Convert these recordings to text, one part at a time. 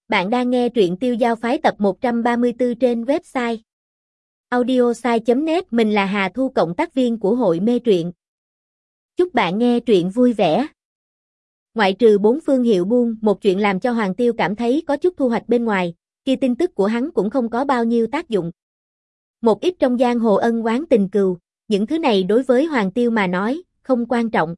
Bạn đang nghe truyện Tiêu Giao Phái tập 134 trên website audiosai.net. Mình là Hà Thu, cộng tác viên của hội mê truyện. Chúc bạn nghe truyện vui vẻ. Ngoại trừ 4 phương hiệu buôn, một chuyện làm cho Hoàng Tiêu cảm thấy có chút thu hoạch bên ngoài, kia tin tức của hắn cũng không có bao nhiêu tác dụng. Một ít trong giang hồ ân oán tình cừu, những thứ này đối với Hoàng Tiêu mà nói, không quan trọng.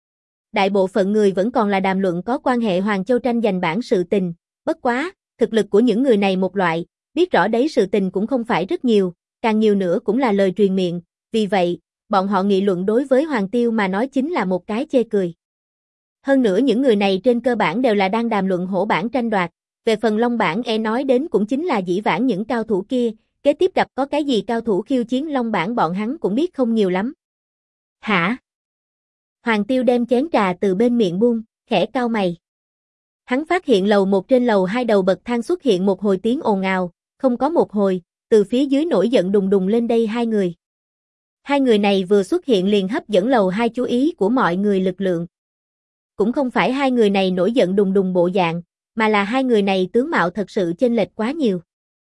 Đại bộ phận người vẫn còn là đàm luận có quan hệ Hoàng Châu tranh giành bản sự tình. Bất quá, thực lực của những người này một loại, biết rõ đấy sự tình cũng không phải rất nhiều, càng nhiều nữa cũng là lời truyền miệng, vì vậy, bọn họ nghị luận đối với Hoàng Tiêu mà nói chính là một cái chê cười. Hơn nữa những người này trên cơ bản đều là đang đàm luận hổ bản tranh đoạt, về phần long bản nói đến cũng chính là dĩ vãng những cao thủ kia, kế tiếp gặp có cái gì cao thủ khiêu chiến long bản bọn hắn cũng biết không nhiều lắm. Hả? Hoàng Tiêu đem chén trà từ bên miệng buông, khẽ cau mày. Hắn phát hiện lầu 1 trên lầu 2 đầu bậc thang xuất hiện một hồi tiếng ồn ào, không có một hồi, từ phía dưới nổi giận đùng đùng lên đây hai người. Hai người này vừa xuất hiện liền hấp dẫn lầu 2 chú ý của mọi người lực lượng. Cũng không phải hai người này nổi giận đùng đùng bộ dạng, mà là hai người này tướng mạo thật sự chênh lệch quá nhiều.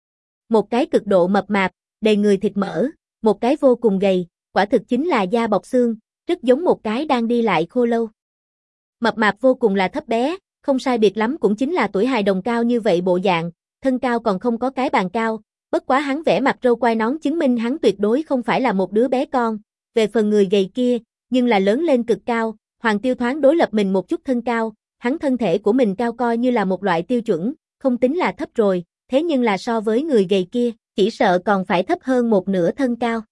Một cái cực độ mập mạp, đầy người thịt mỡ, một cái vô cùng gầy, quả thực chính là da bọc xương, rất giống một cái đang đi lại khô lâu. Mập mạp vô cùng là thấp bé, không sai biệt lắm cũng chính là tuổi hài đồng cao như vậy bộ dạng, thân cao còn không có cái bàn cao, bất quá hắn vẽ mặt râu quai nón chứng minh hắn tuyệt đối không phải là một đứa bé con. Về phần người gầy kia, nhưng là lớn lên cực cao, Hoàng Tiêu thoáng đối lập mình một chút thân cao, hắn thân thể của mình cao coi như là một loại tiêu chuẩn, không tính là thấp rồi, thế nhưng là so với người gầy kia, chỉ sợ còn phải thấp hơn một nửa thân cao.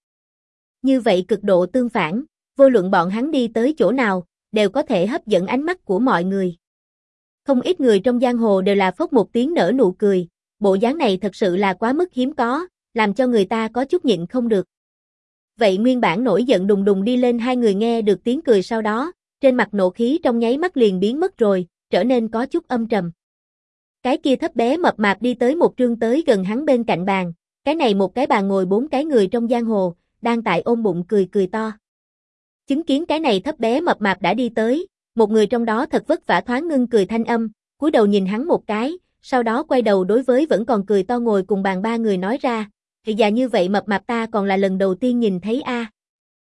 Như vậy cực độ tương phản, vô luận bọn hắn đi tới chỗ nào, đều có thể hấp dẫn ánh mắt của mọi người. Không ít người trong giang hồ đều là phốc một tiếng nở nụ cười, bộ dáng này thật sự là quá mức hiếm có, làm cho người ta có chút nhịn không được. Vậy nguyên bản nổi giận đùng đùng đi lên hai người nghe được tiếng cười sau đó, trên mặt nộ khí trong nháy mắt liền biến mất rồi, trở nên có chút âm trầm. Cái kia thấp bé mập mạp đi tới một trương tới gần hắn bên cạnh bàn, cái này một cái bàn ngồi 4 cái người trong giang hồ, đang tại ôm bụng cười to. Chứng kiến cái này thấp bé mập mạp đã đi tới, một người trong đó thật vất vả thoáng ngưng cười thanh âm, cúi đầu nhìn hắn một cái, sau đó quay đầu đối với vẫn còn cười to ngồi cùng bàn 3 người nói ra, thì già như vậy mập mạp ta còn là lần đầu tiên nhìn thấy a.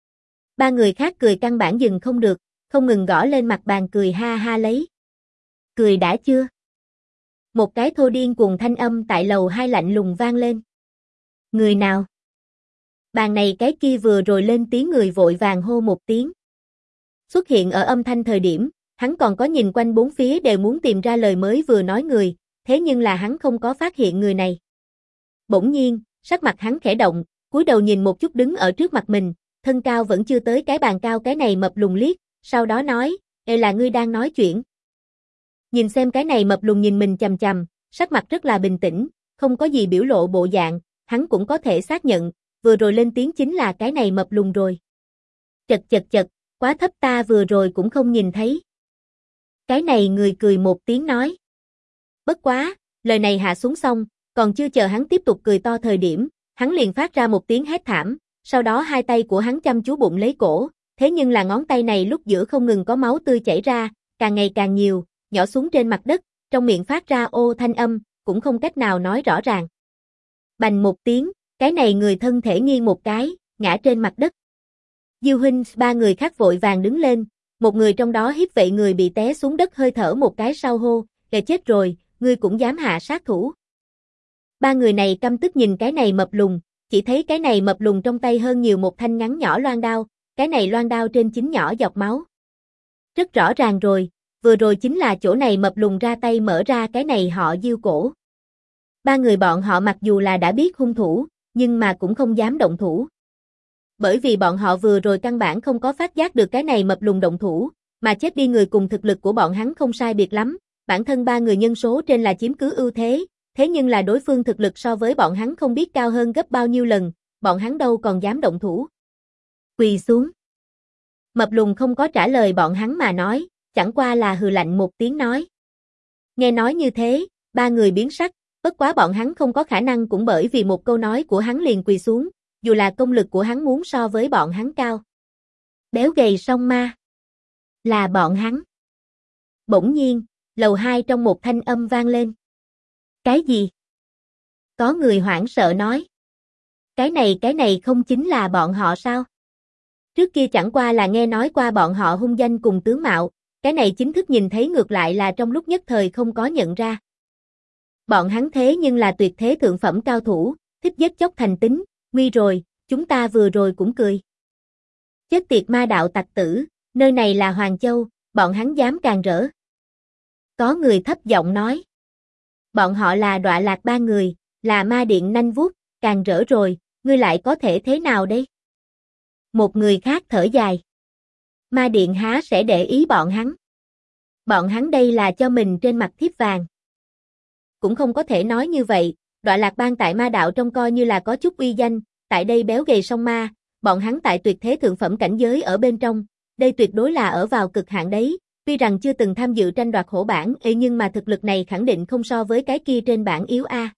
3 người khác cười căn bản dừng không được, không ngừng gõ lên mặt bàn cười ha ha lấy. Cười đã chưa? Một cái thô điên cuồng thanh âm tại lầu 2 lạnh lùng vang lên. Người nào? Bàn này cái kia vừa rồi lên tiếng người vội vàng hô một tiếng. Xuất hiện ở âm thanh thời điểm, hắn còn có nhìn quanh bốn phía đều muốn tìm ra lời mới vừa nói người, thế nhưng là hắn không có phát hiện người này. Bỗng nhiên, sắc mặt hắn khẽ động, cúi đầu nhìn một chút đứng ở trước mặt mình, thân cao vẫn chưa tới cái bàn cao cái này mập lùn liếc, sau đó nói, ê là ngươi đang nói chuyện. Nhìn xem cái này mập lùn nhìn mình chằm chằm, sắc mặt rất là bình tĩnh, không có gì biểu lộ bộ dạng, hắn cũng có thể xác nhận, vừa rồi lên tiếng chính là cái này mập lùn rồi. Chật, quá thấp ta vừa rồi cũng không nhìn thấy. Cái này người cười một tiếng nói. Bất quá, lời này hạ xuống xong, còn chưa chờ hắn tiếp tục cười to thời điểm, hắn liền phát ra một tiếng hét thảm, sau đó hai tay của hắn chăm chú bụng lấy cổ, thế nhưng là ngón tay này lúc giữa không ngừng có máu tươi chảy ra, càng ngày càng nhiều, nhỏ xuống trên mặt đất, trong miệng phát ra ô thanh âm, cũng không cách nào nói rõ ràng. Bành một tiếng, cái này người thân thể nghiêng một cái, ngã trên mặt đất. Diêu huynh 3 người khác vội vàng đứng lên, một người trong đó hiếp vậy người bị té xuống đất hơi thở một cái sau hô, kẻ chết rồi, ngươi cũng dám hạ sát thủ. 3 người này căm tức nhìn cái này mập lùn, chỉ thấy cái này mập lùn trong tay hơn nhiều một thanh ngắn nhỏ loan đao, cái này loan đao trên chính nhỏ dọc máu. Rất rõ ràng rồi, vừa rồi chính là chỗ này mập lùn ra tay mở ra cái này họ Diêu cổ. 3 người bọn họ mặc dù là đã biết hung thủ, nhưng mà cũng không dám động thủ. Bởi vì bọn họ vừa rồi căn bản không có phát giác được cái này mập lùn động thủ, mà chết đi người cùng thực lực của bọn hắn không sai biệt lắm, bản thân 3 người nhân số trên là chiếm cứ ưu thế, thế nhưng là đối phương thực lực so với bọn hắn không biết cao hơn gấp bao nhiêu lần, bọn hắn đâu còn dám động thủ. Quỳ xuống. Mập lùn không có trả lời bọn hắn mà nói, chẳng qua là hừ lạnh một tiếng nói. Nghe nói như thế, 3 người biến sắc, bất quá bọn hắn không có khả năng cũng bởi vì một câu nói của hắn liền quỳ xuống, dù là công lực của hắn muốn so với bọn hắn cao. Béo gầy song ma. Là bọn hắn. Bỗng nhiên, lầu 2 trong một thanh âm vang lên. Cái gì? Có người hoảng sợ nói. Cái này không chính là bọn họ sao? Trước kia chẳng qua là nghe nói qua bọn họ hung danh cùng tướng mạo, cái này chính thức nhìn thấy ngược lại là trong lúc nhất thời không có nhận ra. Bọn hắn thế nhưng là tuyệt thế thượng phẩm cao thủ, thích giết chóc thành tính, nguy rồi, chúng ta vừa rồi cũng cười. Chết tiệt ma đạo tặc tử, nơi này là Hoàng Châu, bọn hắn dám càng rỡ. Có người thấp giọng nói. Bọn họ là đọa lạc ba người, là ma điện nanh vuốt, càng rỡ rồi, ngươi lại có thể thế nào đây? Một người khác thở dài. Ma điện há sẽ để ý bọn hắn. Bọn hắn đây là cho mình trên mặt thiếp vàng. Cũng không có thể nói như vậy, đọa lạc bang tại ma đạo trông coi như là có chút uy danh, tại đây béo gầy song ma, bọn hắn tại tuyệt thế thượng phẩm cảnh giới ở bên trong, đây tuyệt đối là ở vào cực hạn đấy, tuy rằng chưa từng tham dự tranh đoạt hổ bảng nhưng mà thực lực này khẳng định không so với cái kia trên bảng yếu a.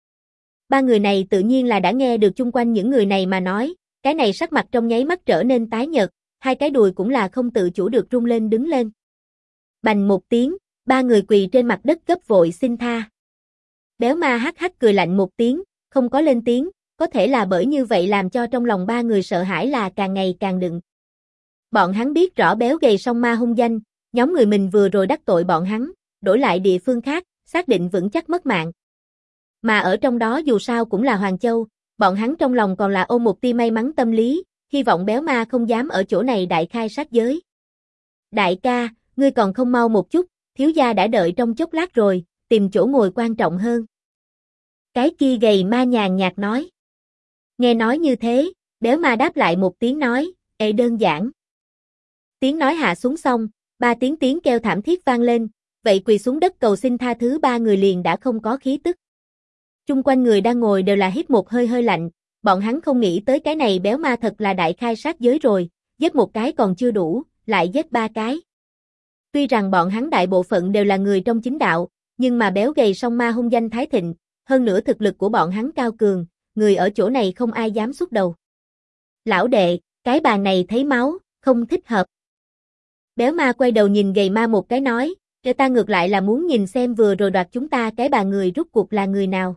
Ba người này tự nhiên là đã nghe được chung quanh những người này mà nói, cái này sắc mặt trong nháy mắt trở nên tái nhợt, hai cái đùi cũng là không tự chủ được rung lên đứng lên. Bành một tiếng, ba người quỳ trên mặt đất gấp vội xin tha. Béo ma hắc hắc cười lạnh một tiếng, không có lên tiếng, có thể là bởi như vậy làm cho trong lòng ba người sợ hãi là càng ngày càng đựng. Bọn hắn biết rõ béo gầy song ma hung danh, nhóm người mình vừa rồi đắc tội bọn hắn, đổi lại địa phương khác, xác định vững chắc mất mạng. Mà ở trong đó dù sao cũng là Hoàng Châu, bọn hắn trong lòng còn là ôm một tia may mắn tâm lý, hy vọng béo ma không dám ở chỗ này đại khai sát giới. Đại ca, ngươi còn không mau một chút, thiếu gia đã đợi trong chốc lát rồi, tìm chỗ ngồi quan trọng hơn. Cái kia gầy ma nhàn nhạt nói. Nghe nói như thế, béo ma đáp lại một tiếng nói, ê đơn giản. Tiếng nói hạ xuống xong, ba tiếng kêu thảm thiết vang lên, vậy quỳ xuống đất cầu xin tha thứ ba người liền đã không có khí tức. Chung quanh người đang ngồi đều là hít một hơi hơi lạnh, bọn hắn không nghĩ tới cái này béo ma thật là đại khai sát giới rồi, giết một cái còn chưa đủ, lại giết ba cái. Tuy rằng bọn hắn đại bộ phận đều là người trong chính đạo, nhưng mà béo gầy song ma hung danh thái thịnh, hơn nữa thực lực của bọn hắn cao cường, người ở chỗ này không ai dám xuất đầu. Lão đệ, cái bàn này thấy máu, không thích hợp. Béo ma quay đầu nhìn gầy ma một cái nói, cho ta ngược lại là muốn nhìn xem vừa rồi đoạt chúng ta cái bàn người rút cuộc là người nào.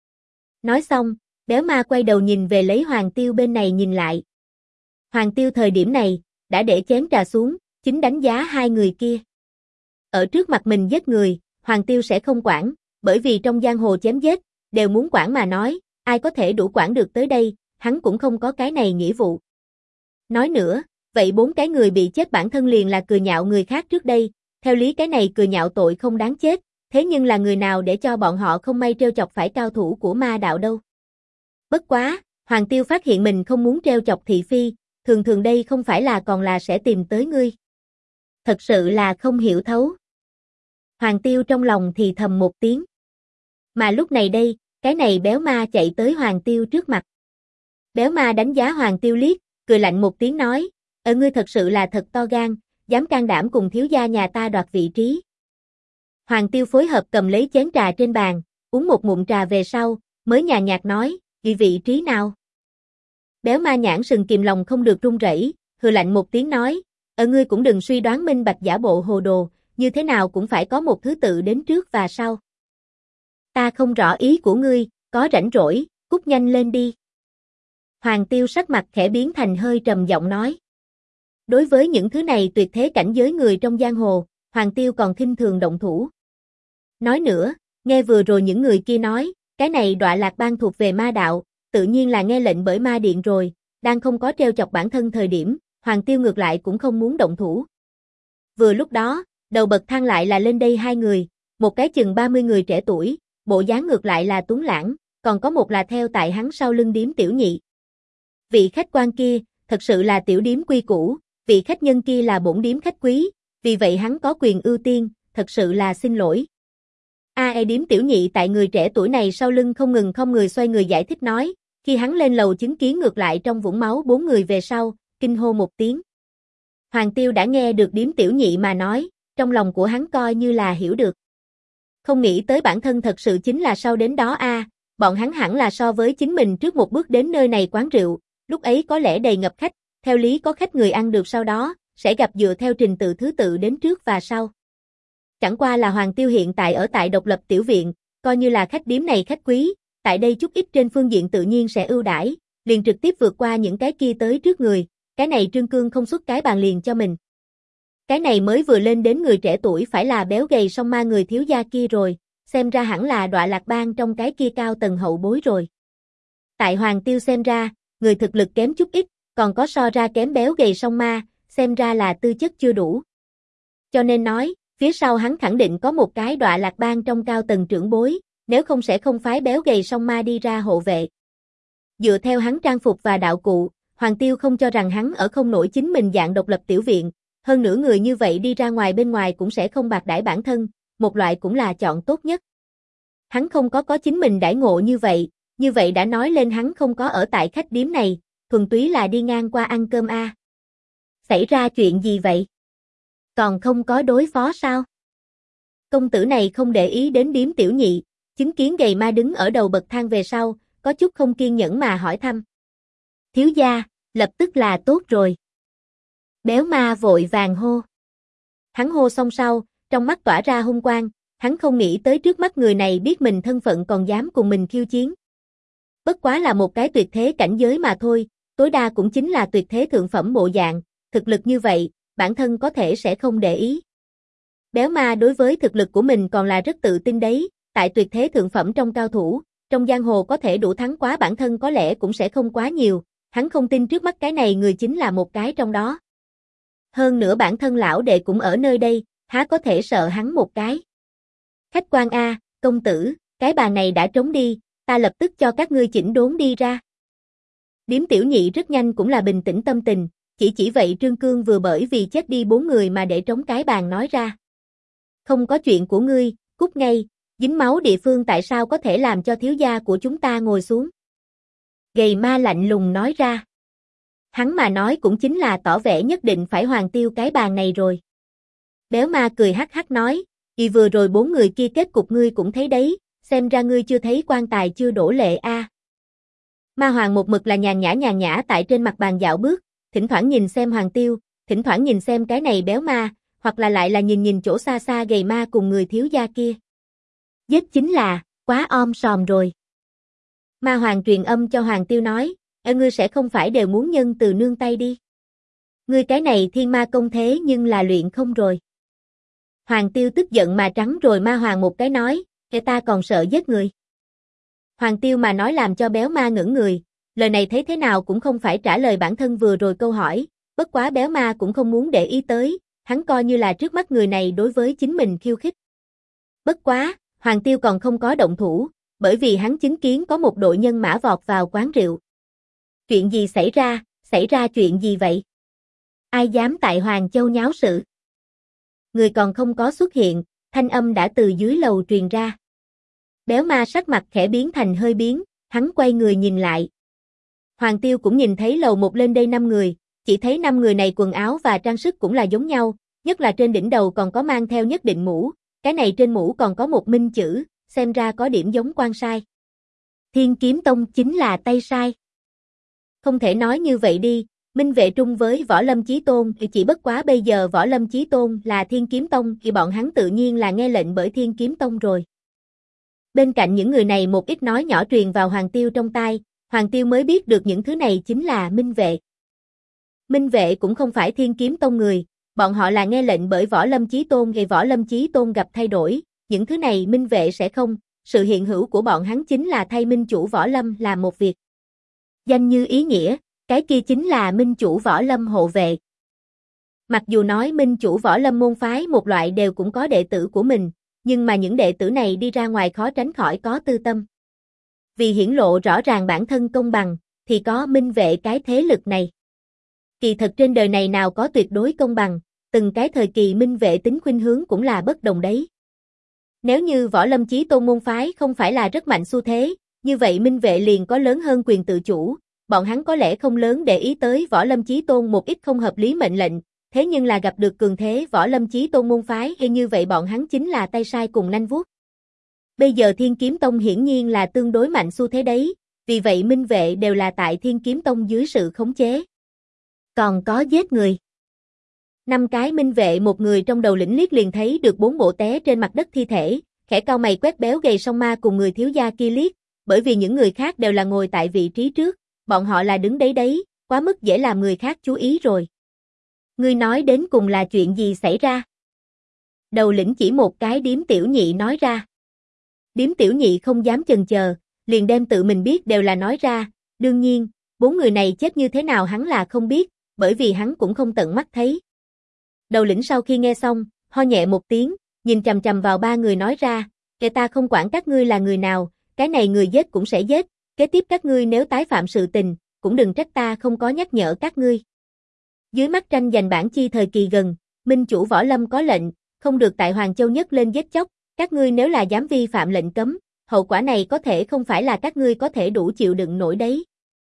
Nói xong, béo ma quay đầu nhìn về lấy Hoàng Tiêu bên này nhìn lại. Hoàng Tiêu thời điểm này, đã để chén trà xuống, chính đánh giá hai người kia. Ở trước mặt mình giết người, Hoàng Tiêu sẽ không quản, bởi vì trong giang hồ chém giết, đều muốn quản mà nói, ai có thể đủ quản được tới đây, hắn cũng không có cái này nghĩa vụ. Nói nữa, vậy bốn cái người bị chết bản thân liền là cười nhạo người khác trước đây, theo lý cái này cười nhạo tội không đáng chết, thế nhưng là người nào để cho bọn họ không may trêu chọc phải cao thủ của ma đạo đâu. Bất quá, Hoàng Tiêu phát hiện mình không muốn trêu chọc thị phi, thường đây không phải là còn là sẽ tìm tới ngươi. Thật sự là không hiểu thấu. Hoàng Tiêu trong lòng thì thầm một tiếng. Mà lúc này đây, cái này béo ma chạy tới Hoàng Tiêu trước mặt. Béo ma đánh giá Hoàng Tiêu liếc, cười lạnh một tiếng nói, ngươi thật sự là thật to gan, dám can đảm cùng thiếu gia nhà ta đoạt vị trí. Hoàng Tiêu phối hợp cầm lấy chén trà trên bàn, uống một ngụm trà về sau, mới nhàn nhạt nói, vị trí nào? Béo ma nhãn sừng kìm lòng không được run rẩy, hừ lạnh một tiếng nói, ngươi cũng đừng suy đoán minh bạch giả bộ hồ đồ, như thế nào cũng phải có một thứ tự đến trước và sau. Ta không rõ ý của ngươi, có rảnh rỗi, cút nhanh lên đi. Hoàng Tiêu sắc mặt khẽ biến thành hơi trầm giọng nói. Đối với những thứ này tuyệt thế cảnh giới người trong giang hồ, Hoàng Tiêu còn khinh thường động thủ. Nói nữa, nghe vừa rồi những người kia nói, cái này đọa lạc bang thuộc về ma đạo, tự nhiên là nghe lệnh bởi ma điện rồi, đang không có trêu chọc bản thân thời điểm, Hoàng Tiêu ngược lại cũng không muốn động thủ. Vừa lúc đó, đầu bậc thang lại là lên đây hai người, một cái chừng 30 người trẻ tuổi, bộ dáng ngược lại là tuấn lãng, còn có một là theo tại hắn sau lưng điếm tiểu nhị. Vị khách quan kia, thật sự là tiểu điếm quy củ, vị khách nhân kia là bổn điếm khách quý, vì vậy hắn có quyền ưu tiên, thật sự là xin lỗi. Điếm tiểu nhị tại người trẻ tuổi này sau lưng không ngừng không người xoay người giải thích nói, khi hắn lên lầu chứng kiến ngược lại trong vũng máu bốn người về sau, kinh hô một tiếng. Hoàng Tiêu đã nghe được điếm tiểu nhị mà nói, trong lòng của hắn coi như là hiểu được. Không nghĩ tới bản thân thật sự chính là sau đến đó bọn hắn hẳn là so với chính mình trước một bước đến nơi này quán rượu, lúc ấy có lẽ đầy ngập khách, theo lý có khách người ăn được sau đó, sẽ gặp dựa theo trình tự thứ tự đến trước và sau. Chẳng qua là Hoàng Tiêu hiện tại ở tại độc lập tiểu viện, coi như là khách điếm này khách quý, tại đây chút ít trên phương diện tự nhiên sẽ ưu đãi, liền trực tiếp vượt qua những cái kia tới trước người, cái này Trương Cương không xuất cái bàn liền cho mình. Cái này mới vừa lên đến người trẻ tuổi phải là béo gầy song ma người thiếu gia kia rồi, xem ra hẳn là Đọa Lạc Bang trong cái kia cao tầng hậu bối rồi. Tại Hoàng Tiêu xem ra, người thực lực kém chút ít, còn có so ra kém béo gầy song ma, xem ra là tư chất chưa đủ. Cho nên nói, phía sau hắn khẳng định có một cái Đọa Lạc Bang trong cao tầng trưởng bối, nếu không sẽ không phái béo gầy song ma đi ra hộ vệ. Dựa theo hắn trang phục và đạo cụ, Hoàng Tiêu không cho rằng hắn ở không nổi chính mình dạng độc lập tiểu viện, hơn nữa người như vậy đi ra ngoài bên ngoài cũng sẽ không bạc đãi bản thân, một loại cũng là chọn tốt nhất. Hắn không có chính mình đãi ngộ như vậy đã nói lên hắn không có ở tại khách điếm này, thuần túy là đi ngang qua ăn cơm a. Xảy ra chuyện gì vậy? Còn không có đối phó sao? Công tử này không để ý đến điếm tiểu nhị, chứng kiến gầy ma đứng ở đầu bậc thang về sau, có chút không kiên nhẫn mà hỏi thăm. Thiếu gia, lập tức là tốt rồi. Béo ma vội vàng hô. Hắn hô xong sau, trong mắt tỏa ra hung quang, hắn không nghĩ tới trước mắt người này biết mình thân phận còn dám cùng mình khiêu chiến. Bất quá là một cái tuyệt thế cảnh giới mà thôi, tối đa cũng chính là tuyệt thế thượng phẩm bộ dạng, thực lực như vậy, bản thân có thể sẽ không để ý. Béo ma đối với thực lực của mình còn là rất tự tin đấy, tại tuyệt thế thượng phẩm trong cao thủ, trong giang hồ có thể đủ thắng quá bản thân có lẽ cũng sẽ không quá nhiều, hắn không tin trước mắt cái này người chính là một cái trong đó. Hơn nữa bản thân lão đệ cũng ở nơi đây, há có thể sợ hắn một cái. Khách quan a, công tử, cái bàn này đã trống đi, ta lập tức cho các ngươi chỉnh đốn đi ra. Điếm tiểu nhị rất nhanh cũng là bình tĩnh tâm tình, chỉ vậy Trương Cương vừa bởi vì chết đi 4 người mà để trống cái bàn nói ra. Không có chuyện của ngươi, cút ngay, dính máu địa phương tại sao có thể làm cho thiếu gia của chúng ta ngồi xuống. Gầy ma lạnh lùng nói ra. Hắn mà nói cũng chính là tỏ vẻ nhất định phải Hoàng Tiêu cái bàn này rồi. Béo ma cười hắc hắc nói, vừa rồi 4 người kia kết cục ngươi cũng thấy đấy, xem ra ngươi chưa thấy quan tài chưa đổ lệ a. Ma Hoàng một mực là nhàn nhã tại trên mặt bàn dạo bước, thỉnh thoảng nhìn xem Hoàng Tiêu, thỉnh thoảng nhìn xem cái này béo ma, hoặc là lại là nhìn chỗ xa xa gầy ma cùng người thiếu gia kia. Giết chính là, quá om sòm rồi. Ma Hoàng truyền âm cho Hoàng Tiêu nói, ngươi sẽ không phải đều muốn nhân từ nương tay đi. Ngươi cái này thiên ma công thế nhưng là luyện không rồi. Hoàng Tiêu tức giận mà trắng rồi Ma Hoàng một cái nói, ta còn sợ giết người. Hoàng Tiêu mà nói làm cho béo ma ngẩn người, lời này thấy thế nào cũng không phải trả lời bản thân vừa rồi câu hỏi, bất quá béo ma cũng không muốn để ý tới, hắn coi như là trước mắt người này đối với chính mình khiêu khích. Bất quá, Hoàng Tiêu còn không có động thủ, bởi vì hắn chứng kiến có một đội nhân mã vọt vào quán rượu. Chuyện gì xảy ra chuyện gì vậy? Ai dám tại Hoàng Châu nháo sự? Người còn không có xuất hiện, thanh âm đã từ dưới lầu truyền ra. Béo ma sắc mặt khẽ biến thành hơi biến, hắn quay người nhìn lại. Hoàng Tiêu cũng nhìn thấy lầu một lên đây 5 người, chỉ thấy 5 người này quần áo và trang sức cũng là giống nhau, nhất là trên đỉnh đầu còn có mang theo nhất định mũ, cái này trên mũ còn có một minh chữ, xem ra có điểm giống quan sai. Thiên Kiếm Tông chính là tay sai. Không thể nói như vậy đi, Minh Vệ Trung với Võ Lâm Chí Tôn chỉ bất quá bây giờ Võ Lâm Chí Tôn là Thiên Kiếm Tông thì bọn hắn tự nhiên là nghe lệnh bởi Thiên Kiếm Tông rồi. Bên cạnh những người này một ít nói nhỏ truyền vào Hoàng Tiêu trong tai, Hoàng Tiêu mới biết được những thứ này chính là Minh Vệ. Minh Vệ cũng không phải Thiên Kiếm Tông người, bọn họ là nghe lệnh bởi Võ Lâm Chí Tôn vì Võ Lâm Chí Tôn gặp thay đổi, những thứ này Minh Vệ sẽ không, sự hiện hữu của bọn hắn chính là thay Minh Chủ Võ Lâm làm một việc. Danh như ý nghĩa, cái kia chính là Minh Chủ Võ Lâm hộ vệ. Mặc dù nói Minh Chủ Võ Lâm môn phái một loại đều cũng có đệ tử của mình, nhưng mà những đệ tử này đi ra ngoài khó tránh khỏi có tư tâm. Vì hiển lộ rõ ràng bản thân công bằng, thì có Minh Vệ cái thế lực này. Kỳ thật trên đời này nào có tuyệt đối công bằng, từng cái thời kỳ Minh Vệ tính khuynh hướng cũng là bất đồng đấy. Nếu như Võ Lâm Chí Tôn môn phái không phải là rất mạnh xu thế, như vậy Minh Vệ liền có lớn hơn quyền tự chủ, bọn hắn có lẽ không lớn để ý tới Võ Lâm Chí Tôn một ít không hợp lý mệnh lệnh, thế nhưng là gặp được cường thế Võ Lâm Chí Tôn môn phái hay như vậy bọn hắn chính là tay sai cùng nanh vuốt. Bây giờ Thiên Kiếm Tông hiển nhiên là tương đối mạnh xu thế đấy, vì vậy Minh Vệ đều là tại Thiên Kiếm Tông dưới sự khống chế. Còn có giết người. 5 cái Minh Vệ một người trong đầu lĩnh liếc liền thấy được 4 bộ té trên mặt đất thi thể, khẽ cau mày quét béo gầy song ma cùng người thiếu gia kia liếc, bởi vì những người khác đều là ngồi tại vị trí trước, bọn họ là đứng đấy, quá mức dễ làm người khác chú ý rồi. Ngươi nói đến cùng là chuyện gì xảy ra? Đầu lĩnh chỉ một cái Điếm Tiểu Nhị nói ra. Điếm Tiểu Nhị không dám chần chờ, liền đem tự mình biết đều là nói ra, đương nhiên, 4 người này chết như thế nào hắn là không biết, bởi vì hắn cũng không tận mắt thấy. Đầu lĩnh sau khi nghe xong, ho nhẹ một tiếng, nhìn chằm chằm vào 3 người nói ra, kệ ta không quản các ngươi là người nào, cái này người giết cũng sẽ giết, kế tiếp các ngươi nếu tái phạm sự tình, cũng đừng trách ta không có nhắc nhở các ngươi. Dưới mắt tranh giành bản chi thời kỳ gần, Minh chủ Võ Lâm có lệnh, không được tại Hoàng Châu nhất lên giết chóc, các ngươi nếu là dám vi phạm lệnh cấm, hậu quả này có thể không phải là các ngươi có thể đủ chịu đựng nổi đấy.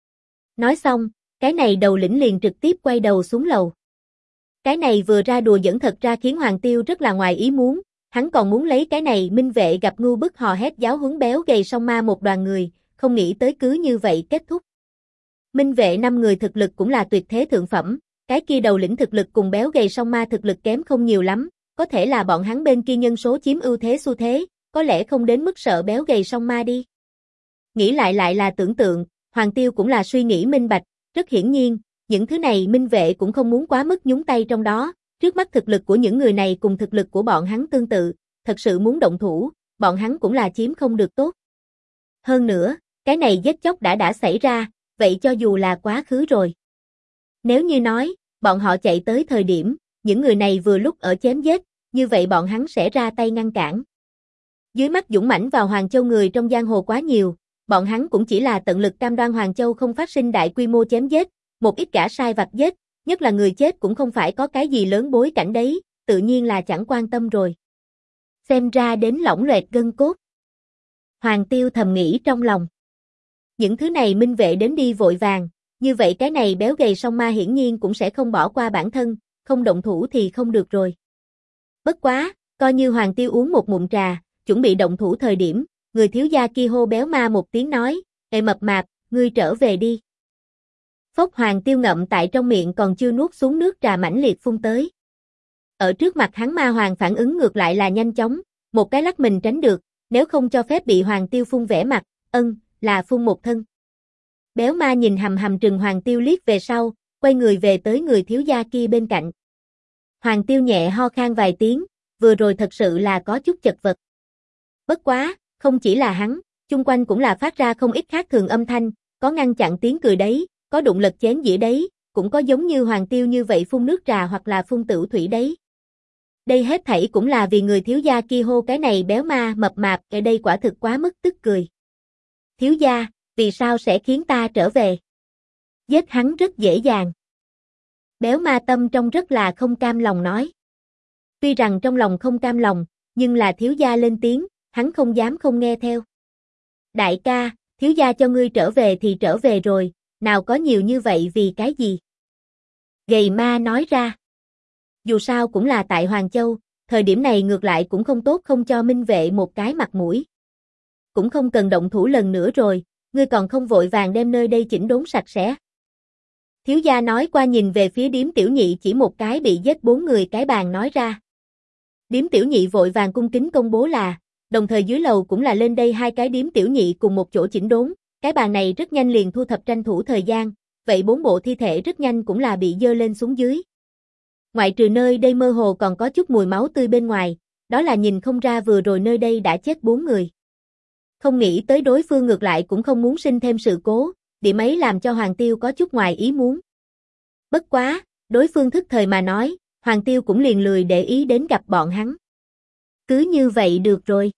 Nói xong, cái này đầu lĩnh liền trực tiếp quay đầu xuống lầu. Cái này vừa ra đùa giỡn thật ra khiến Hoàng Tiêu rất là ngoài ý muốn, hắn còn muốn lấy cái này minh vệ gặp ngu bức hò hét giáo huấn béo gầy song ma một đoàn người, không nghĩ tới cứ như vậy kết thúc. Minh vệ 5 người thực lực cũng là tuyệt thế thượng phẩm, cái kia đầu lĩnh thực lực cùng béo gầy song ma thực lực kém không nhiều lắm, có thể là bọn hắn bên kia nhân số chiếm ưu thế xu thế, có lẽ không đến mức sợ béo gầy song ma đi. Nghĩ lại là tưởng tượng, Hoàng Tiêu cũng là suy nghĩ minh bạch, rất hiển nhiên, những thứ này minh vệ cũng không muốn quá mức nhúng tay trong đó, trước mắt thực lực của những người này cùng thực lực của bọn hắn tương tự, thật sự muốn động thủ, bọn hắn cũng là chiếm không được tốt. Hơn nữa, cái này giết chóc đã xảy ra, vậy cho dù là quá khứ rồi. Nếu như nói, bọn họ chạy tới thời điểm, những người này vừa lúc ở chém giết, như vậy bọn hắn sẽ ra tay ngăn cản. Dưới mắt dũng mãnh vào Hoàng Châu người trong giang hồ quá nhiều, bọn hắn cũng chỉ là tận lực cam đoan Hoàng Châu không phát sinh đại quy mô chém giết, một ít gã sai vặt giết, nhất là người chết cũng không phải có cái gì lớn bối cảnh đấy, tự nhiên là chẳng quan tâm rồi. Xem ra đến lỏng loẹt gân cốt. Hoàng Tiêu thầm nghĩ trong lòng. Những thứ này minh vệ đến đi vội vàng, như vậy cái này béo gầy song ma hiển nhiên cũng sẽ không bỏ qua bản thân, không động thủ thì không được rồi. Bất quá, coi như Hoàng Tiêu uống một ngụm trà, chuẩn bị động thủ thời điểm, người thiếu gia kia hô béo ma một tiếng nói, "Ê mập mạp, ngươi trở về đi." Phốc Hoàng Tiêu ngậm tại trong miệng còn chưa nuốt xuống nước trà mãnh liệt phun tới. Ở trước mặt hắn ma hoàng phản ứng ngược lại là nhanh chóng, một cái lắc mình tránh được, nếu không cho phép bị Hoàng Tiêu phun vẻ mặt, là phun một thân. Béo ma nhìn hầm hầm trừng Hoàng Tiêu liếc về sau, quay người về tới người thiếu gia kia bên cạnh. Hoàng Tiêu nhẹ ho khan vài tiếng, vừa rồi thật sự là có chút chật vật. Bất quá, không chỉ là hắn, chung quanh cũng là phát ra không ít khác thường âm thanh, có ngăn chặn tiếng cười đấy, có đụng lật chén dĩa đấy, cũng có giống như Hoàng Tiêu như vậy phun nước trà hoặc là phun tửu thủy đấy. Đây hết thảy cũng là vì người thiếu gia kia hô cái này béo ma mập mạp, cái đây quả thực quá mức tức cười. Thiếu gia, vì sao sẽ khiến ta trở về? Giết hắn rất dễ dàng. Béo ma tâm trong rất là không cam lòng nói. Tuy rằng trong lòng không cam lòng, nhưng là thiếu gia lên tiếng, hắn không dám không nghe theo. Đại ca, thiếu gia cho ngươi trở về thì trở về rồi, nào có nhiều như vậy vì cái gì? Gầy ma nói ra. Dù sao cũng là tại Hoàng Châu, thời điểm này ngược lại cũng không tốt không cho minh vệ một cái mặt mũi. Cũng không cần động thủ lần nữa rồi, ngươi còn không vội vàng đem nơi đây chỉnh đốn sạch sẽ. Thiếu gia nói qua nhìn về phía Điếm Tiểu Nhị chỉ một cái bị giết 4 người cái bàn nói ra. Điếm Tiểu Nhị vội vàng cung kính công bố là, đồng thời dưới lầu cũng là lên đây 2 cái Điếm Tiểu Nhị cùng một chỗ chỉnh đốn, cái bàn này rất nhanh liền thu thập tranh thủ thời gian, vậy 4 bộ thi thể rất nhanh cũng là bị dơ lên xuống dưới. Ngoại trừ nơi đây mơ hồ còn có chút mùi máu tươi bên ngoài, đó là nhìn không ra vừa rồi nơi đây đã chết 4 người. Không nghĩ tới đối phương ngược lại cũng không muốn sinh thêm sự cố, điểm ấy làm cho Hoàng Tiêu có chút ngoài ý muốn. Bất quá, đối phương thức thời mà nói, Hoàng Tiêu cũng liền lười để ý đến gặp bọn hắn. Cứ như vậy được rồi.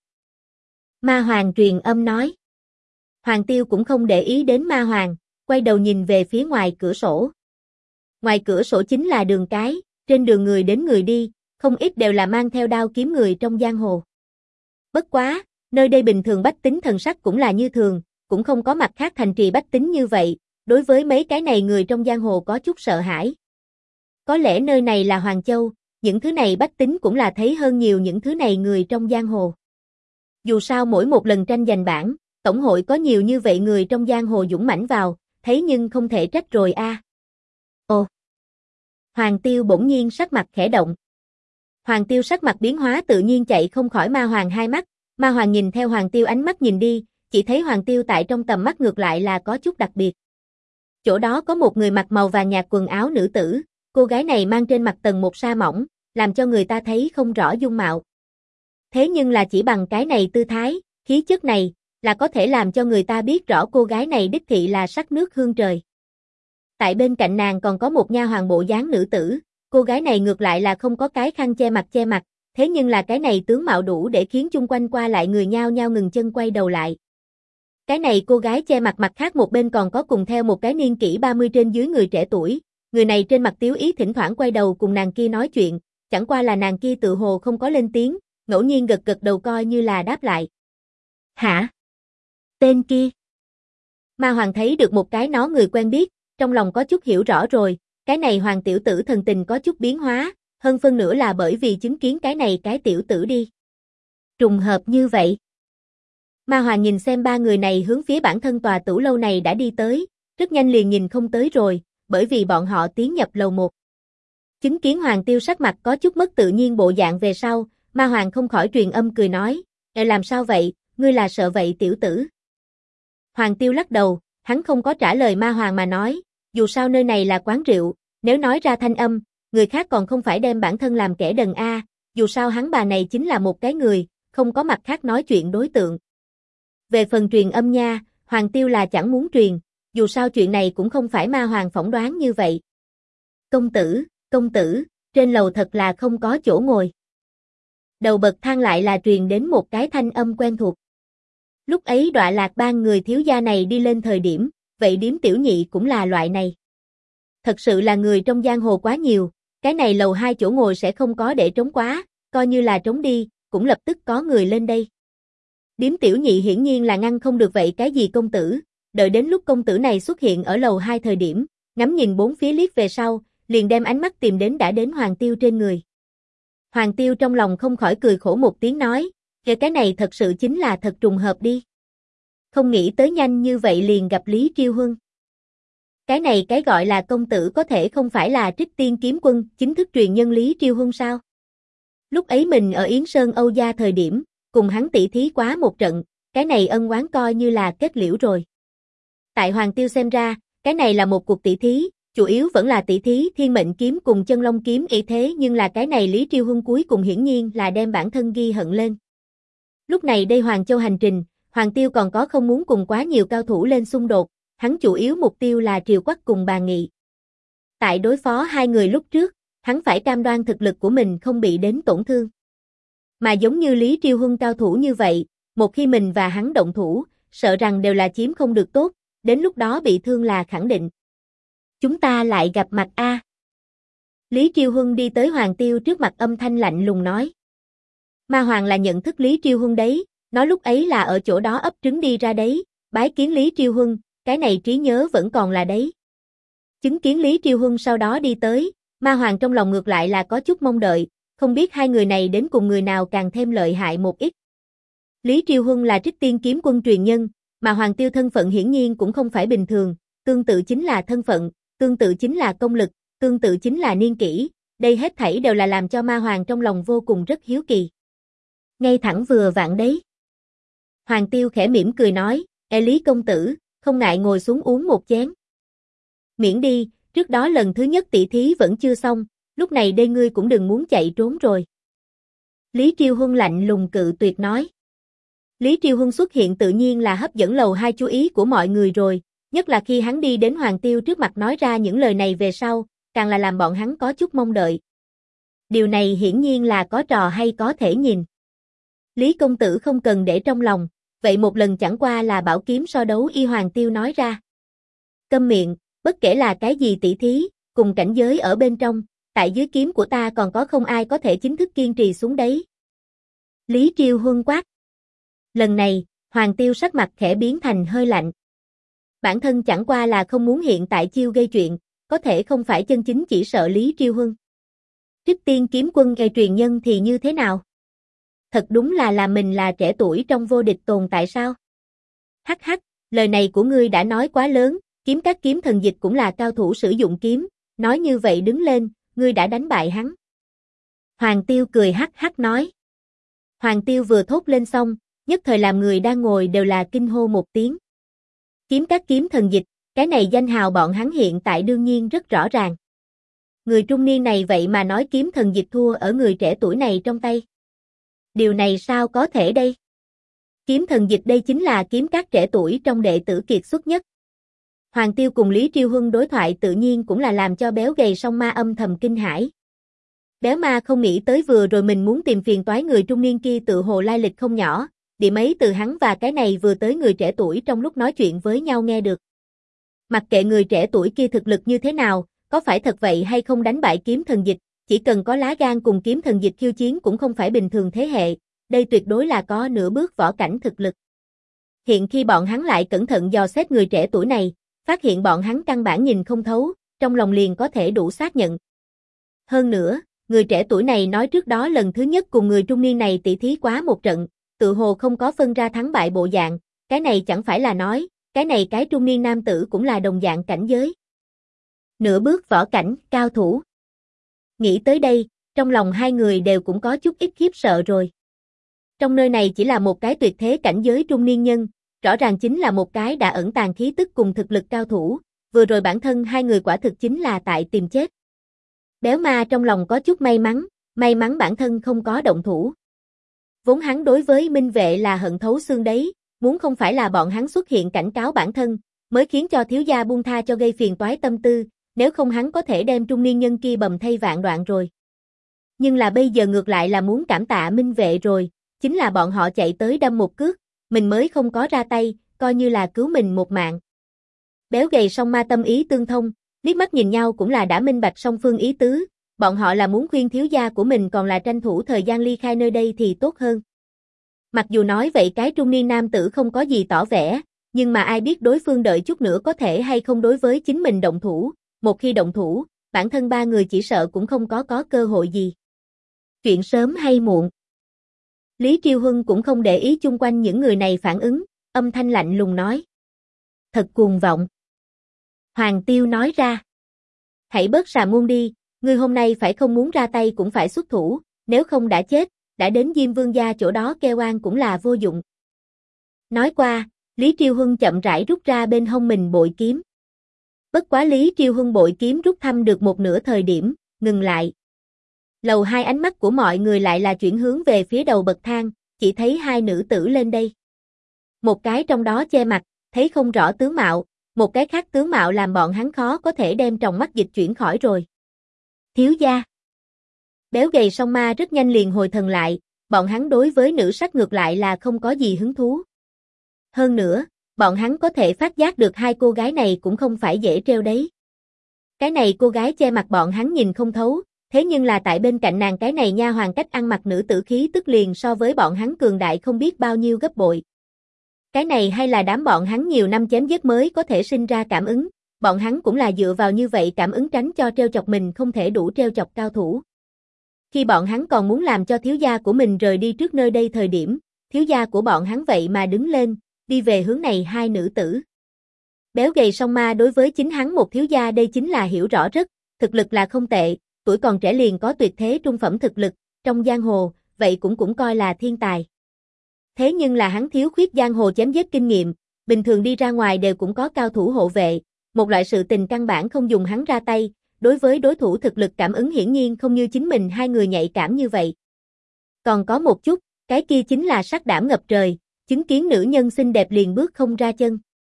Ma Hoàng truyền âm nói. Hoàng Tiêu cũng không để ý đến Ma Hoàng, quay đầu nhìn về phía ngoài cửa sổ. Ngoài cửa sổ chính là đường cái, trên đường người đến người đi, không ít đều là mang theo đao kiếm người trong giang hồ. Bất quá, nơi đây bình thường bách tính thần sắc cũng là như thường, cũng không có mặt khác thành trì bách tính như vậy, đối với mấy cái này người trong giang hồ có chút sợ hãi. Có lẽ nơi này là Hoàng Châu, những thứ này bách tính cũng là thấy hơn nhiều những thứ này người trong giang hồ. Dù sao mỗi một lần tranh giành bảng, tổng hội có nhiều như vậy người trong giang hồ dũng mãnh vào, thấy nhưng không thể trách rồi a. Ồ! Hoàng Tiêu bỗng nhiên sắc mặt khẽ động. Hoàng Tiêu sắc mặt biến hóa tự nhiên chạy không khỏi Ma Hoàng hai mắt Ma Hoàng nhìn theo Hoàng Tiêu ánh mắt nhìn đi, chỉ thấy Hoàng Tiêu tại trong tầm mắt ngược lại là có chút đặc biệt. Chỗ đó có một người mặc màu vàng nhạt quần áo nữ tử, cô gái này mang trên mặt tầng một sa mỏng, làm cho người ta thấy không rõ dung mạo. Thế nhưng là chỉ bằng cái này tư thái, khí chất này, là có thể làm cho người ta biết rõ cô gái này đích thị là sắc nước hương trời. Tại bên cạnh nàng còn có một nha hoàn bộ dáng nữ tử, cô gái này ngược lại là không có cái khăn che mặt, thế nhưng là cái này tướng mạo đủ để khiến chung quanh qua lại người nhao nhao ngừng chân quay đầu lại. Cái này cô gái che mặt khác một bên còn có cùng theo một cái niên kỷ 30 trên dưới người trẻ tuổi, người này trên mặt tiếu ý thỉnh thoảng quay đầu cùng nàng kia nói chuyện, chẳng qua là nàng kia tự hồ không có lên tiếng, ngẫu nhiên gật gật đầu coi như là đáp lại. Hả? Tên kia? Ma Hoàng thấy được một cái nó người quen biết, trong lòng có chút hiểu rõ rồi, cái này Hoàng tiểu tử thần tình có chút biến hóa, hơn phân nửa là bởi vì chứng kiến cái này cái tiểu tử đi. Trùng hợp như vậy. Ma Hoàng nhìn xem ba người này hướng phía bản thân tòa tửu lâu này đã đi tới, rất nhanh liền nhìn không tới rồi, bởi vì bọn họ tiến nhập lầu 1. Chứng kiến Hoàng Tiêu sắc mặt có chút mất tự nhiên bộ dạng về sau, Ma Hoàng không khỏi truyền âm cười nói, làm sao vậy, ngươi là sợ vậy tiểu tử? Hoàng Tiêu lắc đầu, hắn không có trả lời Ma Hoàng mà nói, dù sao nơi này là quán rượu, nếu nói ra thanh âm, người khác còn không phải đem bản thân làm kẻ đần a, dù sao hắn bà này chính là một cái người, không có mặt khác nói chuyện đối tượng. Về phần truyền âm nha, Hoàng Tiêu là chẳng muốn truyền, dù sao chuyện này cũng không phải Ma Hoàng phỏng đoán như vậy. Công tử, trên lầu thật là không có chỗ ngồi. Đầu bậc thang lại là truyền đến một cái thanh âm quen thuộc. Lúc ấy Đọa Lạc Bang người thiếu gia này đi lên thời điểm, vậy điếm tiểu nhị cũng là loại này. Thật sự là người trong giang hồ quá nhiều, cái này lầu 2 chỗ ngồi sẽ không có để trống quá, coi như là trống đi, cũng lập tức có người lên đây. Điếm tiểu nhị hiển nhiên là ngăn không được vậy cái gì công tử, đợi đến lúc công tử này xuất hiện ở lầu 2 thời điểm, ngắm nhìn bốn phía liếc về sau, liền đem ánh mắt tìm đến đã đến Hoàng Tiêu trên người. Hoàng Tiêu trong lòng không khỏi cười khổ một tiếng nói, cái này thật sự chính là thật trùng hợp đi. Không nghĩ tới nhanh như vậy liền gặp Lý Triêu Huân. Cái này cái gọi là công tử có thể không phải là Trích Tiên Kiếm Quân chính thức truyền nhân Lý Triêu Huân sao? Lúc ấy mình ở Yến Sơn Âu Gia thời điểm, cùng hắn tỷ thí quá một trận, cái này ân oán coi như là kết liễu rồi. Tại Hoàng Tiêu xem ra, cái này là một cuộc tỷ thí, chủ yếu vẫn là tỷ thí Thiên Mệnh Kiếm cùng Chân Long Kiếm y thế nhưng là cái này Lý Triêu Huân cuối cùng hiển nhiên là đem bản thân ghi hận lên. Lúc này đây Hoàng Châu hành trình, Hoàng Tiêu còn có không muốn cùng quá nhiều cao thủ lên xung đột, hắn chủ yếu mục tiêu là Triều Quắc cùng Bà Nghị. Tại đối phó hai người lúc trước, hắn phải cam đoan thực lực của mình không bị đến tổn thương. Mà giống như Lý Triêu Huân cao thủ như vậy, một khi mình và hắn động thủ, sợ rằng đều là chiếm không được tốt, đến lúc đó bị thương là khẳng định. Chúng ta lại gặp mặt a. Lý Triêu Huân đi tới Hoàng Tiêu trước mặt âm thanh lạnh lùng nói. Ma Hoàng là nhận thức Lý Triêu Huân đấy, nó lúc ấy là ở chỗ đó ấp trứng đi ra đấy, bái kiến Lý Triêu Huân, cái này trí nhớ vẫn còn là đấy. Chứng kiến Lý Triêu Huân sau đó đi tới, Ma Hoàng trong lòng ngược lại là có chút mong đợi, không biết hai người này đến cùng người nào càng thêm lợi hại một ít. Lý Triêu Huân là Trích Tiên Kiếm Quân truyền nhân, mà Hoàng Tiêu thân phận hiển nhiên cũng không phải bình thường, tương tự chính là thân phận, tương tự chính là công lực, tương tự chính là niên kỷ, đây hết thảy đều là làm cho Ma Hoàng trong lòng vô cùng rất hiếu kỳ. Ngay thẳng vừa vặn đấy. Hoàng Tiêu khẽ mỉm cười nói, Lý công tử, không ngại ngồi xuống uống một chén. Miễn đi, trước đó lần thứ nhất tỷ thí vẫn chưa xong, lúc này đây ngươi cũng đừng muốn chạy trốn rồi. Lý Triêu Huân lạnh lùng cự tuyệt nói. Lý Triêu Huân xuất hiện tự nhiên là hấp dẫn lầu 2 chú ý của mọi người rồi, nhất là khi hắn đi đến Hoàng Tiêu trước mặt nói ra những lời này về sau, càng là làm bọn hắn có chút mong đợi. Điều này hiển nhiên là có trò hay có thể nhìn. Lý công tử không cần để trong lòng, vậy một lần chẳng qua là bảo kiếm so đấu y Hoàng Tiêu nói ra. Câm miệng, bất kể là cái gì tỷ thí, cùng cảnh giới ở bên trong, tại dưới kiếm của ta còn có không ai có thể chính thức kiên trì xuống đấy. Lý Triêu Huân quát. Lần này, Hoàng Tiêu sắc mặt khẽ biến thành hơi lạnh. Bản thân chẳng qua là không muốn hiện tại chiêu gây chuyện, có thể không phải chân chính chỉ sợ Lý Triêu Huân. Trích Tiên Kiếm Quân gây truyền nhân thì như thế nào? Thật đúng là mình là trẻ tuổi trong vô địch tồn tại sao? Hắc hắc, lời này của ngươi đã nói quá lớn, kiếm các kiếm thần dịch cũng là cao thủ sử dụng kiếm, nói như vậy đứng lên, ngươi đã đánh bại hắn. Hoàng Tiêu cười hắc hắc nói. Hoàng Tiêu vừa thốt lên xong, nhất thời làm người đang ngồi đều là kinh hô một tiếng. Kiếm Các kiếm thần dịch, cái này danh hào bọn hắn hiện tại đương nhiên rất rõ ràng. Người trung niên này vậy mà nói kiếm thần dịch thua ở người trẻ tuổi này trong tay. Điều này sao có thể đây? Kiếm thần dịch đây chính là kiếm các trẻ tuổi trong đệ tử kiệt xuất nhất. Hoàng Tiêu cùng Lý Triêu Huân đối thoại tự nhiên cũng là làm cho béo gầy song ma âm thầm kinh hãi. Béo ma không nghĩ tới vừa rồi mình muốn tìm phiền toái người trung niên kia tự hồ lai lịch không nhỏ, điểm ấy từ hắn và cái này vừa tới người trẻ tuổi trong lúc nói chuyện với nhau nghe được. Mặc kệ người trẻ tuổi kia thực lực như thế nào, có phải thật vậy hay không đánh bại kiếm thần dịch, chỉ cần có lá gan cùng kiếm thần dịch khiêu chiến cũng không phải bình thường thế hệ, đây tuyệt đối là có nửa bước võ cảnh thực lực. Hiện khi bọn hắn lại cẩn thận dò xét người trẻ tuổi này, phát hiện bọn hắn căn bản nhìn không thấu, trong lòng liền có thể đủ xác nhận. Hơn nữa, người trẻ tuổi này nói trước đó lần thứ nhất cùng người trung niên này tỷ thí quá một trận, tự hồ không có phân ra thắng bại bộ dạng, cái này chẳng phải là nói, cái này cái trung niên nam tử cũng là đồng dạng cảnh giới. Nửa bước võ cảnh, cao thủ. Nghĩ tới đây, trong lòng hai người đều cũng có chút ít khiếp sợ rồi. Trong nơi này chỉ là một cái tuyệt thế cảnh giới trung niên nhân, rõ ràng chính là một cái đã ẩn tàng khí tức cùng thực lực cao thủ, vừa rồi bản thân hai người quả thực chính là tại tìm chết. Béo ma trong lòng có chút may mắn bản thân không có động thủ. Vốn hắn đối với Minh Vệ là hận thấu xương đấy, muốn không phải là bọn hắn xuất hiện cảnh cáo bản thân, mới khiến cho thiếu gia buông tha cho gây phiền toái tâm tư, nếu không hắn có thể đem trung niên nhân kia bầm thây vạn đoạn rồi. Nhưng là bây giờ ngược lại là muốn cảm tạ Minh Vệ rồi, chính là bọn họ chạy tới đâm một cước, mình mới không có ra tay, coi như là cứu mình một mạng. Béo gầy song ma tâm ý tương thông, liếc mắt nhìn nhau cũng là đã minh bạch song phương ý tứ, bọn họ là muốn khuyên thiếu gia của mình còn là tranh thủ thời gian ly khai nơi đây thì tốt hơn. Mặc dù nói vậy cái trung niên nam tử không có gì tỏ vẻ, nhưng mà ai biết đối phương đợi chút nữa có thể hay không đối với chính mình động thủ, một khi động thủ, bản thân ba người chỉ sợ cũng không có cơ hội gì. Chuyện sớm hay muộn. Lý Triêu Huân cũng không để ý chung quanh những người này phản ứng, âm thanh lạnh lùng nói. Thật cuồng vọng. Hoàng Tiêu nói ra. Hãy bớt xà ngôn đi, ngươi hôm nay phải không muốn ra tay cũng phải xuất thủ, nếu không đã chết, đã đến Diêm Vương gia chỗ đó kêu oan cũng là vô dụng. Nói qua, Lý Triêu Huân chậm rãi rút ra bên hông mình bội kiếm. Bất quá Lý Triêu Huân bội kiếm rút thăm được một nửa thời điểm, ngừng lại. Lầu hai ánh mắt của mọi người lại là chuyển hướng về phía đầu bậc thang, chỉ thấy hai nữ tử lên đây. Một cái trong đó che mặt, thấy không rõ tướng mạo, một cái khác tướng mạo làm bọn hắn khó có thể đem tròng mắt dịch chuyển khỏi rồi. Thiếu gia. Béo gầy song ma rất nhanh liền hồi thần lại, bọn hắn đối với nữ sắc ngược lại là không có gì hứng thú. Hơn nữa, bọn hắn có thể phát giác được hai cô gái này cũng không phải dễ trêu đấy. Cái này cô gái che mặt bọn hắn nhìn không thấu, thế nhưng là tại bên cạnh nàng cái này nha hoàn cách ăn mặc nữ tử khí tức liền so với bọn hắn cường đại không biết bao nhiêu gấp bội. Cái này hay là đám bọn hắn nhiều năm chém giết mới có thể sinh ra cảm ứng, bọn hắn cũng là dựa vào như vậy cảm ứng tránh cho trêu chọc mình không thể đủ trêu chọc cao thủ. Khi bọn hắn còn muốn làm cho thiếu gia của mình rời đi trước nơi đây thời điểm, thiếu gia của bọn hắn vậy mà đứng lên, đi về hướng này hai nữ tử. Béo gầy song ma đối với chính hắn một thiếu gia đây chính là hiểu rõ rất, thực lực là không tệ, tuổi còn trẻ liền có tuyệt thế trung phẩm thực lực, trong giang hồ, vậy cũng coi là thiên tài. Thế nhưng là hắn thiếu khuyết giang hồ chém giết kinh nghiệm, bình thường đi ra ngoài đều cũng có cao thủ hộ vệ, một loại sự tình căn bản không dùng hắn ra tay, đối với đối thủ thực lực cảm ứng hiển nhiên không như chính mình hai người nhạy cảm như vậy. Còn có một chút, cái kia chính là sắc đảm ngập trời, chứng kiến nữ nhân xinh đẹp liền bước không ra chân.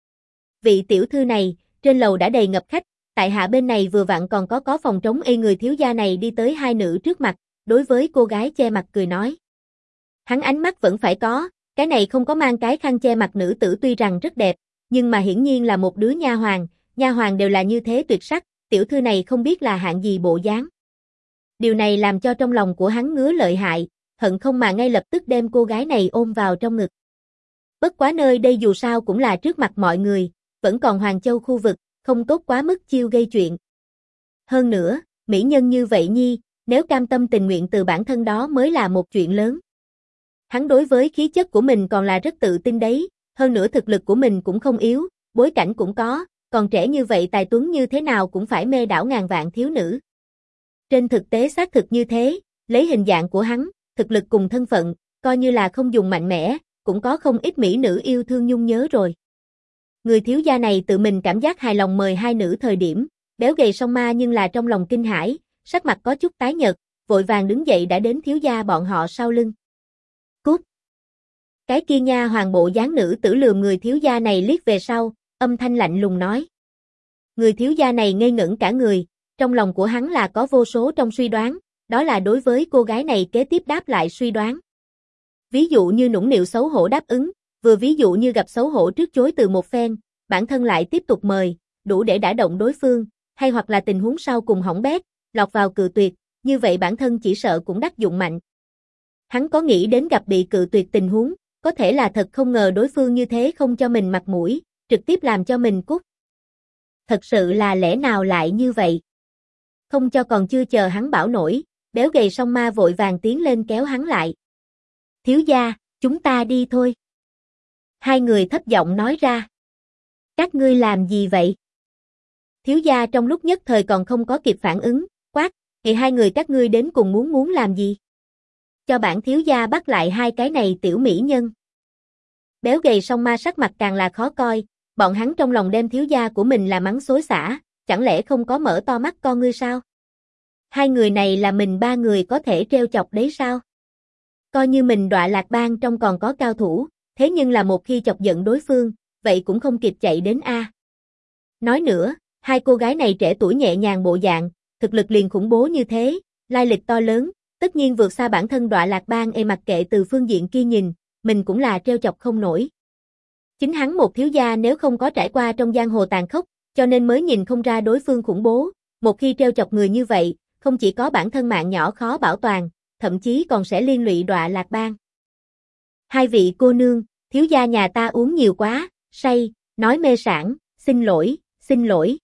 Vị tiểu thư này, trên lầu đã đầy ngập khách, tại hạ bên này vừa vặn còn có phòng trống người thiếu gia này đi tới hai nữ trước mặt, đối với cô gái che mặt cười nói. Hắn ánh mắt vẫn phải có, cái này không có mang cái khăn che mặt nữ tử tuy rằng rất đẹp, nhưng mà hiển nhiên là một đứa nha hoàn đều là như thế tuyệt sắc, tiểu thư này không biết là hạng gì bộ dáng. Điều này làm cho trong lòng của hắn ngứa lợi hại, hận không mà ngay lập tức đem cô gái này ôm vào trong ngực. Bất quá nơi đây dù sao cũng là trước mặt mọi người, vẫn còn Hoàng Châu khu vực, không tốt quá mức chiêu gây chuyện. Hơn nữa, mỹ nhân như vậy nhi, nếu cam tâm tình nguyện từ bản thân đó mới là một chuyện lớn. Hắn đối với khí chất của mình còn là rất tự tin đấy, hơn nữa thực lực của mình cũng không yếu, bối cảnh cũng có, còn trẻ như vậy tài tuấn như thế nào cũng phải mê đảo ngàn vạn thiếu nữ. Trên thực tế xác thực như thế, lấy hình dạng của hắn, thực lực cùng thân phận, coi như là không dùng mạnh mẽ, cũng có không ít mỹ nữ yêu thương nhung nhớ rồi. Người thiếu gia này tự mình cảm giác hài lòng mời hai nữ thời điểm, béo gầy song ma nhưng là trong lòng kinh hãi, sắc mặt có chút tái nhợt, vội vàng đứng dậy đã đến thiếu gia bọn họ sau lưng. Cút! Cái kia nha hoàng bộ dáng nữ tử lườm người thiếu gia này liếc về sau, âm thanh lạnh lùng nói. Người thiếu gia này ngây ngẩn cả người, trong lòng của hắn là có vô số trong suy đoán, đó là đối với cô gái này kế tiếp đáp lại suy đoán. Ví dụ như nũng nịu xấu hổ đáp ứng, vừa ví dụ như gặp xấu hổ trước chối từ một phen, bản thân lại tiếp tục mời, đủ để đả động đối phương, hay hoặc là tình huống sau cùng hỏng bét, lọt vào cự tuyệt, như vậy bản thân chỉ sợ cũng đắc dụng mạnh. Hắn có nghĩ đến gặp bị cự tuyệt tình huống, có thể là thật không ngờ đối phương như thế không cho mình mặt mũi, trực tiếp làm cho mình cút. Thật sự là lẽ nào lại như vậy? Không cho còn chưa chờ hắn bảo nổi, béo gầy song ma vội vàng tiến lên kéo hắn lại. Thiếu gia, chúng ta đi thôi. Hai người thấp giọng nói ra. Các ngươi làm gì vậy? Thiếu gia trong lúc nhất thời còn không có kịp phản ứng, quát, thì hai người các ngươi đến cùng muốn làm gì? Cho bản thiếu gia bắt lại hai cái này tiểu mỹ nhân. Béo gầy song ma sắc mặt càng là khó coi, bọn hắn trong lòng đem thiếu gia của mình là mắng xối xả, chẳng lẽ không có mở to mắt con ngươi sao? Hai người này là mình ba người có thể treo chọc đấy sao? Coi như mình Đọa Lạc Bang trong còn có cao thủ, thế nhưng là một khi chọc giận đối phương, vậy cũng không kịp chạy đến a. Nói nữa, hai cô gái này trẻ tuổi nhẹ nhàng bộ dạng, thực lực liền khủng bố như thế, lai lịch to lớn, tất nhiên vượt xa bản thân Đọa Lạc Bang mặc kệ từ phương diện kia nhìn, mình cũng là treo chọc không nổi. Chính hắn một thiếu gia nếu không có trải qua trong giang hồ tàn khốc, cho nên mới nhìn không ra đối phương khủng bố, một khi treo chọc người như vậy, không chỉ có bản thân mạng nhỏ khó bảo toàn, thậm chí còn sẽ liên lụy Đọa Lạc Bang. Hai vị cô nương, thiếu gia nhà ta uống nhiều quá, say, nói mê sảng, xin lỗi.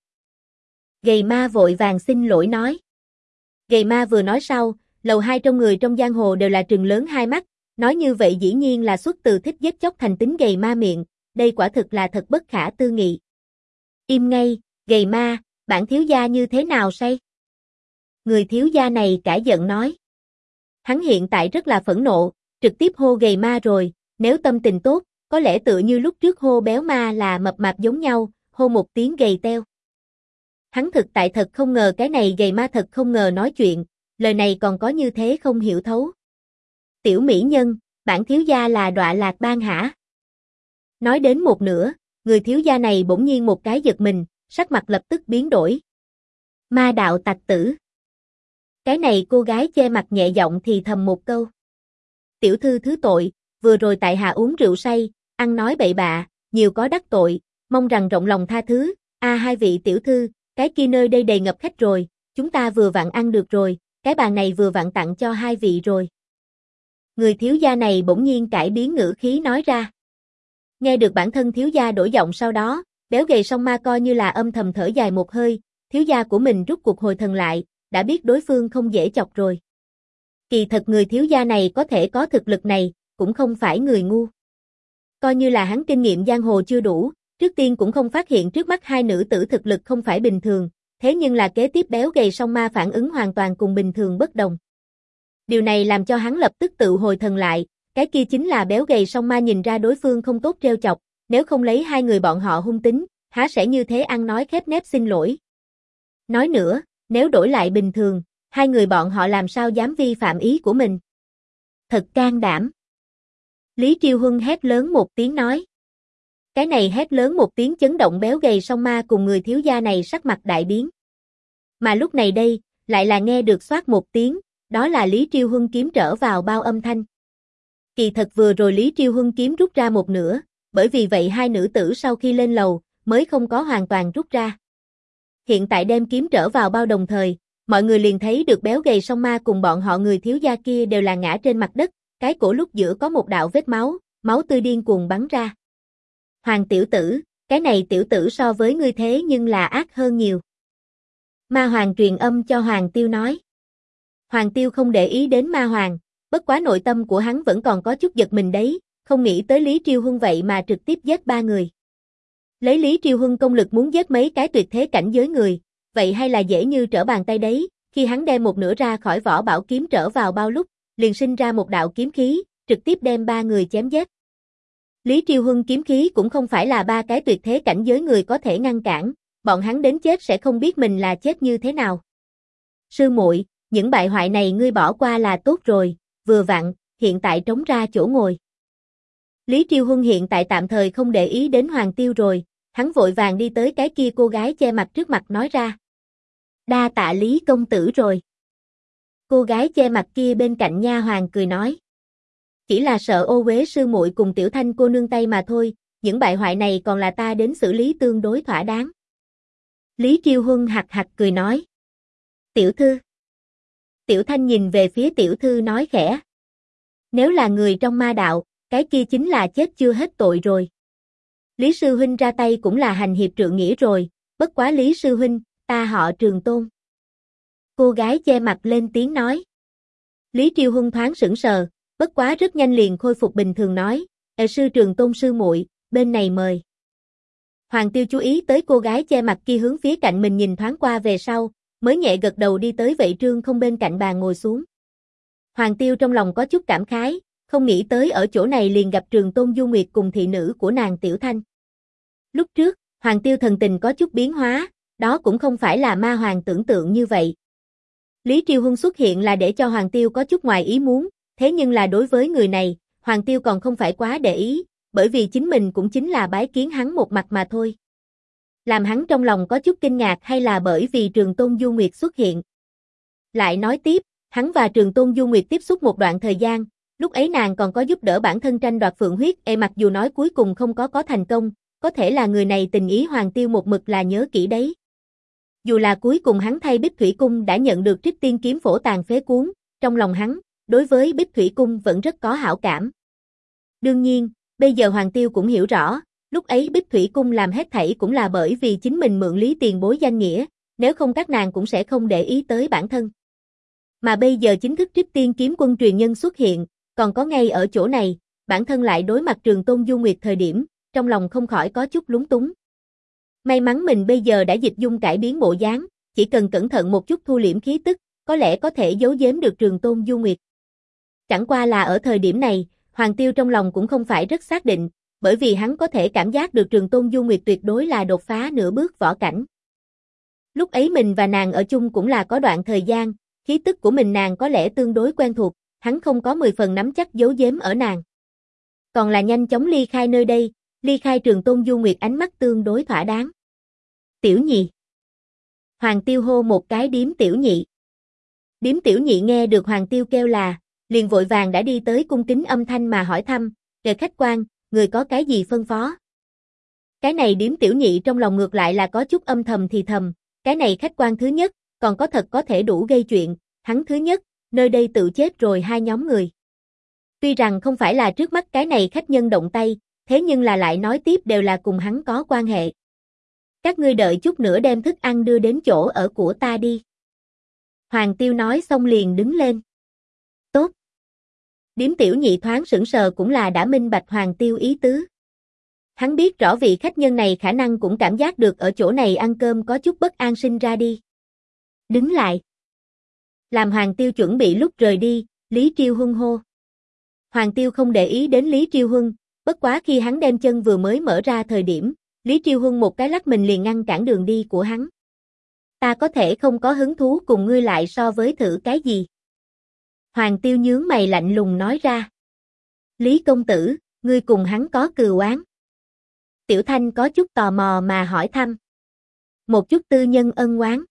Gầy ma vội vàng xin lỗi nói. Gầy ma vừa nói sau, lầu hai trong người trong giang hồ đều là trừng lớn hai mắt, nói như vậy dĩ nhiên là xuất từ thích giết chóc thành tính gầy ma miệng, đây quả thực là thật bất khả tư nghị. Im ngay, gầy ma, bản thiếu gia như thế nào say? Người thiếu gia này cả giận nói. Hắn hiện tại rất là phẫn nộ, trực tiếp hô gầy ma rồi, nếu tâm tình tốt, có lẽ tựa như lúc trước hô béo ma là mập mạp giống nhau, hô một tiếng gầy teo. Hắn thực tại thật không ngờ cái này gầy ma thật không ngờ nói chuyện, lời này còn có như thế không hiểu thấu. Tiểu mỹ nhân, bản thiếu gia là Đọa Lạc Bang hả? Nói đến một nửa, người thiếu gia này bỗng nhiên một cái giật mình, sắc mặt lập tức biến đổi. Ma đạo tặc tử. Cái này cô gái che mặt nhẹ giọng thì thầm một câu. Tiểu thư thứ tội, vừa rồi tại hạ uống rượu say, ăn nói bậy bạ, nhiều có đắc tội, mong rằng rộng lòng tha thứ. Hai vị tiểu thư, cái kia nơi đây đầy ngập khách rồi, chúng ta vừa vặn ăn được rồi, cái bàn này vừa vặn tặng cho hai vị rồi. Người thiếu gia này bỗng nhiên cải biến ngữ khí nói ra. Nghe được bản thân thiếu gia đổi giọng sau đó, béo gầy song ma coi như là âm thầm thở dài một hơi, thiếu gia của mình rút cuộc hồi thần lại, đã biết đối phương không dễ chọc rồi. Kỳ thật người thiếu gia này có thể có thực lực này, cũng không phải người ngu. Coi như là hắn kinh nghiệm giang hồ chưa đủ, trước tiên cũng không phát hiện trước mắt hai nữ tử thực lực không phải bình thường, thế nhưng là kế tiếp béo gầy song ma phản ứng hoàn toàn cùng bình thường bất đồng. Điều này làm cho hắn lập tức tự hồi thần lại, cái kia chính là béo gầy song ma nhìn ra đối phương không tốt trêu chọc, nếu không lấy hai người bọn họ hung tính, há sẽ như thế ăn nói khép nép xin lỗi. Nói nữa, nếu đổi lại bình thường, hai người bọn họ làm sao dám vi phạm ý của mình. Thật can đảm. Lý Triêu Huân hét lớn một tiếng nói. Cái này hét lớn một tiếng chấn động béo gầy song ma cùng người thiếu gia này sắc mặt đại biến. Mà lúc này đây, lại là nghe được xoát một tiếng, đó là Lý Triêu Huân kiếm trở vào bao âm thanh. Kỳ thật vừa rồi Lý Triêu Huân kiếm rút ra một nửa, bởi vì vậy hai nữ tử sau khi lên lầu, mới không có hoàn toàn rút ra. Hiện tại đem kiếm trở vào bao đồng thời, mọi người liền thấy được béo gầy song ma cùng bọn họ người thiếu gia kia đều là ngã trên mặt đất, cái cổ lúc giữa có một đạo vết máu, máu tươi điên cuồng bắn ra. Hoàng tiểu tử, cái này tiểu tử so với ngươi thế nhưng là ác hơn nhiều. Ma Hoàng truyền âm cho Hoàng Tiêu nói. Hoàng Tiêu không để ý đến Ma Hoàng, bất quá nội tâm của hắn vẫn còn có chút giật mình đấy, không nghĩ tới Lý Triêu Huân vậy mà trực tiếp giết ba người. Lấy Lý Triêu Huân công lực muốn giết mấy cái tuyệt thế cảnh giới người, vậy hay là dễ như trở bàn tay đấy, khi hắn đem một nửa ra khỏi vỏ bảo kiếm trở vào bao lúc, liền sinh ra một đạo kiếm khí, trực tiếp đem ba người chém giết. Lý Triêu Huân kiếm khí cũng không phải là ba cái tuyệt thế cảnh giới người có thể ngăn cản, bọn hắn đến chết sẽ không biết mình là chết như thế nào. Sư muội, những bại hoại này ngươi bỏ qua là tốt rồi, vừa vặn, hiện tại trống ra chỗ ngồi. Lý Triêu Huân hiện tại tạm thời không để ý đến Hoàng Tiêu rồi, hắn vội vàng đi tới cái kia cô gái che mặt trước mặt nói ra. Đa tạ Lý công tử rồi. Cô gái che mặt kia bên cạnh nha hoàn cười nói. Chỉ là sợ ô uế sư muội cùng Tiểu Thanh cô nương tay mà thôi, những bại hoại này còn là ta đến xử lý tương đối thỏa đáng. Lý Triêu Huân hặc hặc cười nói. Tiểu thư. Tiểu Thanh nhìn về phía tiểu thư nói khẽ. Nếu là người trong ma đạo, cái kia chính là chết chưa hết tội rồi. Lý sư huynh ra tay cũng là hành hiệp trượng nghĩa rồi, bất quá Lý sư huynh, ta họ Trường Tôn. Cô gái che mặt lên tiếng nói. Lý Triêu Huân thoáng sững sờ, bất quá rất nhanh liền khôi phục bình thường nói, sư Trường Tôn sư muội, bên này mời. Hoàng Tiêu chú ý tới cô gái che mặt kia hướng phía cạnh mình nhìn thoáng qua về sau, mới nhẹ gật đầu đi tới Vệ Trương Không bên cạnh bàn ngồi xuống. Hoàng Tiêu trong lòng có chút cảm khái, không nghĩ tới ở chỗ này liền gặp Trường Tôn Du Nguyệt cùng thị nữ của nàng Tiểu Thanh. Lúc trước, Hoàng Tiêu thần tình có chút biến hóa, đó cũng không phải là ma hoàng tưởng tượng như vậy. Lý Triêu Huân xuất hiện là để cho Hoàng Tiêu có chút ngoài ý muốn, thế nhưng là đối với người này, Hoàng Tiêu còn không phải quá để ý, bởi vì chính mình cũng chính là bái kiến hắn một mặt mà thôi. Làm hắn trong lòng có chút kinh ngạc hay là bởi vì Trường Tôn Du Nguyệt xuất hiện. Lại nói tiếp, hắn và Trường Tôn Du Nguyệt tiếp xúc một đoạn thời gian, lúc ấy nàng còn có giúp đỡ bản thân tranh đoạt phượng huyết, mặc dù nói cuối cùng không có thành công, có thể là người này tình ý Hoàng Tiêu một mực là nhớ kỹ đấy. Dù là cuối cùng hắn thay Bích Thủy Cung đã nhận được Trích Tiên kiếm phổ tàn phế cuốn, trong lòng hắn, đối với Bích Thủy Cung vẫn rất có hảo cảm. Đương nhiên, bây giờ Hoàng Tiêu cũng hiểu rõ, lúc ấy Bích Thủy Cung làm hết thảy cũng là bởi vì chính mình mượn Lý tiền bối danh nghĩa, nếu không các nàng cũng sẽ không để ý tới bản thân. Mà bây giờ chính thức Trích Tiên kiếm quân truyền nhân xuất hiện, còn có ngay ở chỗ này, bản thân lại đối mặt Trường Tôn Du Nguyệt thời điểm, trong lòng không khỏi có chút lúng túng. May mắn mình bây giờ đã dịch dung cải biến bộ dáng, chỉ cần cẩn thận một chút thu liễm khí tức, có lẽ có thể giấu giếm được Trường Tôn Du Nguyệt. Chẳng qua là ở thời điểm này, Hoàng Tiêu trong lòng cũng không phải rất xác định, bởi vì hắn có thể cảm giác được Trường Tôn Du Nguyệt tuyệt đối là đột phá nửa bước võ cảnh. Lúc ấy mình và nàng ở chung cũng là có đoạn thời gian, khí tức của mình nàng có lẽ tương đối quen thuộc, hắn không có 10 phần nắm chắc giấu giếm ở nàng. Còn là nhanh chóng ly khai nơi đây, ly khai Trường Tôn Du Nguyệt ánh mắt tương đối thỏa đáng. Tiểu nhị. Hoàng Tiêu hô một cái Điếm tiểu nhị. Điếm tiểu nhị nghe được Hoàng Tiêu kêu là, liền vội vàng đã đi tới cung kính âm thanh mà hỏi thăm, "Kẻ khách quan, người có cái gì phân phó?" Cái này Điếm tiểu nhị trong lòng ngược lại là có chút âm thầm thì thầm, cái này khách quan thứ nhất, còn có thật có thể đủ gây chuyện, hắn thứ nhất, nơi đây tự chết rồi hai nhóm người. Tuy rằng không phải là trước mắt cái này khách nhân động tay, thế nhưng là lại nói tiếp đều là cùng hắn có quan hệ. Các ngươi đợi chút nữa đem thức ăn đưa đến chỗ ở của ta đi. Hoàng Tiêu nói xong liền đứng lên. Tốt. Điếm tiểu nhị thoáng sững sờ cũng là đã minh bạch Hoàng Tiêu ý tứ. Hắn biết rõ vị khách nhân này khả năng cũng cảm giác được ở chỗ này ăn cơm có chút bất an sinh ra đi. Đứng lại. Làm Hoàng Tiêu chuẩn bị lúc rời đi, Lý Triêu Huân hô. Hoàng Tiêu không để ý đến Lý Triêu Huân, bất quá khi hắn đem chân vừa mới mở ra thời điểm, Lý Triêu Huân một cái lắc mình liền ngăn cản đường đi của hắn. Ta có thể không có hứng thú cùng ngươi lại so với thử cái gì? Hoàng Tiêu nhướng mày lạnh lùng nói ra. Lý công tử, ngươi cùng hắn có cừu oán. Tiểu Thanh có chút tò mò mà hỏi thăm. Một chút tư nhân ân oán.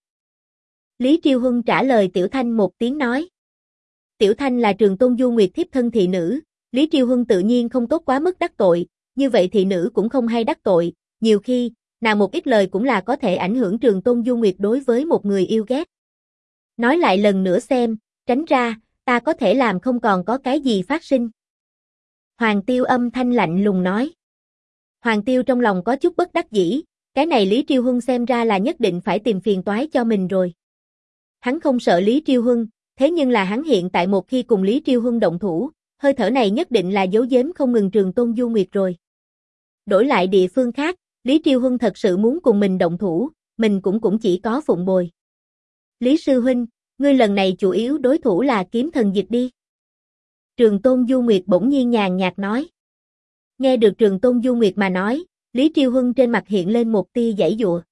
Lý Triêu Huân trả lời Tiểu Thanh một tiếng nói. Tiểu Thanh là Trường Tôn Du Nguyệt thiếp thân thị nữ, Lý Triêu Huân tự nhiên không tốt quá mức đắc tội, như vậy thị nữ cũng không hay đắc tội, nhiều khi, nàng một ít lời cũng là có thể ảnh hưởng Trường Tôn Du Nguyệt đối với một người yêu ghét. Nói lại lần nữa xem, tránh ra, ta có thể làm không còn có cái gì phát sinh. Hoàng Tiêu âm thanh lạnh lùng nói. Hoàng Tiêu trong lòng có chút bất đắc dĩ, cái này Lý Triêu Huân xem ra là nhất định phải tìm phiền toái cho mình rồi. Hắn không sợ Lý Triêu Huân, thế nhưng là hắn hiện tại một khi cùng Lý Triêu Huân động thủ, hơi thở này nhất định là giấu giếm không ngừng Trường Tôn Du Nguyệt rồi. Đổi lại địa phương khác, Lý Triêu Huân thật sự muốn cùng mình động thủ, mình cũng chỉ có phụng bồi. Lý sư huynh, ngươi lần này chủ yếu đối thủ là Kiếm Thần Dịch đi. Trường Tôn Du Nguyệt bỗng nhiên nhàn nhạt nói. Nghe được Trường Tôn Du Nguyệt mà nói, Lý Triêu Huân trên mặt hiện lên một tia giãy giụa.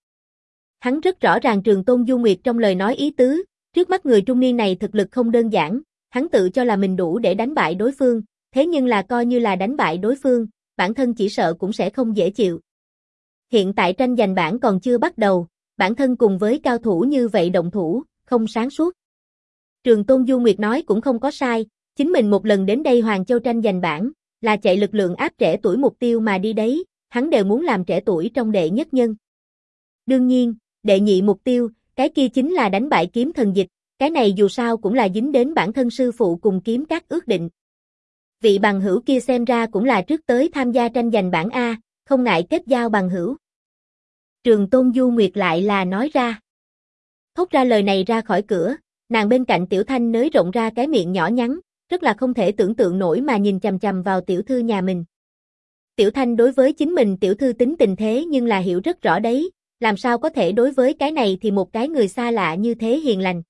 Hắn rất rõ ràng Trường Tôn Du Nguyệt trong lời nói ý tứ, trước mắt người trung niên này thực lực không đơn giản, hắn tự cho là mình đủ để đánh bại đối phương, thế nhưng là coi như là đánh bại đối phương, bản thân chỉ sợ cũng sẽ không dễ chịu. Hiện tại tranh giành bảng còn chưa bắt đầu, bản thân cùng với cao thủ như vậy động thủ, không sáng suốt. Trường Tôn Du Nguyệt nói cũng không có sai, chính mình một lần đến đây Hoàng Châu tranh giành bảng, là chạy lực lượng áp trẻ tuổi mục tiêu mà đi đấy, hắn đều muốn làm trẻ tuổi trong đệ nhất nhân. Đương nhiên, đệ nhị mục tiêu, cái kia chính là đánh bại kiếm thần dịch, cái này dù sao cũng là dính đến bản thân sư phụ cùng kiếm các ước định. Vị bằng hữu kia xem ra cũng là trước tới tham gia tranh giành bảng A, không ngại kết giao bằng hữu. Trường Tôn Du Nguyệt lại là nói ra. Thốt ra lời này ra khỏi cửa, nàng bên cạnh Tiểu Thanh nới rộng ra cái miệng nhỏ nhắn, rất là không thể tưởng tượng nổi mà nhìn chằm chằm vào tiểu thư nhà mình. Tiểu Thanh đối với chính mình tiểu thư tính tình thế nhưng là hiểu rất rõ đấy, làm sao có thể đối với cái này thì một cái người xa lạ như thế hiền lành.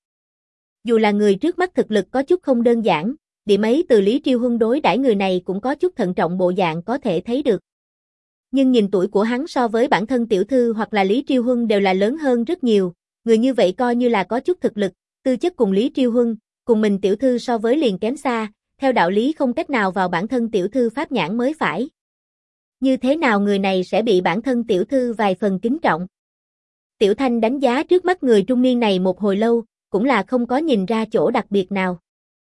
Dù là người trước mắt thực lực có chút không đơn giản, điểm ấy từ Lý Triêu Huân đối đãi người này cũng có chút thận trọng bộ dạng có thể thấy được. Nhưng nhìn tuổi của hắn so với bản thân tiểu thư hoặc là Lý Triêu Huân đều là lớn hơn rất nhiều, người như vậy coi như là có chút thực lực, tư chất cùng Lý Triêu Huân, cùng mình tiểu thư so với liền kém xa, theo đạo lý không cách nào vào bản thân tiểu thư pháp nhãn mới phải. Như thế nào người này sẽ bị bản thân tiểu thư vài phần kính trọng? Tiểu Thanh đánh giá trước mắt người trung niên này một hồi lâu, cũng là không có nhìn ra chỗ đặc biệt nào.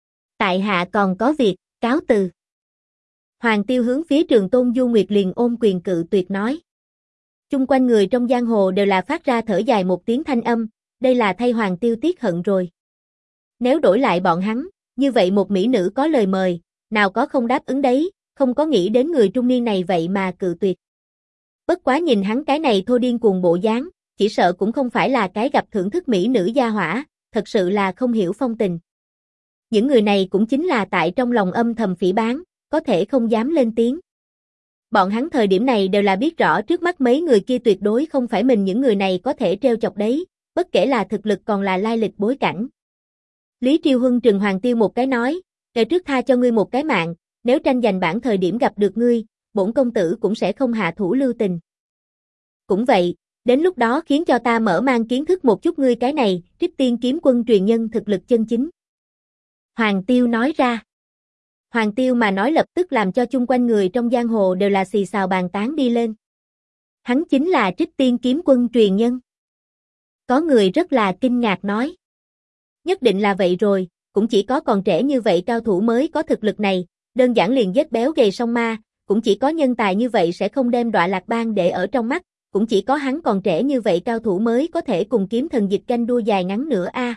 Tại hạ còn có việc, cáo từ. Hoàng Tiêu hướng phía Trường Tôn Du Nguyệt liền ôm quyền cự tuyệt nói. Chung quanh người trong giang hồ đều là phát ra thở dài một tiếng thanh âm, đây là thay Hoàng Tiêu tiếc hận rồi. Nếu đổi lại bọn hắn, như vậy một mỹ nữ có lời mời, nào có không đáp ứng đấy, không có nghĩ đến người trung niên này vậy mà cự tuyệt. Bất quá nhìn hắn cái này thô điên cuồng bộ dáng, chỉ sợ cũng không phải là cái gặp thưởng thức mỹ nữ gia hỏa, thật sự là không hiểu phong tình. Những người này cũng chính là tại trong lòng âm thầm phỉ báng, có thể không dám lên tiếng. Bọn hắn thời điểm này đều là biết rõ trước mắt mấy người kia tuyệt đối không phải mình những người này có thể trêu chọc đấy, bất kể là thực lực còn là lai lịch bối cảnh. Lý Triêu Huân trừng Hoàng Tiêu một cái nói, ngày trước tha cho ngươi một cái mạng, nếu tranh giành bảng thời điểm gặp được ngươi, bổn công tử cũng sẽ không hạ thủ lưu tình. Cũng vậy, đến lúc đó khiến cho ta mở mang kiến thức một chút ngươi cái này, Trích Tiên kiếm quân truyền nhân thực lực chân chính. Hoàng Tiêu nói ra. Hoàng Tiêu mà nói lập tức làm cho chung quanh người trong giang hồ đều là xì xào bàn tán đi lên. Hắn chính là Trích Tiên kiếm quân truyền nhân. Có người rất là kinh ngạc nói. Nhất định là vậy rồi, cũng chỉ có còn trẻ như vậy cao thủ mới có thực lực này, đơn giản liền giết béo gầy song ma, cũng chỉ có nhân tài như vậy sẽ không đem Đọa Lạc Bang để ở trong mắt, cũng chỉ có hắn còn trẻ như vậy cao thủ mới có thể cùng kiếm thần dịch canh đua dài ngắn nữa a.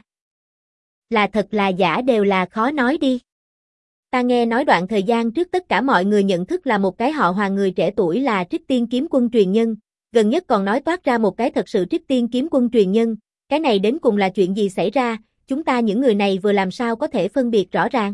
Là thật là giả đều là khó nói đi. Ta nghe nói đoạn thời gian trước tất cả mọi người nhận thức là một cái họ Hoàng người trẻ tuổi là Trích Tiên kiếm quân truyền nhân, gần nhất còn nói toát ra một cái thật sự Trích Tiên kiếm quân truyền nhân, cái này đến cùng là chuyện gì xảy ra, chúng ta những người này vừa làm sao có thể phân biệt rõ ràng.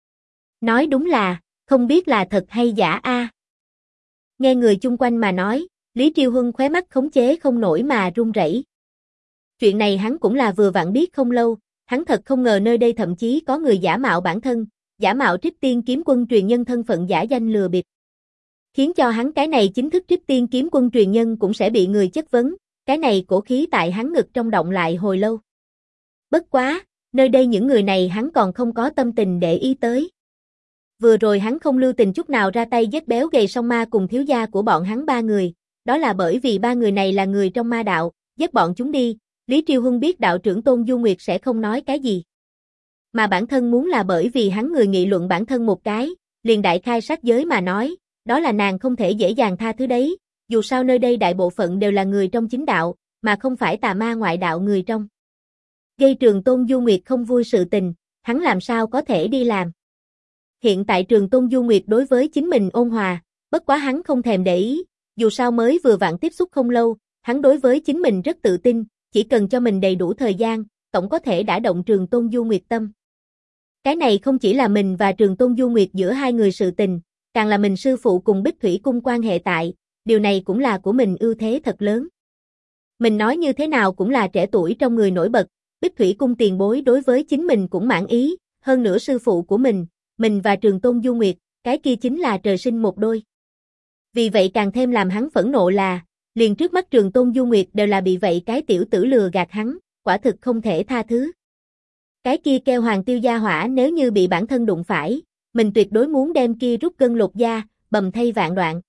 Nói đúng là, không biết là thật hay giả a. Nghe người chung quanh mà nói, Lý Triêu Huân khóe mắt khống chế không nổi mà run rẩy. Chuyện này hắn cũng là vừa vặn biết không lâu, hắn thật không ngờ nơi đây thậm chí có người giả mạo bản thân, giả mạo Trích Tiên kiếm quân truyền nhân thân phận giả danh lừa bịp. Khiến cho hắn cái này chính thức Trích Tiên kiếm quân truyền nhân cũng sẽ bị người chất vấn, cái này cổ khí tại hắn ngực trong động lại hồi lâu. Bất quá, nơi đây những người này hắn còn không có tâm tình để ý tới. Vừa rồi hắn không lưu tình chút nào ra tay giết béo gầy song ma cùng thiếu gia của bọn hắn ba người, đó là bởi vì ba người này là người trong ma đạo, giết bọn chúng đi, Lý Triêu Huân biết đạo trưởng Tôn Du Nguyệt sẽ không nói cái gì. Mà bản thân muốn là bởi vì hắn người nghị luận bản thân một cái, liền đại khai sát giới mà nói, đó là nàng không thể dễ dàng tha thứ đấy, dù sao nơi đây đại bộ phận đều là người trong chính đạo, mà không phải tà ma ngoại đạo người trong. Gây Trường Tôn Du Nguyệt không vui sự tình, hắn làm sao có thể đi làm. Hiện tại Trường Tôn Du Nguyệt đối với chính mình ôn hòa, bất quá hắn không thèm để ý, dù sao mới vừa vặn tiếp xúc không lâu, hắn đối với chính mình rất tự tin, chỉ cần cho mình đầy đủ thời gian, tổng có thể đả động Trường Tôn Du Nguyệt tâm. Cái này không chỉ là mình và Trường Tôn Du Nguyệt giữa hai người sự tình, càng là mình sư phụ cùng Bích Thủy cung quan hệ tại, điều này cũng là của mình ưu thế thật lớn. Mình nói như thế nào cũng là trẻ tuổi trong người nổi bật, Bích Thủy cung tiền bối đối với chính mình cũng mãn ý, hơn nữa sư phụ của mình và Trường Tôn Du Nguyệt, cái kia chính là trời sinh một đôi. Vì vậy càng thêm làm hắn phẫn nộ là, liền trước mắt Trường Tôn Du Nguyệt đều là bị vậy cái tiểu tử lừa gạt hắn, quả thực không thể tha thứ. Cái kia kêu Hoàng Tiêu gia hỏa nếu như bị bản thân đụng phải, mình tuyệt đối muốn đem kia rút gân lột da, bầm thây vạn đoạn.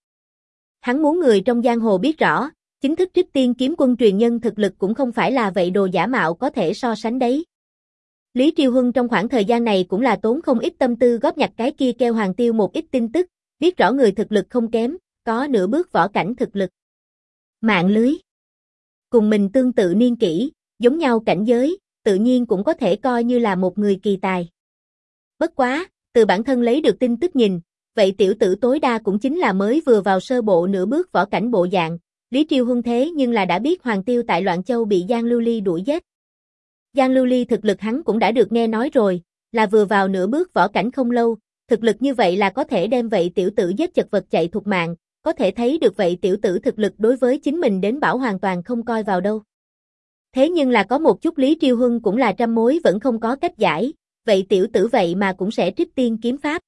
Hắn muốn người trong giang hồ biết rõ, chính thức Trích Tiên Kiếm Quân truyền nhân thực lực cũng không phải là vậy đồ giả mạo có thể so sánh đấy. Lý Triều Huân trong khoảng thời gian này cũng là tốn không ít tâm tư góp nhặt cái kia kêu Hoàng Tiêu một ít tin tức, biết rõ người thực lực không kém, có nửa bước võ cảnh thực lực. Mạng lưới. Cùng mình tương tự niên kỷ, giống nhau cảnh giới, tự nhiên cũng có thể coi như là một người kỳ tài. Bất quá, từ bản thân lấy được tin tức nhìn, vậy tiểu tử tối đa cũng chính là mới vừa vào sơ bộ nửa bước võ cảnh bộ dạng, Lý Triều Huân thế nhưng là đã biết Hoàng Tiêu tại Loạn Châu bị Giang Lưu Ly đuổi giết. Giang Lưu Ly thực lực hắn cũng đã được nghe nói rồi, là vừa vào nửa bước võ cảnh không lâu, thực lực như vậy là có thể đem vậy tiểu tử giết chật vật chạy thục mạng, có thể thấy được vậy tiểu tử thực lực đối với chính mình đến bảo hoàn toàn không coi vào đâu. Thế nhưng là có một chút Lý Triều Huân cũng là trăm mối vẫn không có cách giải, vậy tiểu tử vậy mà cũng sẽ trích tiên kiếm pháp.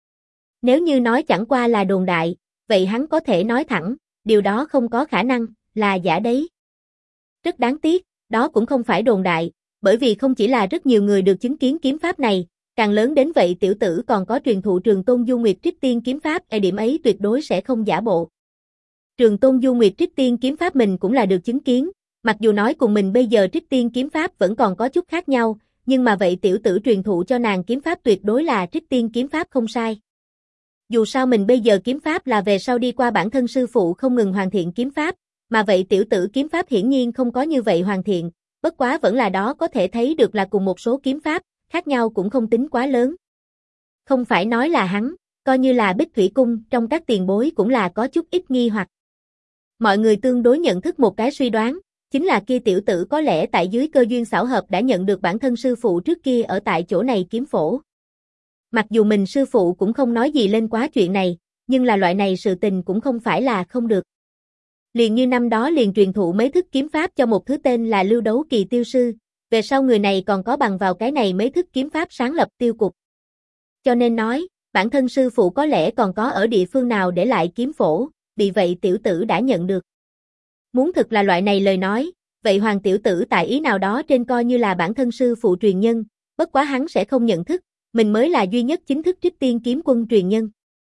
Nếu như nói chẳng qua là đồn đại, vậy hắn có thể nói thẳng, điều đó không có khả năng, là giả đấy. Rất đáng tiếc, đó cũng không phải đồn đại, bởi vì không chỉ là rất nhiều người được chứng kiến kiếm pháp này, càng lớn đến vậy tiểu tử còn có truyền thụ Trường Tôn Du Nguyệt trích tiên kiếm pháp, điểm ấy tuyệt đối sẽ không giả bộ. Trường Tôn Du Nguyệt trích tiên kiếm pháp mình cũng là được chứng kiến, mặc dù nói cùng mình bây giờ trích tiên kiếm pháp vẫn còn có chút khác nhau, nhưng mà vậy tiểu tử truyền thụ cho nàng kiếm pháp tuyệt đối là trích tiên kiếm pháp không sai. Dù sao mình bây giờ kiếm pháp là về sau đi qua bản thân sư phụ không ngừng hoàn thiện kiếm pháp, mà vậy tiểu tử kiếm pháp hiển nhiên không có như vậy hoàn thiện, bất quá vẫn là đó có thể thấy được là cùng một số kiếm pháp, khác nhau cũng không tính quá lớn. Không phải nói là hắn, coi như là Bích Thủy Cung trong các tiền bối cũng là có chút ít nghi hoặc. Mọi người tương đối nhận thức một cái suy đoán, chính là kia tiểu tử có lẽ tại dưới cơ duyên xảo hợp đã nhận được bản thân sư phụ trước kia ở tại chỗ này kiếm phổ. Mặc dù mình sư phụ cũng không nói gì lên quá chuyện này, nhưng là loại này sự tình cũng không phải là không được. Liền như năm đó liền truyền thụ mấy thức kiếm pháp cho một thứ tên là Lưu Đấu Kỳ tiêu sư, về sau người này còn có bằng vào cái này mấy thức kiếm pháp sáng lập tiêu cục. Cho nên nói, bản thân sư phụ có lẽ còn có ở địa phương nào để lại kiếm phổ, bị vậy tiểu tử đã nhận được. Muốn thực là loại này lời nói, vậy Hoàng tiểu tử tại ý nào đó trên coi như là bản thân sư phụ truyền nhân, bất quá hắn sẽ không nhận thức, mình mới là duy nhất chính thức Trích Tiên Kiếm Quân truyền nhân.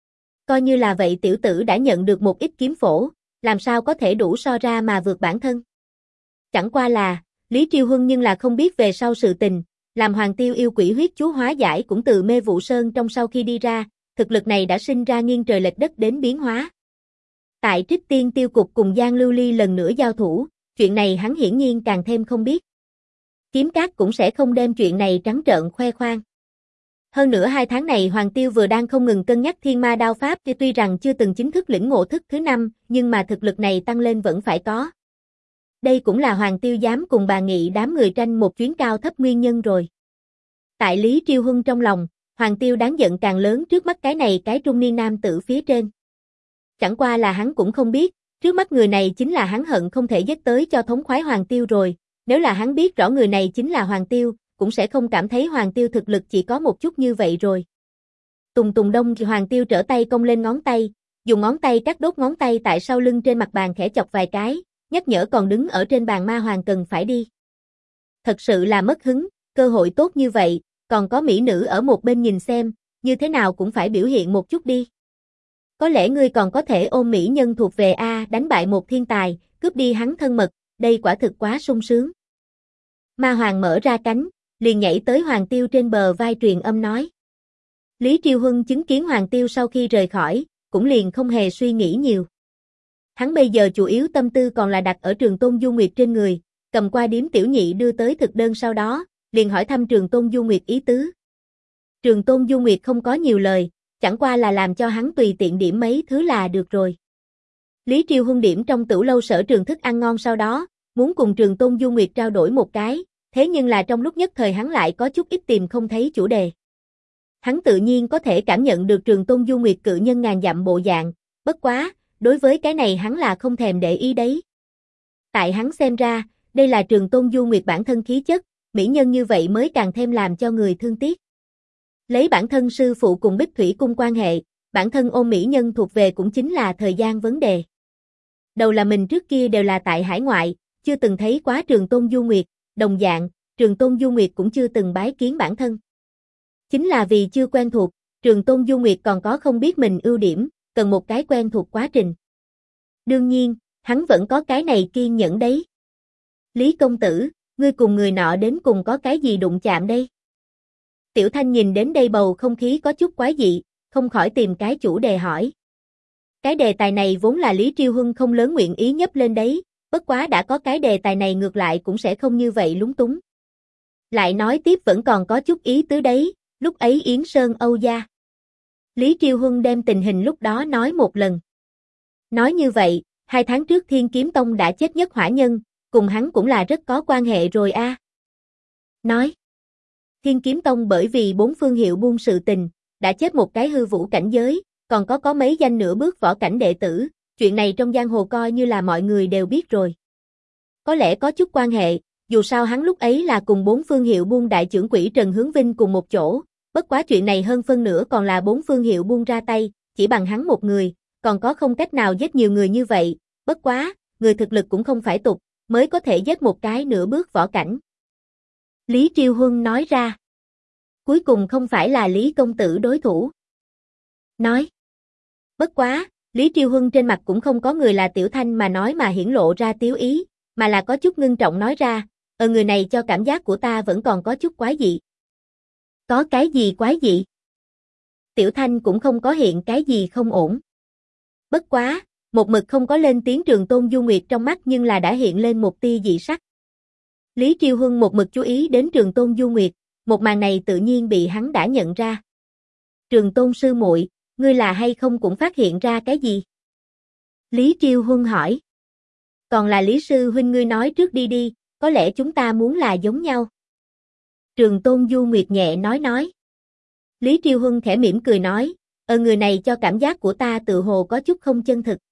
Coi như là vậy tiểu tử đã nhận được một ít kiếm phổ, làm sao có thể đủ so ra mà vượt bản thân. Chẳng qua là, Lý Triều Huân nhưng là không biết về sau sự tình, làm Hoàng Tiêu yêu quỷ huyết chú hóa giải cũng từ Mê Vụ Sơn trong sau khi đi ra, thực lực này đã sinh ra nghiêng trời lệch đất đến biến hóa. Tại Trích Tiên Tiêu Cục cùng Giang Lưu Ly lần nữa giao thủ, chuyện này hắn hiển nhiên càng thêm không biết. Kiếm Cát cũng sẽ không đem chuyện này trắng trợn khoe khoang. Hơn nữa 2 tháng này Hoàng Tiêu vừa đang không ngừng cân nhắc Thiên Ma Đao Pháp, tuy rằng chưa từng chính thức lĩnh ngộ thức thứ 5, nhưng mà thực lực này tăng lên vẫn phải có. Đây cũng là Hoàng Tiêu dám cùng bà Nghị đám người tranh một chuyến cao thấp nguyên nhân rồi. Tại Lý Triều Huân trong lòng, Hoàng Tiêu đáng giận càng lớn trước mắt cái này cái trung niên nam tử phía trên. Chẳng qua là hắn cũng không biết, trước mắt người này chính là hắn hận không thể giết tới cho thống khoái Hoàng Tiêu rồi, nếu là hắn biết rõ người này chính là Hoàng Tiêu, cũng sẽ không cảm thấy Hoàng Tiêu thực lực chỉ có một chút như vậy rồi. Tùng tùng đông thì Hoàng Tiêu trở tay cong lên ngón tay, dùng ngón tay cắt đốt ngón tay tại sau lưng trên mặt bàn khẽ chọc vài cái, nhắc nhở còn đứng ở trên bàn ma hoàng cần phải đi. Thật sự là mất hứng, cơ hội tốt như vậy, còn có mỹ nữ ở một bên nhìn xem, như thế nào cũng phải biểu hiện một chút đi. Có lẽ ngươi còn có thể ôm mỹ nhân thuộc về đánh bại một thiên tài, cướp đi hắn thân mật, đây quả thực quá sung sướng. Ma hoàng mở ra cánh, liền nhảy tới Hoàng Tiêu trên bờ vai truyền âm nói. Lý Triều Huân chứng kiến Hoàng Tiêu sau khi rời khỏi, cũng liền không hề suy nghĩ nhiều. Hắn bây giờ chủ yếu tâm tư còn là đặt ở Trường Tôn Du Nguyệt trên người, cầm qua điếm tiểu nhị đưa tới thực đơn sau đó, liền hỏi thăm Trường Tôn Du Nguyệt ý tứ. Trường Tôn Du Nguyệt không có nhiều lời, chẳng qua là làm cho hắn tùy tiện điểm mấy thứ là được rồi. Lý Triều Huân điểm trong tửu lâu sở trường thức ăn ngon sau đó, muốn cùng Trường Tôn Du Nguyệt trao đổi một cái, thế nhưng là trong lúc nhất thời hắn lại có chút ít tìm không thấy chủ đề. Hắn tự nhiên có thể cảm nhận được Trường Tôn Du Nguyệt cự nhân ngàn dặm bộ dạng, bất quá, đối với cái này hắn là không thèm để ý đấy. Tại hắn xem ra, đây là Trường Tôn Du Nguyệt bản thân khí chất, mỹ nhân như vậy mới càng thêm làm cho người thương tiếc. Lấy bản thân sư phụ cùng Bích Thủy Cung quan hệ, bản thân ôn mỹ nhân thuộc về cũng chính là thời gian vấn đề. Đầu là mình trước kia đều là tại hải ngoại, chưa từng thấy quá Trường Tôn Du Nguyệt, đồng dạng, Trường Tôn Du Nguyệt cũng chưa từng bái kiến bản thân. Chính là vì chưa quen thuộc, Trường Tôn Du Nguyệt còn có không biết mình ưu điểm, cần một cái quen thuộc quá trình. Đương nhiên, hắn vẫn có cái này kiên nhẫn đấy. Lý công tử, ngươi cùng người nọ đến cùng có cái gì đụng chạm đây? Tiểu Thanh nhìn đến đây bầu không khí có chút quái dị, không khỏi tìm cái chủ đề hỏi. Cái đề tài này vốn là Lý Triêu Huân không lớn nguyện ý nhấp lên đấy, bất quá đã có cái đề tài này ngược lại cũng sẽ không như vậy lúng túng. Lại nói tiếp vẫn còn có chút ý tứ đấy, lúc ấy Yến Sơn Âu gia. Lý Triêu Huân đem tình hình lúc đó nói một lần. Nói như vậy, 2 tháng trước Thiên Kiếm Tông đã chết nhất hỏa nhân, cùng hắn cũng là rất có quan hệ rồi a. Nói. Thiên Kiếm Tông bởi vì 4 phương hiệu buông sự tình, đã chết một cái hư vũ cảnh giới, còn có mấy danh nửa bước võ cảnh đệ tử, chuyện này trong giang hồ coi như là mọi người đều biết rồi. Có lẽ có chút quan hệ, dù sao hắn lúc ấy là cùng 4 phương hiệu buông đại trưởng quỹ Trần Hướng Vinh cùng một chỗ, bất quá chuyện này hơn phân nửa còn là 4 phương hiệu buông ra tay, chỉ bằng hắn một người, còn có không cách nào giết nhiều người như vậy, bất quá, người thực lực cũng không phải tục, mới có thể giết một cái nửa bước võ cảnh. Lý Triêu Huân nói ra. Cuối cùng không phải là Lý công tử đối thủ. Nói. Bất quá, Lý Triêu Huân trên mặt cũng không có người là Tiểu Thanh mà nói mà hiển lộ ra tiếu ý, mà là có chút ngưng trọng nói ra, người này cho cảm giác của ta vẫn còn có chút quái dị. Có cái gì quái dị? Tiểu Thanh cũng không có hiện cái gì không ổn. Bất quá, một mực không có lên tiếng Trường Tôn Du Nguyệt trong mắt nhưng là đã hiện lên một tia dị sắc. Lý Triêu Huân một mực chú ý đến Trường Tôn Du Nguyệt, một màn này tự nhiên bị hắn đã nhận ra. Trường Tôn sư muội, ngươi là hay không cũng phát hiện ra cái gì? Lý Triêu Huân hỏi. Còn là Lý sư huynh ngươi nói trước đi đi, có lẽ chúng ta muốn là giống nhau. Trường Tôn Du Nguyệt nhẹ nói. Lý Triêu Huân khẽ mỉm cười nói, người này cho cảm giác của ta tự hồ có chút không chân thực.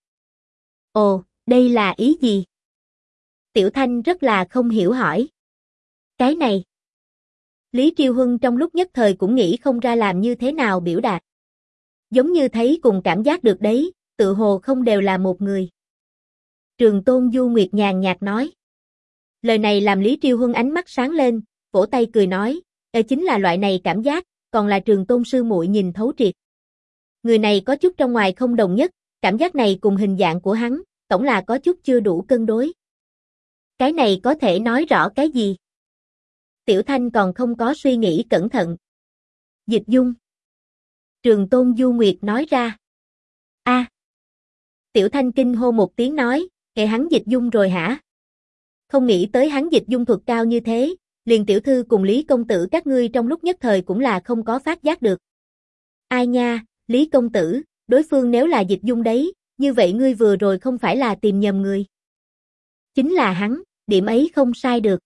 Ồ, đây là ý gì? Tiểu Thanh rất là không hiểu hỏi. Cái này. Lý Triêu Huân trong lúc nhất thời cũng nghĩ không ra làm như thế nào biểu đạt. Giống như thấy cùng cảm giác được đấy, tự hồ không đều là một người. Trường Tôn Du Nguyệt nhàn nhạt nói. Lời này làm Lý Triêu Huân ánh mắt sáng lên, vỗ tay cười nói, chính là loại này cảm giác, còn là Trường Tôn sư muội nhìn thấu triệt. Người này có chút trong ngoài không đồng nhất, cảm giác này cùng hình dạng của hắn, tổng là có chút chưa đủ cân đối. Cái này có thể nói rõ cái gì? Tiểu Thanh còn không có suy nghĩ cẩn thận. Dịch dung. Trường Tôn Du Nguyệt nói ra. A. Tiểu Thanh kinh hô một tiếng nói, hắn dịch dung rồi hả? Không nghĩ tới hắn dịch dung thuật cao như thế, liền tiểu thư cùng Lý công tử các ngươi trong lúc nhất thời cũng là không có phát giác được. Ai nha, Lý công tử, đối phương nếu là dịch dung đấy, như vậy ngươi vừa rồi không phải là tìm nhầm người. Chính là hắn, điểm ấy không sai được.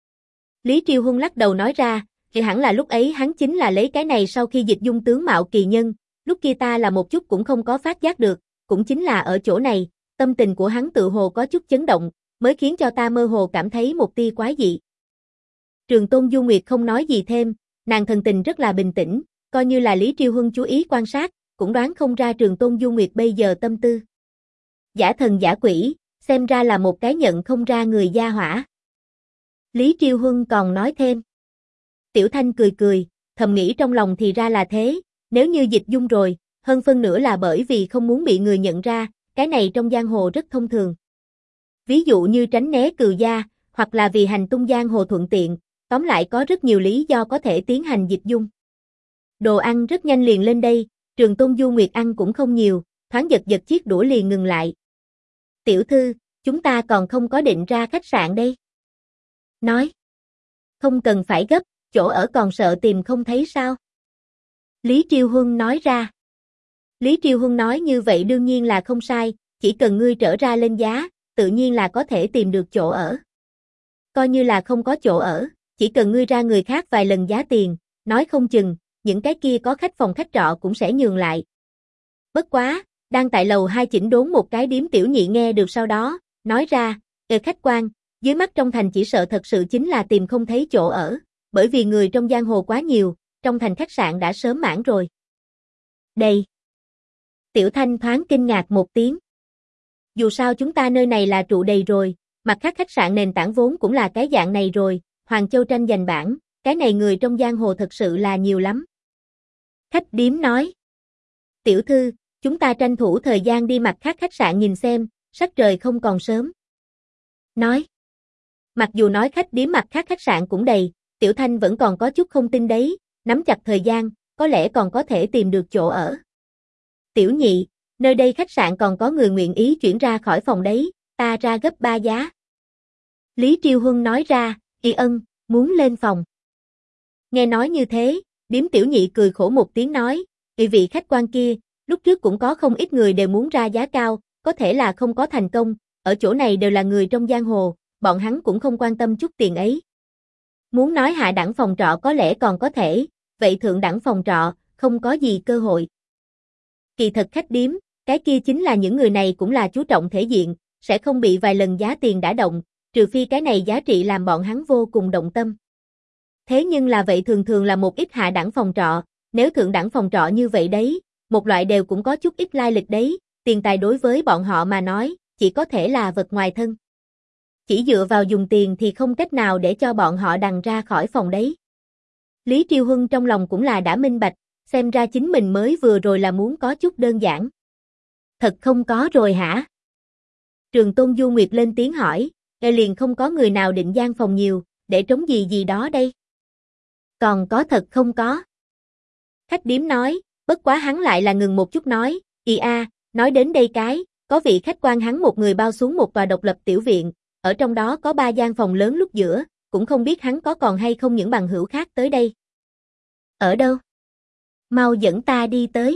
Lý Triêu Huân lắc đầu nói ra, thì hẳn là lúc ấy hắn chính là lấy cái này sau khi dịch dung tướng mạo kỳ nhân, lúc kia ta là một chút cũng không có phát giác được, cũng chính là ở chỗ này, tâm tình của hắn tự hồ có chút chấn động, mới khiến cho ta mơ hồ cảm thấy một tia quái dị. Trường Tôn Du Nguyệt không nói gì thêm, nàng thần tình rất là bình tĩnh, coi như là Lý Triêu Huân chú ý quan sát, cũng đoán không ra Trường Tôn Du Nguyệt bây giờ tâm tư. Giả thần giả quỷ, xem ra là một cái nhận không ra người gia hỏa. Lý Triêu Huân còn nói thêm. Tiểu Thanh cười cười, thầm nghĩ trong lòng thì ra là thế, nếu như dịch dung rồi, hơn phân nửa là bởi vì không muốn bị người nhận ra, cái này trong giang hồ rất thông thường. Ví dụ như tránh né cừu gia, hoặc là vì hành tung giang hồ thuận tiện, tóm lại có rất nhiều lý do có thể tiến hành dịch dung. Đồ ăn rất nhanh liền lên đây, Trường Tôn Du Nguyệt ăn cũng không nhiều, thoáng giật giật chiếc đũa liền ngừng lại. Tiểu thư, chúng ta còn không có định ra khách sạn đây. Nói. Không cần phải gấp, chỗ ở còn sợ tìm không thấy sao? Lý Triêu Huân nói ra. Lý Triêu Huân nói như vậy đương nhiên là không sai, chỉ cần ngươi trở ra lên giá, tự nhiên là có thể tìm được chỗ ở. Coi như là không có chỗ ở, chỉ cần ngươi ra người khác vài lần giá tiền, nói không chừng, những cái kia có khách phòng khách trọ cũng sẽ nhường lại. Bất quá, đang tại lầu 2 chỉnh đốn một cái điếm tiểu nhị nghe được sau đó, nói ra, khách quan, dưới mắt trong thành chỉ sợ thật sự chính là tìm không thấy chỗ ở, bởi vì người trong giang hồ quá nhiều, trong thành khách sạn đã sớm mãn rồi. Đây. Tiểu Thanh thoáng kinh ngạc một tiếng. Dù sao chúng ta nơi này là trụ đầy rồi, mặt khác khách sạn nền tảng vốn cũng là cái dạng này rồi, Hoàng Châu tranh giành bảng, cái này người trong giang hồ thật sự là nhiều lắm. Khách điếm nói. Tiểu thư, chúng ta tranh thủ thời gian đi mặt khác khách sạn nhìn xem, sắc trời không còn sớm. Nói. Mặc dù nói khách điếm mặt khác khách sạn cũng đầy, Tiểu Thanh vẫn còn có chút không tin đấy, nắm chặt thời gian, có lẽ còn có thể tìm được chỗ ở. Tiểu nhị, nơi đây khách sạn còn có người nguyện ý chuyển ra khỏi phòng đấy, ta ra gấp 3 giá. Lý Triêu Huân nói ra, y ân, muốn lên phòng. Nghe nói như thế, điếm tiểu nhị cười khổ một tiếng nói, vị khách quan kia, lúc trước cũng có không ít người đều muốn ra giá cao, có thể là không có thành công, ở chỗ này đều là người trong giang hồ, bọn hắn cũng không quan tâm chút tiền ấy. Muốn nói hạ đẳng phòng trọ có lẽ còn có thể, vậy thượng đẳng phòng trọ, không có gì cơ hội. Kỳ thật khách điếm, cái kia chính là những người này cũng là chú trọng thể diện, sẽ không bị vài lần giá tiền đã động, trừ phi cái này giá trị làm bọn hắn vô cùng động tâm. Thế nhưng là vậy thường thường là một ít hạ đẳng phòng trọ, nếu thượng đẳng phòng trọ như vậy đấy, một loại đều cũng có chút ít lai lịch đấy, tiền tài đối với bọn họ mà nói, chỉ có thể là vật ngoài thân. Chỉ dựa vào dùng tiền thì không cách nào để cho bọn họ đằng ra khỏi phòng đấy. Lý Triêu Huân trong lòng cũng là đã minh bạch, xem ra chính mình mới vừa rồi là muốn có chút đơn giản. Thật không có rồi hả? Trường Tôn Du Nguyệt lên tiếng hỏi, liền không có người nào định gian phòng nhiều, để trống gì gì đó đây. Còn có thật không có. Khách điếm nói, bất quá hắn lại là ngừng một chút nói, nói đến đây cái, có vị khách quan hắn một người bao xuống một tòa độc lập tiểu viện, ở trong đó có 3 gian phòng lớn lúc giữa, cũng không biết hắn có còn hay không những bằng hữu khác tới đây. Ở đâu? Mau dẫn ta đi tới.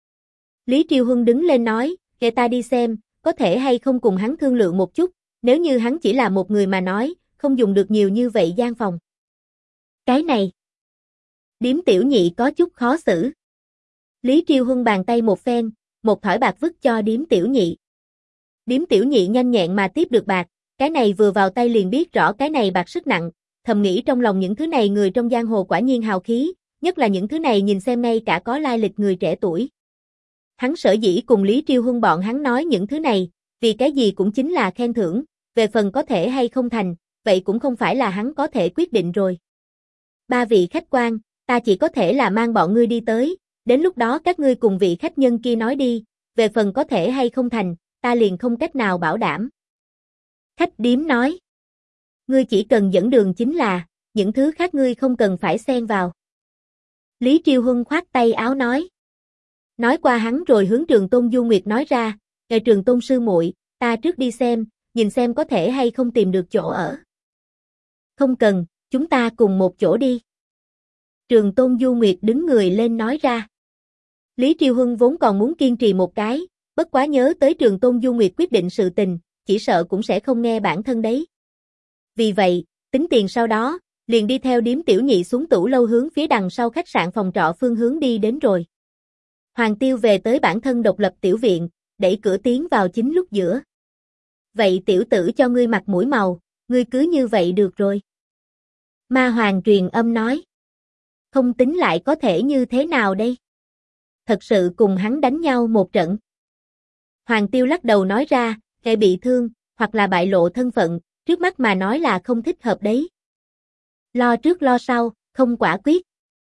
Lý Triêu Huân đứng lên nói, để ta đi xem, có thể hay không cùng hắn thương lượng một chút, nếu như hắn chỉ là một người mà nói, không dùng được nhiều như vậy gian phòng. Cái này. Điếm tiểu nhị có chút khó xử. Lý Triêu Huân bàn tay một phen, một thỏi bạc vứt cho điếm tiểu nhị. Điếm tiểu nhị nhanh nhẹn mà tiếp được bạc, cái này vừa vào tay liền biết rõ cái này bạc sức nặng, thầm nghĩ trong lòng những thứ này người trong giang hồ quả nhiên hào khí, nhất là những thứ này nhìn xem ngay cả có lai lịch người trẻ tuổi. Hắn sở dĩ cùng Lý Triêu Huân bọn hắn nói những thứ này, vì cái gì cũng chính là khen thưởng, về phần có thể hay không thành, vậy cũng không phải là hắn có thể quyết định rồi. 3 vị khách quan, ta chỉ có thể là mang bọn ngươi đi tới, đến lúc đó các ngươi cùng vị khách nhân kia nói đi, về phần có thể hay không thành, ta liền không cách nào bảo đảm. Khách điếm nói, ngươi chỉ cần dẫn đường chính là, những thứ khác ngươi không cần phải xen vào. Lý Triêu Huân khoát tay áo nói. Nói qua hắn rồi hướng Trường Tôn Du Nguyệt nói ra, Trường Tôn sư muội, ta trước đi xem, nhìn xem có thể hay không tìm được chỗ ở. Không cần, chúng ta cùng một chỗ đi. Trường Tôn Du Nguyệt đứng người lên nói ra. Lý Triêu Huân vốn còn muốn kiên trì một cái, bất quá nhớ tới Trường Tôn Du Nguyệt quyết định sự tình, chỉ sợ cũng sẽ không nghe bản thân đấy. Vì vậy, tính tiền sau đó, liền đi theo điếm tiểu nhị xuống tủ lâu hướng phía đằng sau khách sạn phòng trọ phương hướng đi đến rồi. Hoàng Tiêu về tới bản thân độc lập tiểu viện, đẩy cửa tiến vào chính lúc giữa. Vậy tiểu tử cho ngươi mặt mũi màu, ngươi cứ như vậy được rồi. Ma Hoàng truyền âm nói. Không tính lại có thể như thế nào đây? Thật sự cùng hắn đánh nhau một trận. Hoàng Tiêu lắc đầu nói ra, kẻ bị thương, hoặc là bại lộ thân phận, trước mắt mà nói là không thích hợp đấy. Lo trước lo sau, không quả quyết.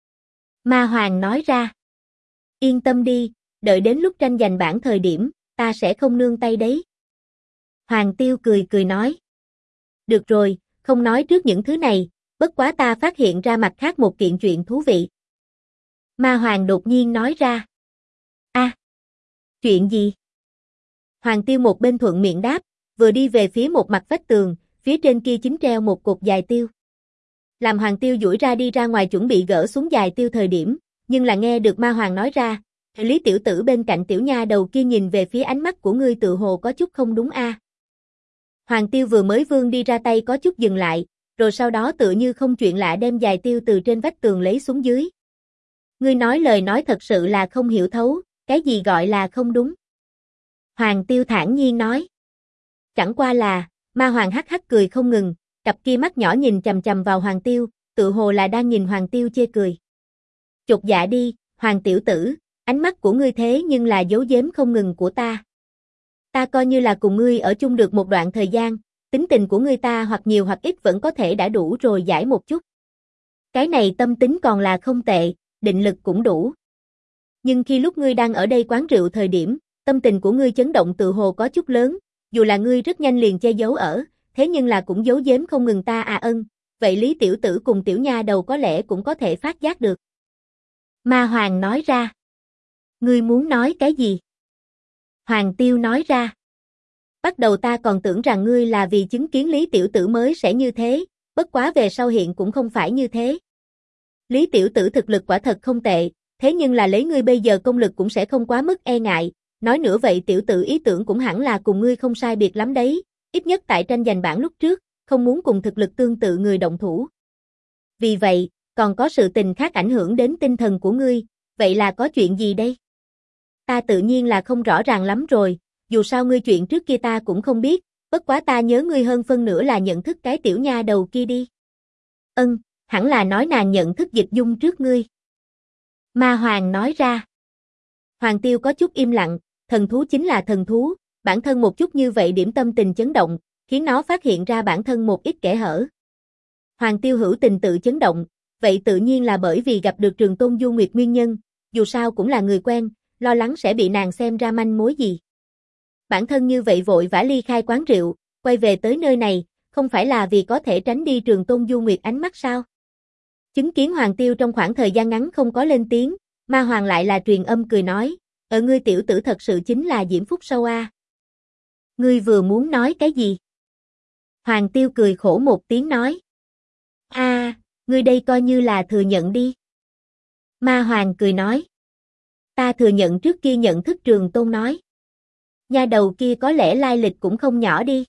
Ma Hoàng nói ra. Yên tâm đi, đợi đến lúc tranh giành bảng thời điểm, ta sẽ không nương tay đấy. Hoàng Tiêu cười cười nói. Được rồi, không nói trước những thứ này, bất quá ta phát hiện ra mặt khác một kiện chuyện thú vị. Ma Hoàng đột nhiên nói ra. Chuyện gì? Hoàng Tiêu một bên thuận miệng đáp, vừa đi về phía một mặt vách tường, phía trên kia chính treo một cột dài tiêu. Làm Hoàng Tiêu duỗi ra đi ra ngoài chuẩn bị gỡ xuống dài tiêu thời điểm, nhưng là nghe được Ma Hoàng nói ra, Lý tiểu tử bên cạnh tiểu nha đầu kia nhìn về phía ánh mắt của ngươi tự hồ có chút không đúng a. Hoàng Tiêu vừa mới vươn đi ra tay có chút dừng lại, rồi sau đó tự như không chuyện lạ đem dài tiêu từ trên vách tường lấy xuống dưới. Ngươi nói lời nói thật sự là không hiểu thấu, cái gì gọi là không đúng? Hoàng Tiêu thản nhiên nói. Chẳng qua là, Ma Hoàng hắc hắc cười không ngừng, cặp kia mắt nhỏ nhìn chằm chằm vào Hoàng Tiêu, tự hồ là đang nhìn Hoàng Tiêu chê cười. Chột dạ đi, Hoàng tiểu tử, Ánh mắt của ngươi thế nhưng là giấu giếm không ngừng của ta. Ta coi như là cùng ngươi ở chung được một đoạn thời gian, tính tình của ngươi ta hoặc nhiều hoặc ít vẫn có thể đã đủ rồi giải một chút. Cái này tâm tính còn là không tệ, định lực cũng đủ. Nhưng khi lúc ngươi đang ở đây quán rượu thời điểm, tâm tình của ngươi chấn động tự hồ có chút lớn, dù là ngươi rất nhanh liền che giấu ở, thế nhưng là cũng giấu giếm không ngừng ta à ân, vậy Lý tiểu tử cùng tiểu nha đầu có lẽ cũng có thể phát giác được. Ma Hoàng nói ra. Ngươi muốn nói cái gì? Hoàng Tiêu nói ra. Bắt đầu ta còn tưởng rằng ngươi là vì chứng kiến Lý tiểu tử mới sẽ như thế, bất quá về sau hiện cũng không phải như thế. Lý tiểu tử thực lực quả thật không tệ, thế nhưng là lấy ngươi bây giờ công lực cũng sẽ không quá mức e ngại, nói nữa vậy tiểu tử ý tưởng cũng hẳn là cùng ngươi không sai biệt lắm đấy, ít nhất tại tranh giành bảng lúc trước, không muốn cùng thực lực tương tự người động thủ. Vì vậy, còn có sự tình khác ảnh hưởng đến tinh thần của ngươi, vậy là có chuyện gì đây? Ta tự nhiên là không rõ ràng lắm rồi, dù sao ngươi chuyện trước kia ta cũng không biết, bất quá ta nhớ ngươi hơn phân nửa là nhận thức cái tiểu nha đầu kia đi. Hẳn là nói nàng nhận thức Dịch Dung trước ngươi. Ma Hoàng nói ra. Hoàng Tiêu có chút im lặng, thần thú chính là thần thú, bản thân một chút như vậy điểm tâm tình chấn động, khiến nó phát hiện ra bản thân một ít kẽ hở. Hoàng Tiêu hữu tình tự chấn động, vậy tự nhiên là bởi vì gặp được Trường Tôn Du Nguyệt nguyên nhân, dù sao cũng là người quen, lo lắng sẽ bị nàng xem ra manh mối gì. Bản thân như vậy vội vã ly khai quán rượu, quay về tới nơi này, không phải là vì có thể tránh đi Trường Tôn Du Nguyệt ánh mắt sao? Chứng kiến Hoàng Tiêu trong khoảng thời gian ngắn không có lên tiếng, Ma Hoàng lại là truyền âm cười nói, ngươi tiểu tử thật sự chính là diễm phúc sâu a. Ngươi vừa muốn nói cái gì? Hoàng Tiêu cười khổ một tiếng nói. Ngươi đây coi như là thừa nhận đi. Ma Hoàng cười nói. Ta thừa nhận trước kia nhận thức Trường Tôn nói. Nha đầu kia có lẽ lai lịch cũng không nhỏ đi.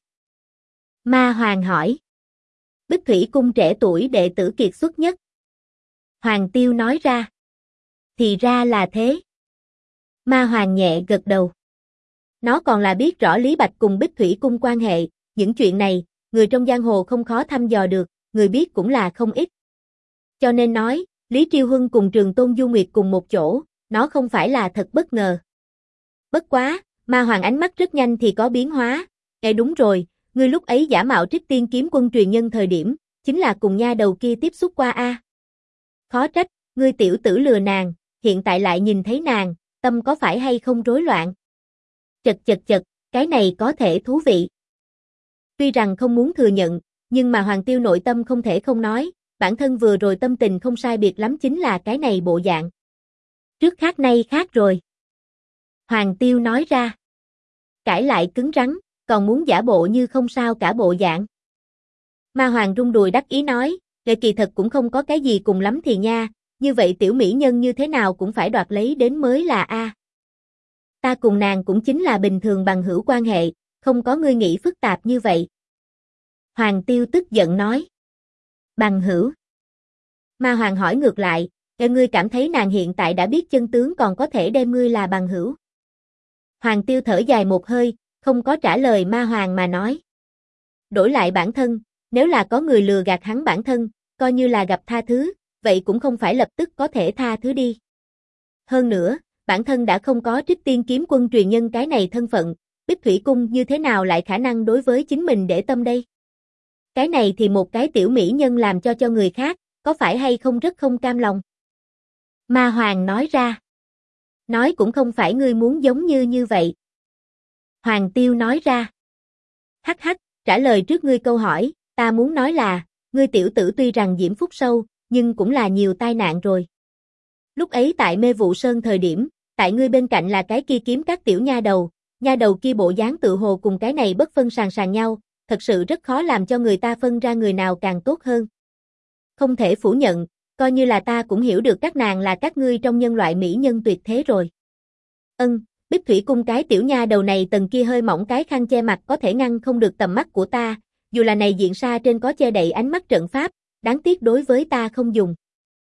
Ma Hoàng hỏi. Bích Thủy Cung trẻ tuổi đệ tử kiệt xuất nhất. Hoàng Tiêu nói ra. Thì ra là thế. Ma Hoàng nhẹ gật đầu. Nó còn là biết rõ Lý Bạch cùng Bích Thủy Cung quan hệ, những chuyện này, người trong giang hồ không khó thăm dò được, người biết cũng là không ít. Cho nên nói, Lý Triêu Huân cùng Trường Tôn Du Nguyệt cùng một chỗ, nó không phải là thật bất ngờ. Bất quá, Ma Hoàng ánh mắt rất nhanh thì có biến hóa. Đúng rồi, ngươi lúc ấy giả mạo Trích Tiên Kiếm Quân truyền nhân thời điểm, chính là cùng nha đầu kia tiếp xúc qua a. Khó trách, ngươi tiểu tử lừa nàng, hiện tại lại nhìn thấy nàng, tâm có phải hay không rối loạn? Chật, cái này có thể thú vị. Tuy rằng không muốn thừa nhận, nhưng mà Hoàng Tiêu nội tâm không thể không nói, bản thân vừa rồi tâm tình không sai biệt lắm chính là cái này bộ dạng. Trước khác nay khác rồi. Hoàng Tiêu nói ra. Cãi lại cứng rắn, còn muốn giả bộ như không sao cả bộ dạng. Ma Hoàng rung đùi đắc ý nói, kỳ thật cũng không có cái gì cùng lắm thì nha, như vậy tiểu mỹ nhân như thế nào cũng phải đoạt lấy đến mới là a. Ta cùng nàng cũng chính là bình thường bằng hữu quan hệ, không có ngươi nghĩ phức tạp như vậy. Hoàng Tiêu tức giận nói. Bằng hữu. Ma Hoàng hỏi ngược lại, ngươi cảm thấy nàng hiện tại đã biết chân tướng còn có thể đem ngươi là bằng hữu? Hoàng Tiêu thở dài một hơi, không có trả lời Ma Hoàng mà nói. Đổi lại bản thân, nếu là có người lừa gạt hắn bản thân, coi như là gặp tha thứ, vậy cũng không phải lập tức có thể tha thứ đi. Hơn nữa, bản thân đã không có Trích Tiên Kiếm Quân truyền nhân cái này thân phận, Bích Thủy Cung như thế nào lại khả năng đối với chính mình để tâm đây? Cái này thì một cái tiểu mỹ nhân làm cho người khác, có phải hay không rất không cam lòng? Ma Hoàng nói ra. Nói cũng không phải ngươi muốn giống như vậy. Hoàng Tiêu nói ra. Hắc, trả lời trước ngươi câu hỏi, ta muốn nói là, ngươi tiểu tử tuy rằng diễm phúc sâu, nhưng cũng là nhiều tai nạn rồi. Lúc ấy tại Mê Vụ Sơn thời điểm, tại ngươi bên cạnh là cái kia kiếm các tiểu nha đầu kia bộ dáng tự hồ cùng cái này bất phân sàng nhau, thật sự rất khó làm cho người ta phân ra người nào càng tốt hơn. Không thể phủ nhận, coi như là ta cũng hiểu được các nàng là các ngươi trong nhân loại mỹ nhân tuyệt thế rồi. Bích Thủy Cung cái tiểu nha đầu này tầng kia hơi mỏng cái khăn che mặt có thể ngăn không được tầm mắt của ta, dù là này diện sa trên có che đậy ánh mắt trận pháp, đáng tiếc đối với ta không dùng.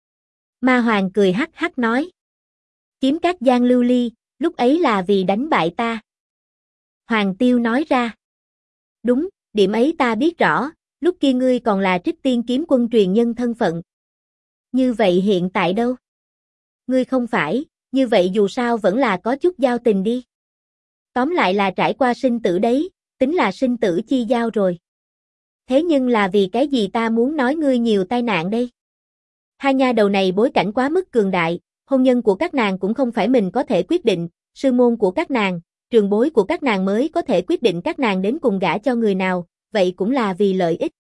Ma Hoàng cười hắc nói. Kiếm các Giang Lưu Ly, lúc ấy là vì đánh bại ta. Hoàng Tiêu nói ra. Đúng, điểm ấy ta biết rõ, lúc kia ngươi còn là Trích Tiên Kiếm Quân truyền nhân thân phận. Như vậy hiện tại đâu? Ngươi không phải, như vậy dù sao vẫn là có chút giao tình đi. Tóm lại là trải qua sinh tử đấy, tính là sinh tử chi giao rồi. Thế nhưng là vì cái gì ta muốn nói ngươi nhiều tai nạn đây? Hai nha đầu này bối cảnh quá mức cường đại, hôn nhân của các nàng cũng không phải mình có thể quyết định, sư môn của các nàng, trường bối của các nàng mới có thể quyết định các nàng đến cùng gả cho người nào, vậy cũng là vì lợi ích.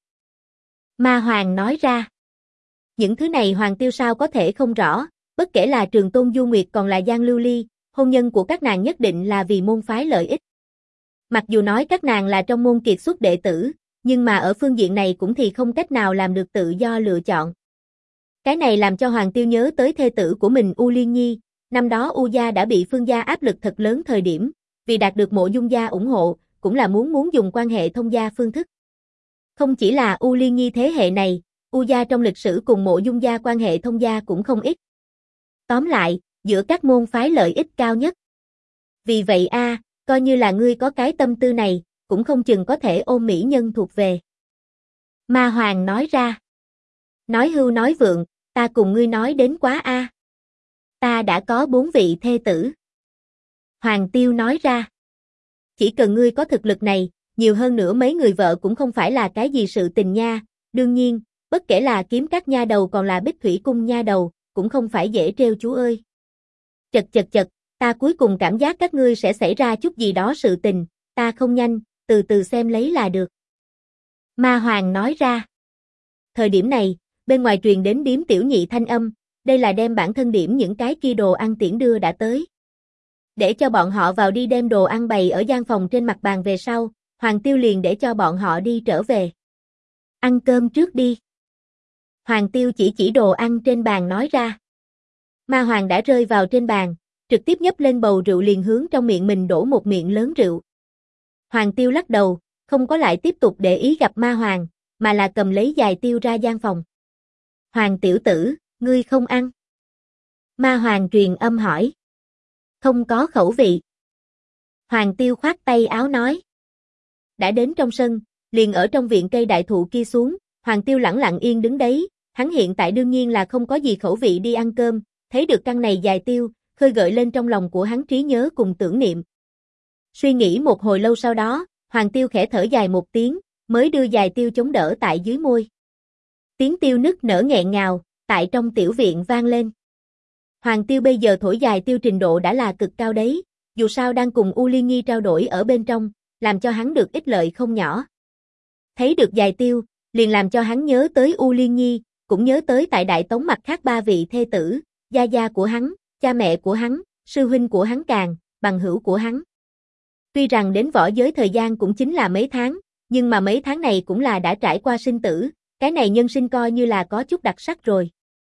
Ma Hoàng nói ra. Những thứ này Hoàng Tiêu sao có thể không rõ, bất kể là Trường Tôn Du Nguyệt còn là Giang Lưu Ly, hôn nhân của các nàng nhất định là vì môn phái lợi ích. Mặc dù nói các nàng là trong môn kiệt xuất đệ tử, nhưng mà ở phương diện này cũng thì không cách nào làm được tự do lựa chọn. Cái này làm cho Hoàng Tiêu nhớ tới thê tử của mình U Liên Nhi, năm đó U gia đã bị Phương gia áp lực thật lớn thời điểm, vì đạt được Mộ Dung gia ủng hộ, cũng là muốn dùng quan hệ thông gia phương thức. Không chỉ là U Liên Nhi thế hệ này, U gia trong lịch sử cùng Mộ Dung gia quan hệ thông gia cũng không ít. Tóm lại, giữa các môn phái lợi ích cao nhất. Vì vậy coi như là ngươi có cái tâm tư này, cũng không chừng có thể ôm mỹ nhân thuộc về. Ma Hoàng nói ra. Nói hưu nói vượng, ta cùng ngươi nói đến quá Ta đã có 4 vị thê tử. Hoàng Tiêu nói ra. Chỉ cần ngươi có thực lực này, nhiều hơn nữa mấy người vợ cũng không phải là cái gì sự tình nha, đương nhiên, bất kể là Kiếm Các nha đầu còn là Bích Thủy Cung nha đầu, cũng không phải dễ trêu chú ơi. Chật, ta cuối cùng cảm giác các ngươi sẽ xảy ra chút gì đó sự tình, ta không nhanh, từ từ xem lấy là được. Ma Hoàng nói ra. Thời điểm này, bên ngoài truyền đến Điếm Tiểu Nhị thanh âm, đây là đem bản thân điểm những cái kia đồ ăn tiễn đưa đã tới. Để cho bọn họ vào đi đem đồ ăn bày ở gian phòng trên mặt bàn về sau, Hoàng Tiêu liền để cho bọn họ đi trở về. Ăn cơm trước đi. Hoàng Tiêu chỉ đồ ăn trên bàn nói ra. Ma Hoàng đã rơi vào trên bàn, trực tiếp nhấp lên bầu rượu liền hướng trong miệng mình đổ một miệng lớn rượu. Hoàng Tiêu lắc đầu, không có lại tiếp tục để ý gặp Ma Hoàng, mà là cầm lấy dài tiêu ra gian phòng. Hoàng tiểu tử, ngươi không ăn? Ma Hoàng truyền âm hỏi. Không có khẩu vị. Hoàng Tiêu khoát tay áo nói. Đã đến trong sân, liền ở trong viện cây đại thụ kia xuống, Hoàng Tiêu lẳng lặng yên đứng đấy, hắn hiện tại đương nhiên là không có gì khẩu vị đi ăn cơm, thấy được căn này dài tiêu, khơi gợi lên trong lòng của hắn trí nhớ cùng tưởng niệm. Suy nghĩ một hồi lâu sau đó, Hoàng Tiêu khẽ thở dài một tiếng, mới đưa dài tiêu chống đỡ tại dưới môi. Tiếng tiêu nức nở nghẹn ngào, tại trong tiểu viện vang lên. Hoàng Tiêu bây giờ thổi dài tiêu trình độ đã là cực cao đấy, dù sao đang cùng U Liên Nhi trao đổi ở bên trong, làm cho hắn được ích lợi không nhỏ. Thấy được dài tiêu, liền làm cho hắn nhớ tới U Liên Nhi, cũng nhớ tới tại Đại Tống mặt khác 3 vị thê tử, gia gia của hắn, cha mẹ của hắn, sư huynh của hắn càng, bằng hữu của hắn. Tuy rằng đến võ giới thời gian cũng chính là mấy tháng, nhưng mà mấy tháng này cũng là đã trải qua sinh tử, cái này nhân sinh coi như là có chút đặc sắc rồi.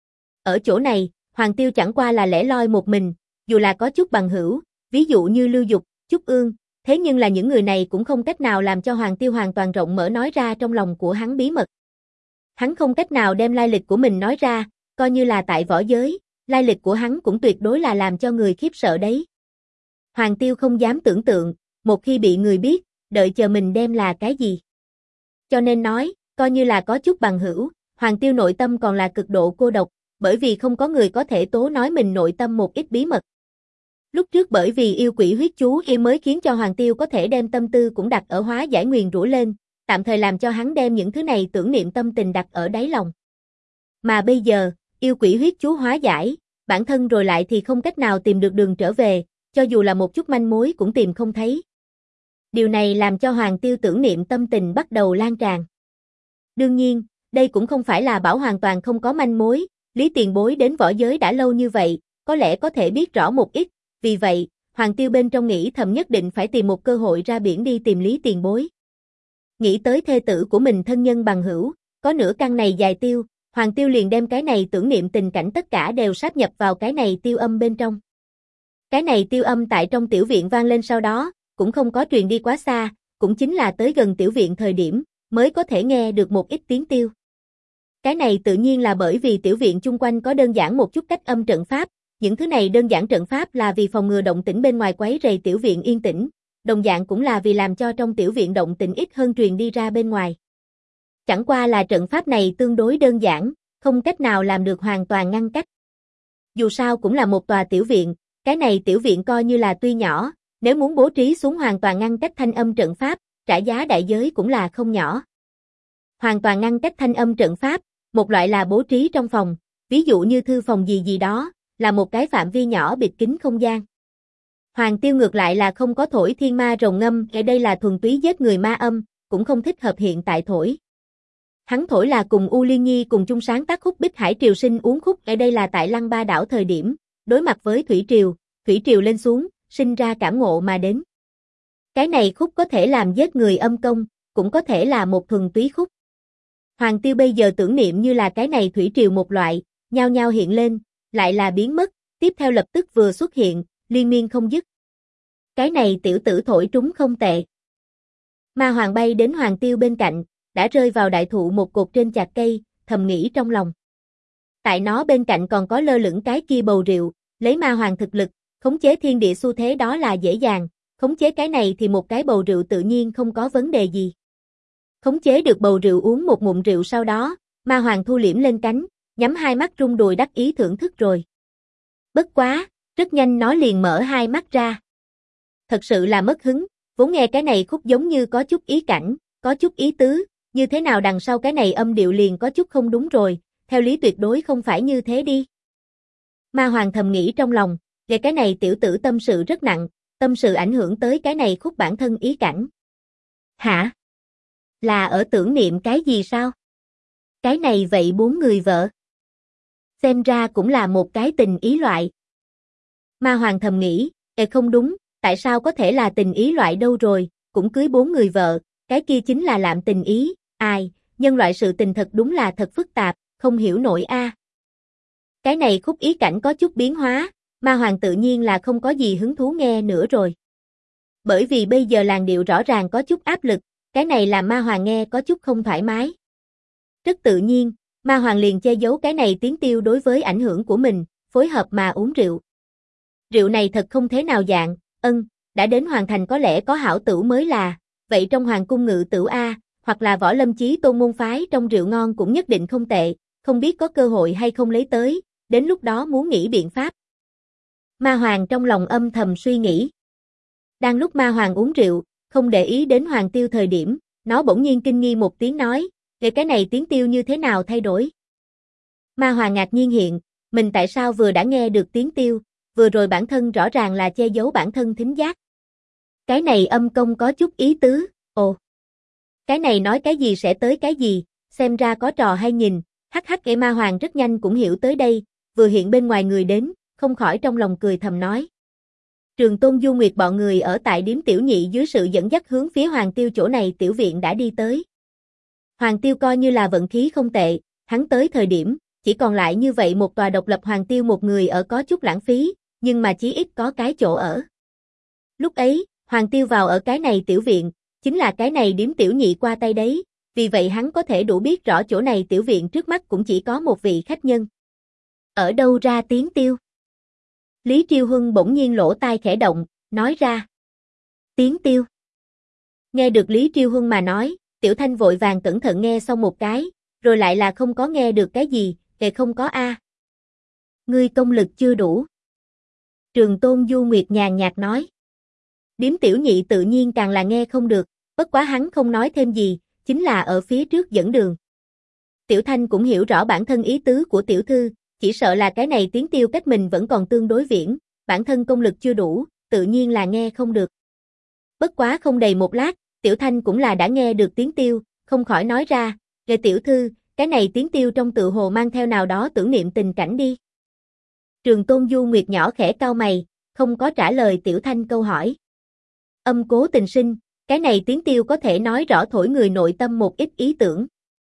Ở chỗ này, Hoàng Tiêu chẳng qua là lẻ loi một mình, dù là có chút bằng hữu, ví dụ như Lưu Dục, Trúc Ương, thế nhưng là những người này cũng không cách nào làm cho Hoàng Tiêu hoàn toàn rộng mở nói ra trong lòng của hắn bí mật. Hắn không cách nào đem lai lịch của mình nói ra, coi như là tại võ giới, lai lịch của hắn cũng tuyệt đối là làm cho người khiếp sợ đấy. Hoàng Tiêu không dám tưởng tượng, một khi bị người biết, đợi chờ mình đem là cái gì. Cho nên nói, coi như là có chút bằng hữu, Hoàng Tiêu nội tâm còn là cực độ cô độc, bởi vì không có người có thể tố nói mình nội tâm một ít bí mật. Lúc trước bởi vì yêu quỷ huyết chú y mới khiến cho Hoàng Tiêu có thể đem tâm tư cũng đặt ở hóa giải nguyền rủa lên, tạm thời làm cho hắn đem những thứ này tưởng niệm tâm tình đặt ở đáy lòng. Mà bây giờ, yêu quỷ huyết chú hóa giải, bản thân rồi lại thì không cách nào tìm được đường trở về, cho dù là một chút manh mối cũng tìm không thấy. Điều này làm cho Hoàng Tiêu tưởng niệm tâm tình bắt đầu lan tràn. Đương nhiên, đây cũng không phải là bảo hoàn toàn không có manh mối, Lý Tiền Bối đến võ giới đã lâu như vậy, có lẽ có thể biết rõ một ít, vì vậy, Hoàng Tiêu bên trong nghĩ thầm nhất định phải tìm một cơ hội ra biển đi tìm Lý Tiền Bối. Nghĩ tới thê tử của mình thân nhân bằng hữu, có nửa căn này dài tiêu, Hoàng Tiêu liền đem cái này tưởng niệm tình cảnh tất cả đều sáp nhập vào cái này tiêu âm bên trong. Cái này tiêu âm tại trong tiểu viện vang lên sau đó, cũng không có truyền đi quá xa, cũng chính là tới gần tiểu viện thời điểm, mới có thể nghe được một ít tiếng tiêu. Cái này tự nhiên là bởi vì tiểu viện chung quanh có đơn giản một chút cách âm trận pháp, những thứ này đơn giản trận pháp là vì phòng ngừa động tĩnh bên ngoài quấy rầy tiểu viện yên tĩnh, đồng dạng cũng là vì làm cho trong tiểu viện động tĩnh ít hơn truyền đi ra bên ngoài. Chẳng qua là trận pháp này tương đối đơn giản, không cách nào làm được hoàn toàn ngăn cách. Dù sao cũng là một tòa tiểu viện, Cái này tiểu viện coi như là tuy nhỏ, nếu muốn bố trí xuống hoàn toàn ngăn cách thanh âm trận pháp, trả giá đại giới cũng là không nhỏ. Hoàn toàn ngăn cách thanh âm trận pháp, một loại là bố trí trong phòng, ví dụ như thư phòng gì gì đó, là một cái phạm vi nhỏ bịt kín không gian. Hoàng Tiêu ngược lại là không có thổi thiên ma rồng ngâm, ở đây là thuần túy giết người ma âm, cũng không thích hợp hiện tại thổi. Hắn thổi là cùng U Liên Nhi cùng chung sáng tác khúc Bích Hải Triều Sinh uống khúc, ở đây là tại Lăng Ba đảo thời điểm, đối mặt với thủy triều lên xuống, sinh ra cảm ngộ mà đến. Cái này khúc có thể làm giết người âm công, cũng có thể là một thuần túy khúc. Hoàng Tiêu bây giờ tưởng niệm như là cái này thủy triều một loại, nhao nhao hiện lên, lại là biến mất, tiếp theo lập tức vừa xuất hiện, liên miên không dứt. Cái này tiểu tử thổi trúng không tệ. Ma Hoàng bay đến Hoàng Tiêu bên cạnh, đã rơi vào đại thụ một cột trên chạc cây, thầm nghĩ trong lòng. Tại nó bên cạnh còn có lơ lửng cái kia bầu rượu, lấy Ma Hoàng thực lực, khống chế thiên địa xu thế đó là dễ dàng, khống chế cái này thì một cái bầu rượu tự nhiên không có vấn đề gì. Khống chế được bầu rượu uống một ngụm rượu sau đó, Ma Hoàng thu liễm lên cánh, nhắm hai mắt rung đùi đắc ý thưởng thức rồi. Bất quá, rất nhanh nó liền mở hai mắt ra. Thật sự là mất hứng, vốn nghe cái này khúc giống như có chút ý cảnh, có chút ý tứ, như thế nào đằng sau cái này âm điệu liền có chút không đúng rồi, theo lý tuyệt đối không phải như thế đi. Ma Hoàng thầm nghĩ trong lòng, về cái này tiểu tử tâm sự rất nặng, tâm sự ảnh hưởng tới cái này khúc bản thân ý cảnh. Hả? Là ở tưởng niệm cái gì sao? Cái này vậy bốn người vợ. Xem ra cũng là một cái tình ý loại. Ma Hoàng thầm nghĩ, không đúng, tại sao có thể là tình ý loại đâu rồi, cũng cưới bốn người vợ, cái kia chính là lạm tình ý, ai, nhân loại sự tình thật đúng là thật phức tạp, không hiểu nổi a. Cái này khúc ý cảnh có chút biến hóa, Ma Hoàng tự nhiên là không có gì hứng thú nghe nữa rồi. Bởi vì bây giờ làn điệu rõ ràng có chút áp lực, cái này làm Ma Hoàng nghe có chút không thoải mái. Rất tự nhiên, Ma Hoàng liền che giấu cái này tiếng tiêu đối với ảnh hưởng của mình, phối hợp mà uống rượu. Rượu này thật không thế nào dạng, đã đến Hoàng Thành có lẽ có hảo tửu mới là, vậy trong Hoàng cung ngự tửu A, hoặc là Võ Lâm Chí Tôn môn phái trong rượu ngon cũng nhất định không tệ, không biết có cơ hội hay không lấy tới, đến lúc đó muốn nghĩ biện pháp. Ma Hoàng trong lòng âm thầm suy nghĩ. Đang lúc Ma Hoàng uống rượu, không để ý đến Hoàng Tiêu thời điểm, nó bỗng nhiên kinh nghi một tiếng nói, về cái này tiếng tiêu như thế nào thay đổi. Ma Hoàng ngạc nhiên hiện, mình tại sao vừa đã nghe được tiếng tiêu, vừa rồi bản thân rõ ràng là che giấu bản thân thính giác. Cái này âm công có chút ý tứ, ồ. Cái này nói cái gì sẽ tới cái gì, xem ra có trò hay nhìn, hắc Ma Hoàng rất nhanh cũng hiểu tới đây, vừa hiện bên ngoài người đến, không khỏi trong lòng cười thầm nói. Trường Tôn Du Nguyệt bọn người ở tại điếm tiểu nhị dưới sự dẫn dắt hướng phía Hoàng Tiêu chỗ này tiểu viện đã đi tới. Hoàng Tiêu coi như là vận khí không tệ, hắn tới thời điểm, chỉ còn lại như vậy một tòa độc lập Hoàng Tiêu một người ở có chút lãng phí, nhưng mà chí ít có cái chỗ ở. Lúc ấy, Hoàng Tiêu vào ở cái này tiểu viện, chính là cái này điếm tiểu nhị qua tay đấy, vì vậy hắn có thể đủ biết rõ chỗ này tiểu viện trước mắt cũng chỉ có một vị khách nhân. Ở đâu ra tiếng tiêu? Lý Triêu Huân bỗng nhiên lỗ tai khẽ động, nói ra. Tiếng tiêu. Nghe được Lý Triêu Huân mà nói, Tiểu Thanh vội vàng cẩn thận nghe xong một cái, rồi lại là không có nghe được cái gì, không có a. Ngươi công lực chưa đủ. Trường Tôn Du Nguyệt nhàn nhạt nói. Điếm tiểu nhị tự nhiên càng là nghe không được, bất quá hắn không nói thêm gì, chính là ở phía trước dẫn đường. Tiểu Thanh cũng hiểu rõ bản thân ý tứ của tiểu thư, chỉ sợ là cái này tiếng tiêu cách mình vẫn còn tương đối viễn, bản thân công lực chưa đủ, tự nhiên là nghe không được. Bất quá không đầy một lát, Tiểu Thanh cũng là đã nghe được tiếng tiêu, không khỏi nói ra, "Về tiểu thư, cái này tiếng tiêu trong tự hồ mang theo nào đó tưởng niệm tình cảnh đi." Trường Tôn Du Nguyệt nhỏ khẽ cau mày, không có trả lời Tiểu Thanh câu hỏi. Âm cố tình sinh, cái này tiếng tiêu có thể nói rõ thổi người nội tâm một ít ý tưởng.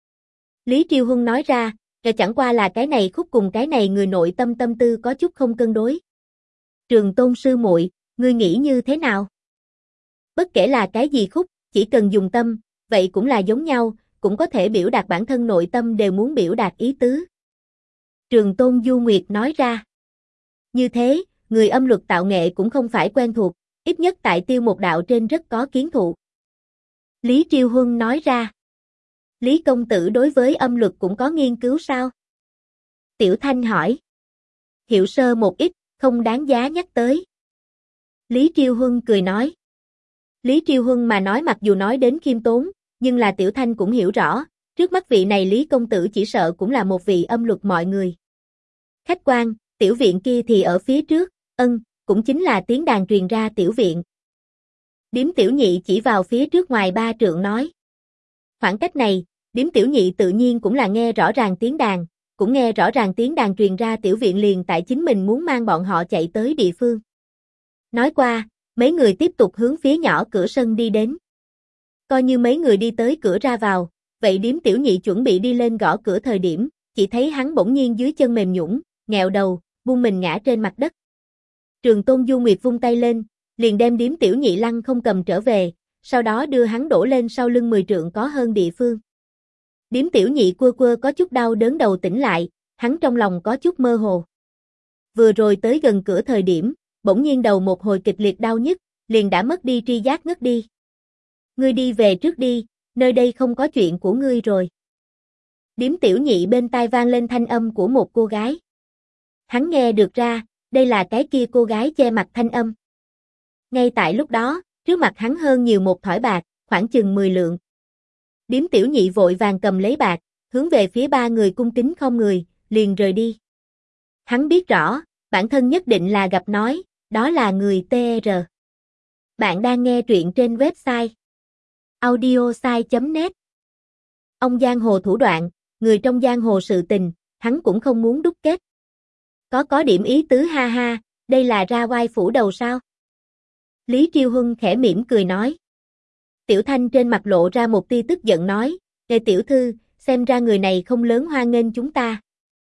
Lý Triêu Huân nói ra, chẳng qua là cái này khúc cùng cái này người nội tâm tâm tư có chút không cân đối. Trường Tôn sư muội, ngươi nghĩ như thế nào? Bất kể là cái gì khúc, chỉ cần dùng tâm, vậy cũng là giống nhau, cũng có thể biểu đạt bản thân nội tâm đều muốn biểu đạt ý tứ. Trường Tôn Du Nguyệt nói ra. Như thế, người âm luật tạo nghệ cũng không phải quen thuộc, ít nhất tại tiêu một đạo trên rất có kiến thụ. Lý Triêu Huân nói ra. Lý công tử đối với âm luật cũng có nghiên cứu sao? Tiểu Thanh hỏi. Hiểu sơ một ít, không đáng giá nhắc tới. Lý Triêu Huân cười nói. Lý Triêu Huân mà nói mặc dù nói đến khiêm tốn, nhưng là Tiểu Thanh cũng hiểu rõ, trước mắt vị này Lý công tử chỉ sợ cũng là một vị âm luật mọi người. Khách quan, tiểu viện kia thì ở phía trước, cũng chính là tiếng đàn truyền ra tiểu viện. Điếm Tiểu Nhị chỉ vào phía trước ngoài 3 trượng nói. Khoảng cách này, Điếm Tiểu Nhị tự nhiên cũng là nghe rõ ràng tiếng đàn, cũng nghe rõ ràng tiếng đàn truyền ra tiểu viện liền tại chính mình muốn mang bọn họ chạy tới địa phương. Nói qua, mấy người tiếp tục hướng phía nhỏ cửa sân đi đến. Coi như mấy người đi tới cửa ra vào, vậy Điếm Tiểu Nhị chuẩn bị đi lên gõ cửa thời điểm, chỉ thấy hắn bỗng nhiên dưới chân mềm nhũn, nghẹo đầu, buông mình ngã trên mặt đất. Trường Tôn Du Nguyệt vung tay lên, liền đem Điếm Tiểu Nhị lăng không cầm trở về, sau đó đưa hắn đổ lên sau lưng 10 trượng có hơn địa phương. Điếm Tiểu Nhị quơ quơ có chút đau đớn đầu tỉnh lại, hắn trong lòng có chút mơ hồ. Vừa rồi tới gần cửa thời điểm, bỗng nhiên đầu một hồi kịch liệt đau nhức, liền đã mất đi tri giác ngất đi. Ngươi đi về trước đi, nơi đây không có chuyện của ngươi rồi. Điếm Tiểu Nhị bên tai vang lên thanh âm của một cô gái. Hắn nghe được ra, đây là cái kia cô gái che mặt thanh âm. Ngay tại lúc đó, trước mặt hắn hơn nhiều một thỏi bạc, khoảng chừng 10 lượng. Điếm Tiểu Nhị vội vàng cầm lấy bạc, hướng về phía 3 người cung kính không người, liền rời đi. Hắn biết rõ, bản thân nhất định là gặp nói, đó là người TR. Bạn đang nghe truyện trên website audiosai.net. Ông giang hồ thủ đoạn, người trong giang hồ sự tình, hắn cũng không muốn đúc kết. Có điểm ý tứ ha ha, đây là ra oai phủ đầu sao? Lý Triêu Huân khẽ mỉm cười nói. Tiểu Thanh trên mặt lộ ra một tia tức giận nói, Ê tiểu thư, xem ra người này không lớn hoan nghênh chúng ta.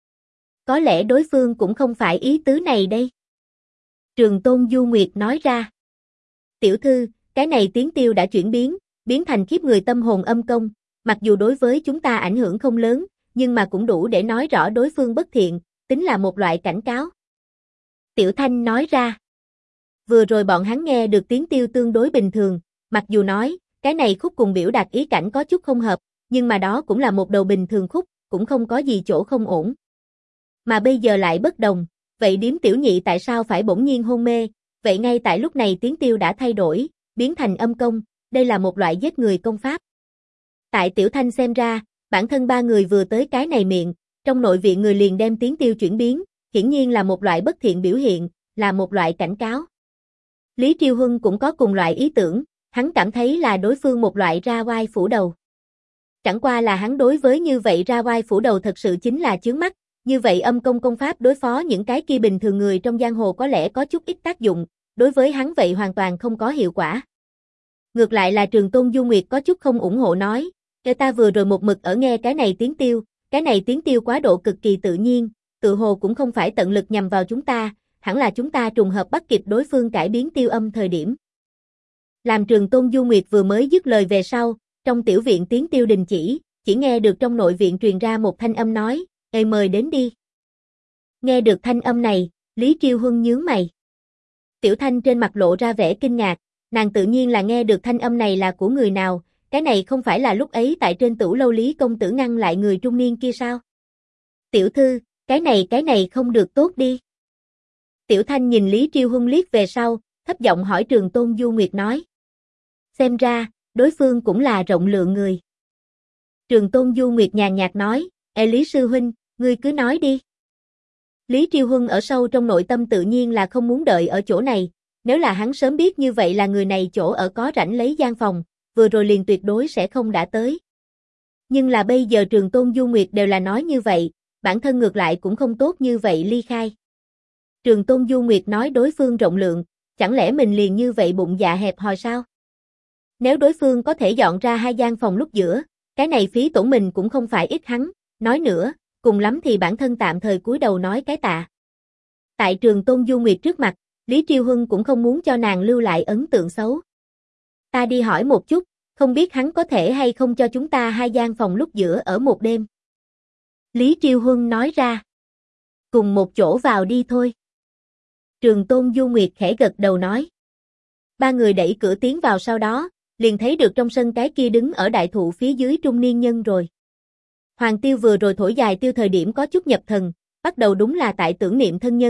Có lẽ đối phương cũng không phải ý tứ này đây. Trường Tôn Du Nguyệt nói ra. Tiểu thư, cái này tiếng tiêu đã chuyển biến thành khiếp người tâm hồn âm công, mặc dù đối với chúng ta ảnh hưởng không lớn, nhưng mà cũng đủ để nói rõ đối phương bất thiện, tính là một loại cảnh cáo. Tiểu Thanh nói ra. Vừa rồi bọn hắn nghe được tiếng tiêu tương đối bình thường, mặc dù nói, cái này khúc cùng biểu đạt ý cảnh có chút không hợp, nhưng mà đó cũng là một đầu bình thường khúc, cũng không có gì chỗ không ổn. Mà bây giờ lại bất đồng, vậy Điếm Tiểu Nhị tại sao phải bỗng nhiên hôn mê, vậy ngay tại lúc này tiếng tiêu đã thay đổi, biến thành âm công, đây là một loại giết người công pháp. Tại Tiểu Thanh xem ra, bản thân 3 người vừa tới cái này miệng, trong nội viện người liền đem tiếng tiêu chuyển biến, hiển nhiên là một loại bất thiện biểu hiện, là một loại cảnh cáo. Lý Triêu Huân cũng có cùng loại ý tưởng, hắn cảm thấy là đối phương một loại ra oai phủ đầu. Chẳng qua là hắn đối với như vậy ra oai phủ đầu thật sự chính là chướng mắt, như vậy âm công công pháp đối phó những cái kia bình thường người trong giang hồ có lẽ có chút ít tác dụng, đối với hắn vậy hoàn toàn không có hiệu quả. Ngược lại là Trường Tôn Du Nguyệt có chút không ủng hộ nói, người ta vừa rồi một mực ở nghe cái này tiếng tiêu quá độ cực kỳ tự nhiên, tự hồ cũng không phải tận lực nhằm vào chúng ta, hẳn là chúng ta trùng hợp bắt kịp đối phương cải biến tiêu âm thời điểm. Làm Trường Tôn Du Nguyệt vừa mới dứt lời về sau, trong tiểu viện tiếng tiêu đình chỉ nghe được trong nội viện truyền ra một thanh âm nói, Ê mời đến đi. Nghe được thanh âm này, Lý Triêu Huân nhướng mày. Tiểu Thanh trên mặt lộ ra vẻ kinh ngạc, nàng tự nhiên là nghe được thanh âm này là của người nào, cái này không phải là lúc ấy tại trên tửu lâu Lý công tử ngăn lại người trung niên kia sao? Tiểu thư, cái này không được tốt đi. Tiểu Thanh nhìn Lý Triêu Huân liếc về sau, thấp giọng hỏi Trường Tôn Du Nguyệt nói. Xem ra, đối phương cũng là rộng lượng người. Trường Tôn Du Nguyệt nhàn nhạt nói, Ê Lý sư huynh, ngươi cứ nói đi. Lý Triêu Huân ở sâu trong nội tâm tự nhiên là không muốn đợi ở chỗ này, nếu là hắn sớm biết như vậy là người này chỗ ở có rảnh lấy gian phòng, vừa rồi liền tuyệt đối sẽ không đã tới. Nhưng là bây giờ Trường Tôn Du Nguyệt đều là nói như vậy, bản thân ngược lại cũng không tốt như vậy ly khai. Trường Tôn Du Nguyệt nói đối phương rộng lượng, chẳng lẽ mình liền như vậy bụng dạ hẹp hòi sao? Nếu đối phương có thể dọn ra 2 gian phòng lúc giữa, cái này phí tổn mình cũng không phải ít hắn, nói nữa, cùng lắm thì bản thân tạm thời cúi đầu nói cái tạ. Tại Trường Tôn Du Nguyệt trước mặt, Lý Triêu Huân cũng không muốn cho nàng lưu lại ấn tượng xấu. Ta đi hỏi một chút, không biết hắn có thể hay không cho chúng ta 2 gian phòng lúc giữa ở một đêm. Lý Triêu Huân nói ra. Cùng một chỗ vào đi thôi. Trường Tôn Du Nguyệt khẽ gật đầu nói. 3 người đẩy cửa tiến vào sau đó, liền thấy được trong sân cái kia đứng ở đại thụ phía dưới trung niên nhân rồi. Hoàng Tiêu vừa rồi thổi dài tiêu thời điểm có chút nhập thần, bắt đầu đúng là tại tưởng niệm thân nhân,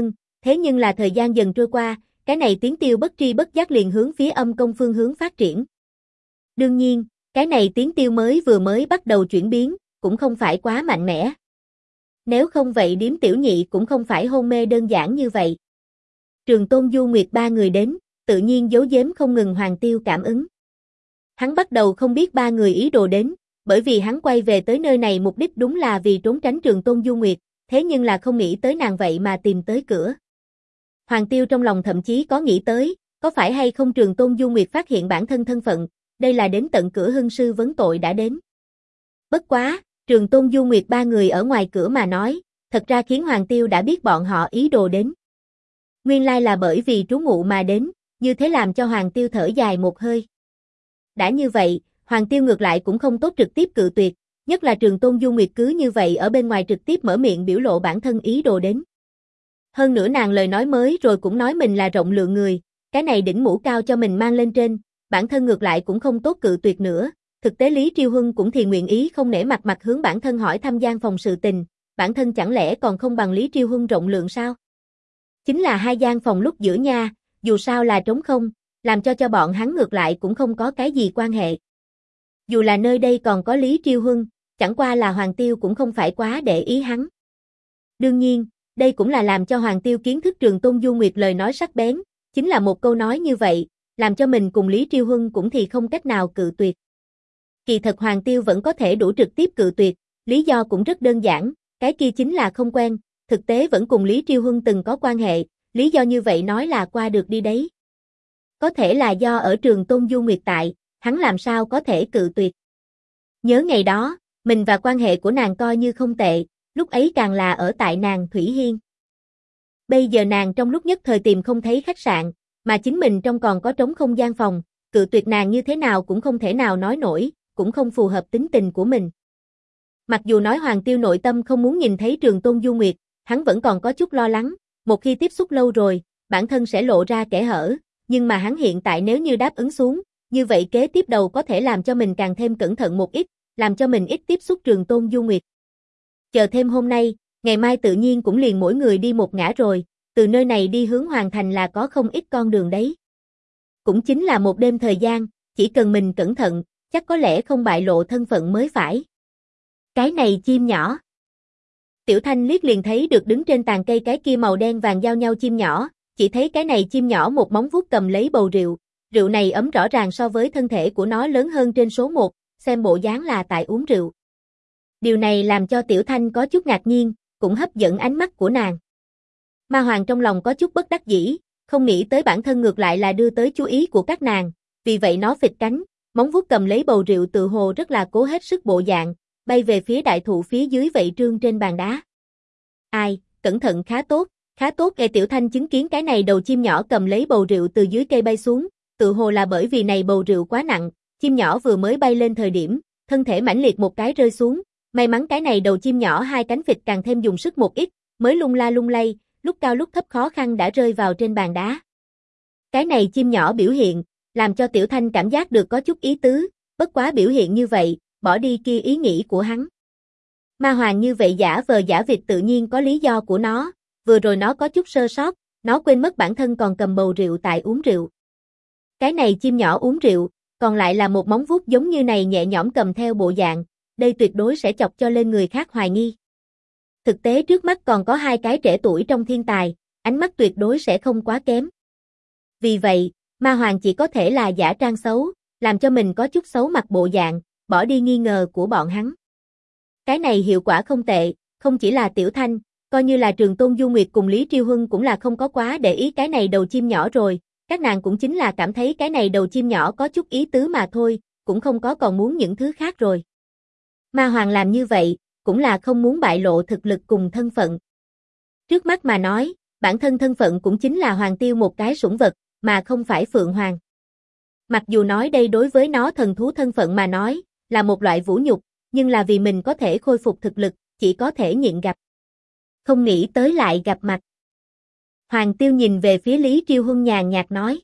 thế nhưng là thời gian dần trôi qua, cái này tiếng tiêu bất tri bất giác liền hướng phía âm công phương hướng phát triển. Đương nhiên, cái này tiếng tiêu mới bắt đầu chuyển biến, cũng không phải quá mạnh mẽ. Nếu không vậy Điếm Tiểu Nhị cũng không phải hôn mê đơn giản như vậy. Trường Tôn Du Nguyệt ba người đến, tự nhiên giấu giếm không ngừng Hoàng Tiêu cảm ứng. Hắn bắt đầu không biết ba người ý đồ đến, bởi vì hắn quay về tới nơi này mục đích đúng là vì trốn tránh Trường Tôn Du Nguyệt, thế nhưng là không nghĩ tới nàng vậy mà tìm tới cửa. Hoàng Tiêu trong lòng thậm chí có nghĩ tới, có phải hay không Trường Tôn Du Nguyệt phát hiện bản thân thân phận, đây là đến tận cửa hưng sư vấn tội đã đến. Bất quá, Trường Tôn Du Nguyệt ba người ở ngoài cửa mà nói, thật ra khiến Hoàng Tiêu đã biết bọn họ ý đồ đến. Nguyên lai là bởi vì trú ngụ mà đến, như thế làm cho Hoàng Tiêu thở dài một hơi. Đã như vậy, Hoàng Tiêu ngược lại cũng không tốt trực tiếp cự tuyệt, nhất là Trường Tôn Du Nguyệt cứ như vậy ở bên ngoài trực tiếp mở miệng biểu lộ bản thân ý đồ đến. Hơn nữa nàng lời nói mới rồi cũng nói mình là rộng lượng người, cái này đỉnh mũ cao cho mình mang lên trên, bản thân ngược lại cũng không tốt cự tuyệt nữa. Thực tế Lý Triêu Huân cũng thì nguyện ý không nể mặt hướng bản thân hỏi thăm gian phòng sự tình, bản thân chẳng lẽ còn không bằng Lý Triêu Huân rộng lượng sao? Chính là hai gian phòng lúc giữa nha, dù sao là trống không, làm cho bọn hắn ngược lại cũng không có cái gì quan hệ. Dù là nơi đây còn có Lý Triêu Huân, chẳng qua là Hoàng Tiêu cũng không phải quá để ý hắn. Đương nhiên, đây cũng là làm cho Hoàng Tiêu kiến thức Trường Tôn Du Nguyệt lời nói sắc bén, chính là một câu nói như vậy, làm cho mình cùng Lý Triêu Huân cũng thì không cách nào cự tuyệt. Kỳ thật Hoàng Tiêu vẫn có thể đủ trực tiếp cự tuyệt, lý do cũng rất đơn giản, cái kia chính là không quen, thực tế vẫn cùng Lý Triêu Huân từng có quan hệ, lý do như vậy nói là qua được đi đấy. Có thể là do ở Trường Tôn Du Nguyệt tại, hắn làm sao có thể cự tuyệt. Nhớ ngày đó, mình và quan hệ của nàng coi như không tệ, lúc ấy càng là ở tại nàng Thủy Hiên. Bây giờ nàng trong lúc nhất thời tìm không thấy khách sạn, mà chính mình trong còn có trống không gian phòng, cự tuyệt nàng như thế nào cũng không thể nào nói nổi, cũng không phù hợp tính tình của mình. Mặc dù nói Hoàng Tiêu nội tâm không muốn nhìn thấy Trường Tôn Du Nguyệt, hắn vẫn còn có chút lo lắng, một khi tiếp xúc lâu rồi, bản thân sẽ lộ ra kẽ hở, nhưng mà hắn hiện tại nếu như đáp ứng xuống, như vậy kế tiếp đầu có thể làm cho mình càng thêm cẩn thận một ít, làm cho mình ít tiếp xúc Trường Tôn Du Nguyệt. Chờ thêm hôm nay, ngày mai tự nhiên cũng liền mỗi người đi một ngã rồi, từ nơi này đi hướng Hoàng Thành là có không ít con đường đấy. Cũng chính là một đêm thời gian, chỉ cần mình cẩn thận, chắc có lẽ không bại lộ thân phận mới phải. Cái này chim nhỏ. Tiểu Thanh liếc liền thấy được đứng trên tàn cây cái kia màu đen vàng giao nhau chim nhỏ, chỉ thấy cái này chim nhỏ một móng vuốt cầm lấy bầu rượu, rượu này ấm rõ ràng so với thân thể của nó lớn hơn trên số 1, xem bộ dáng là tại uống rượu. Điều này làm cho Tiểu Thanh có chút ngạc nhiên, cũng hấp dẫn ánh mắt của nàng. Ma Hoàng trong lòng có chút bất đắc dĩ, không nghĩ tới bản thân ngược lại là đưa tới chú ý của các nàng, vì vậy nó phịch cánh, móng vuốt cầm lấy bầu rượu tự hồ rất là cố hết sức bộ dạng, bay về phía đại thụ phía dưới vậy trương trên bàn đá. Ai, cẩn thận khá tốt, Tiểu Thanh chứng kiến cái này đầu chim nhỏ cầm lấy bầu rượu từ dưới cây bay xuống, tự hồ là bởi vì này bầu rượu quá nặng, chim nhỏ vừa mới bay lên thời điểm, thân thể mãnh liệt một cái rơi xuống, may mắn cái này đầu chim nhỏ hai cánh phịch càng thêm dùng sức một ít, mới lung la lung lay, lúc cao lúc thấp khó khăn đã rơi vào trên bàn đá. Cái này chim nhỏ biểu hiện, làm cho Tiểu Thanh cảm giác được có chút ý tứ, bất quá biểu hiện như vậy, bỏ đi kia ý nghĩ của hắn. Ma Hoàng như vậy giả vờ giả vịt tự nhiên có lý do của nó, vừa rồi nó có chút sơ sót, nó quên mất bản thân còn cầm bầu rượu tại uống rượu. Cái này chim nhỏ uống rượu, còn lại là một móng vuốt giống như này nhẹ nhõm cầm theo bộ dạng, đây tuyệt đối sẽ chọc cho lên người khác hoài nghi. Thực tế trước mắt còn có hai cái trẻ tuổi trong thiên tài, ánh mắt tuyệt đối sẽ không quá kém. Vì vậy, Ma Hoàng chỉ có thể là giả trang xấu, làm cho mình có chút xấu mặt bộ dạng, bỏ đi nghi ngờ của bọn hắn. Cái này hiệu quả không tệ, không chỉ là Tiểu Thanh, coi như là Trường Tôn Du Nguyệt cùng Lý Triêu Huân cũng là không có quá để ý cái này đầu chim nhỏ rồi, các nàng cũng chính là cảm thấy cái này đầu chim nhỏ có chút ý tứ mà thôi, cũng không có còn muốn những thứ khác rồi. Ma Hoàng làm như vậy, cũng là không muốn bại lộ thực lực cùng thân phận. Trước mắt mà nói, bản thân thân phận cũng chính là Hoàng Tiêu một cái sủng vật, mà không phải Phượng Hoàng. Mặc dù nói đây đối với nó thần thú thân phận mà nói, là một loại vũ nhục, nhưng là vì mình có thể khôi phục thực lực, chỉ có thể nhịn gặp. Không nghĩ tới lại gặp mặt. Hoàng Tiêu nhìn về phía Lý Triêu Huân nhàn nhạt nói.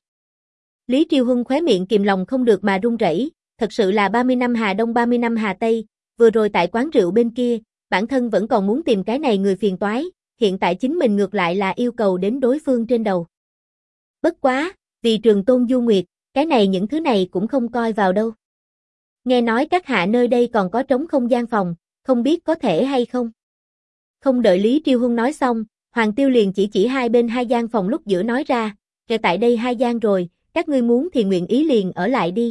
Lý Triêu Huân khóe miệng kìm lòng không được mà run rẩy, thật sự là 30 năm Hà Đông 30 năm Hà Tây, vừa rồi tại quán rượu bên kia, bản thân vẫn còn muốn tìm cái này người phiền toái, hiện tại chính mình ngược lại là yêu cầu đến đối phương trên đầu. Bất quá, vì Trường Tôn Du Nguyệt, cái này những thứ này cũng không coi vào đâu. Nghe nói các hạ nơi đây còn có trống không gian phòng, không biết có thể hay không. Không đợi Lý Triêu Huân nói xong, Hoàng Tiêu liền chỉ hai bên hai gian phòng lúc giữa nói ra, kể tại đây hai gian rồi, các ngươi muốn thì nguyện ý liền ở lại đi.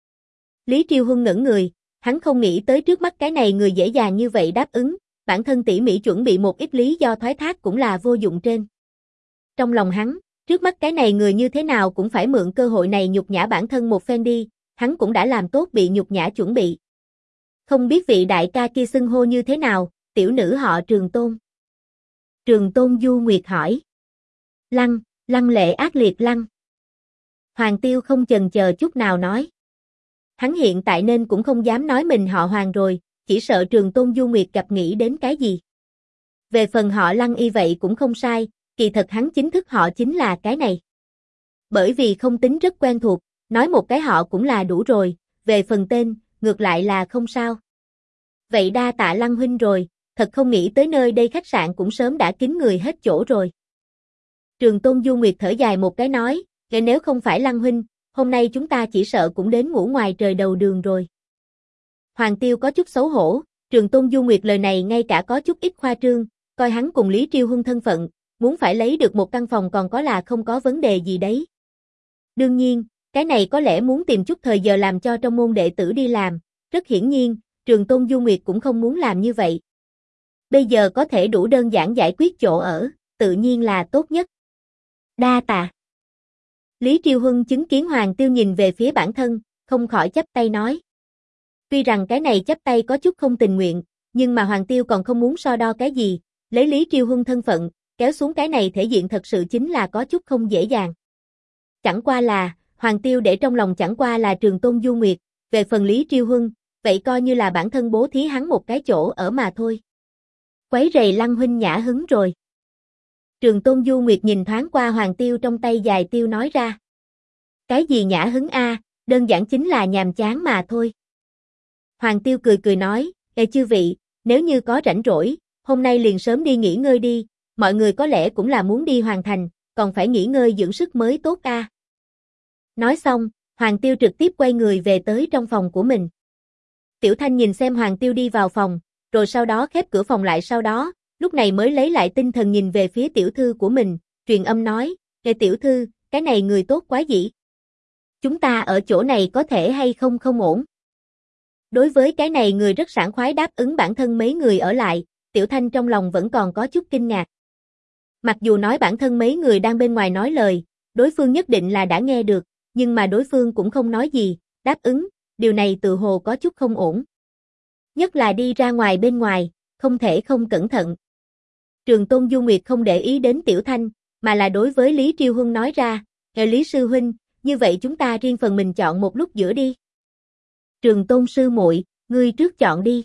Lý Triêu Huân ngẩn người, hắn không nghĩ tới trước mắt cái này người dễ dàng như vậy đáp ứng, bản thân tỉ mỉ chuẩn bị một ít lý do thoái thác cũng là vô dụng trên. Trong lòng hắn, trước mắt cái này người như thế nào cũng phải mượn cơ hội này nhục nhã bản thân một phen đi, hắn cũng đã làm tốt bị nhục nhã chuẩn bị. Không biết vị đại ca kia xưng hô như thế nào, tiểu nữ họ Trường Tôn. Trường Tôn Du Nguyệt hỏi. Lăng, lăng lệ ác liệt lăng. Hoàng Tiêu không chần chờ chút nào nói. Hắn hiện tại nên cũng không dám nói mình họ Hoàng rồi, chỉ sợ Trường Tôn Du Nguyệt gặp nghĩ đến cái gì. Về phần họ Lăng y vậy cũng không sai, kỳ thật hắn chính thức họ chính là cái này. Bởi vì không tính rất quen thuộc, nói một cái họ cũng là đủ rồi, về phần tên, ngược lại là không sao. Vậy đa tạ Lăng huynh rồi, thật không nghĩ tới nơi đây khách sạn cũng sớm đã kín người hết chỗ rồi. Trường Tôn Du Nguyệt thở dài một cái nói, nếu không phải Lăng huynh, hôm nay chúng ta chỉ sợ cũng đến ngủ ngoài trời đầu đường rồi. Hoàng Tiêu có chút xấu hổ, Trường Tôn Du Nguyệt lời này ngay cả có chút ít khoa trương, coi hắn cùng Lý Triêu Huân thân phận, muốn phải lấy được một căn phòng còn có là không có vấn đề gì đấy. Đương nhiên, cái này có lẽ muốn tìm chút thời giờ làm cho trong môn đệ tử đi làm, rất hiển nhiên, Trường Tôn Du Nguyệt cũng không muốn làm như vậy. Bây giờ có thể đủ đơn giản giải quyết chỗ ở, tự nhiên là tốt nhất. Đa tạ. Lý Triêu Huân chứng kiến Hoàng Tiêu nhìn về phía bản thân, không khỏi chắp tay nói. Tuy rằng cái này chắp tay có chút không tình nguyện, nhưng mà Hoàng Tiêu còn không muốn so đo cái gì, lấy Lý Triêu Huân thân phận, kéo xuống cái này thể diện thật sự chính là có chút không dễ dàng. Chẳng qua là, Hoàng Tiêu để trong lòng chẳng qua là Trường Tôn Du Nguyệt, về phần Lý Triêu Huân, vậy coi như là bản thân bố thí hắn một cái chỗ ở mà thôi. Quấy rầy Lăng huynh nhã hứng rồi. Trường Tôn Du Nguyệt nhìn thoáng qua Hoàng Tiêu trong tay dài tiêu nói ra. Cái gì nhã hứng a, đơn giản chính là nhàm chán mà thôi. Hoàng Tiêu cười cười nói, chư vị, nếu như có rảnh rỗi, hôm nay liền sớm đi nghỉ ngơi đi, mọi người có lẽ cũng là muốn đi hoàn thành, còn phải nghỉ ngơi dưỡng sức mới tốt a. Nói xong, Hoàng Tiêu trực tiếp quay người về tới trong phòng của mình. Tiểu Thanh nhìn xem Hoàng Tiêu đi vào phòng, rồi sau đó khép cửa phòng lại sau đó, lúc này mới lấy lại tinh thần nhìn về phía tiểu thư của mình, truyền âm nói, tiểu thư, cái này người tốt quá dĩ. Chúng ta ở chỗ này có thể hay không không ổn. Đối với cái này người rất sảng khoái đáp ứng bản thân mấy người ở lại, Tiểu Thanh trong lòng vẫn còn có chút kinh ngạc. Mặc dù nói bản thân mấy người đang bên ngoài nói lời, đối phương nhất định là đã nghe được, nhưng mà đối phương cũng không nói gì, đáp ứng, điều này tự hồ có chút không ổn. Nhất là đi ra ngoài bên ngoài, không thể không cẩn thận. Trường Tôn Du Nguyệt không để ý đến Tiểu Thanh, mà là đối với Lý Triêu Huân nói ra, Lý sư huynh, như vậy chúng ta riêng phần mình chọn một lúc giữa đi. Trường Tôn sư muội, ngươi trước chọn đi.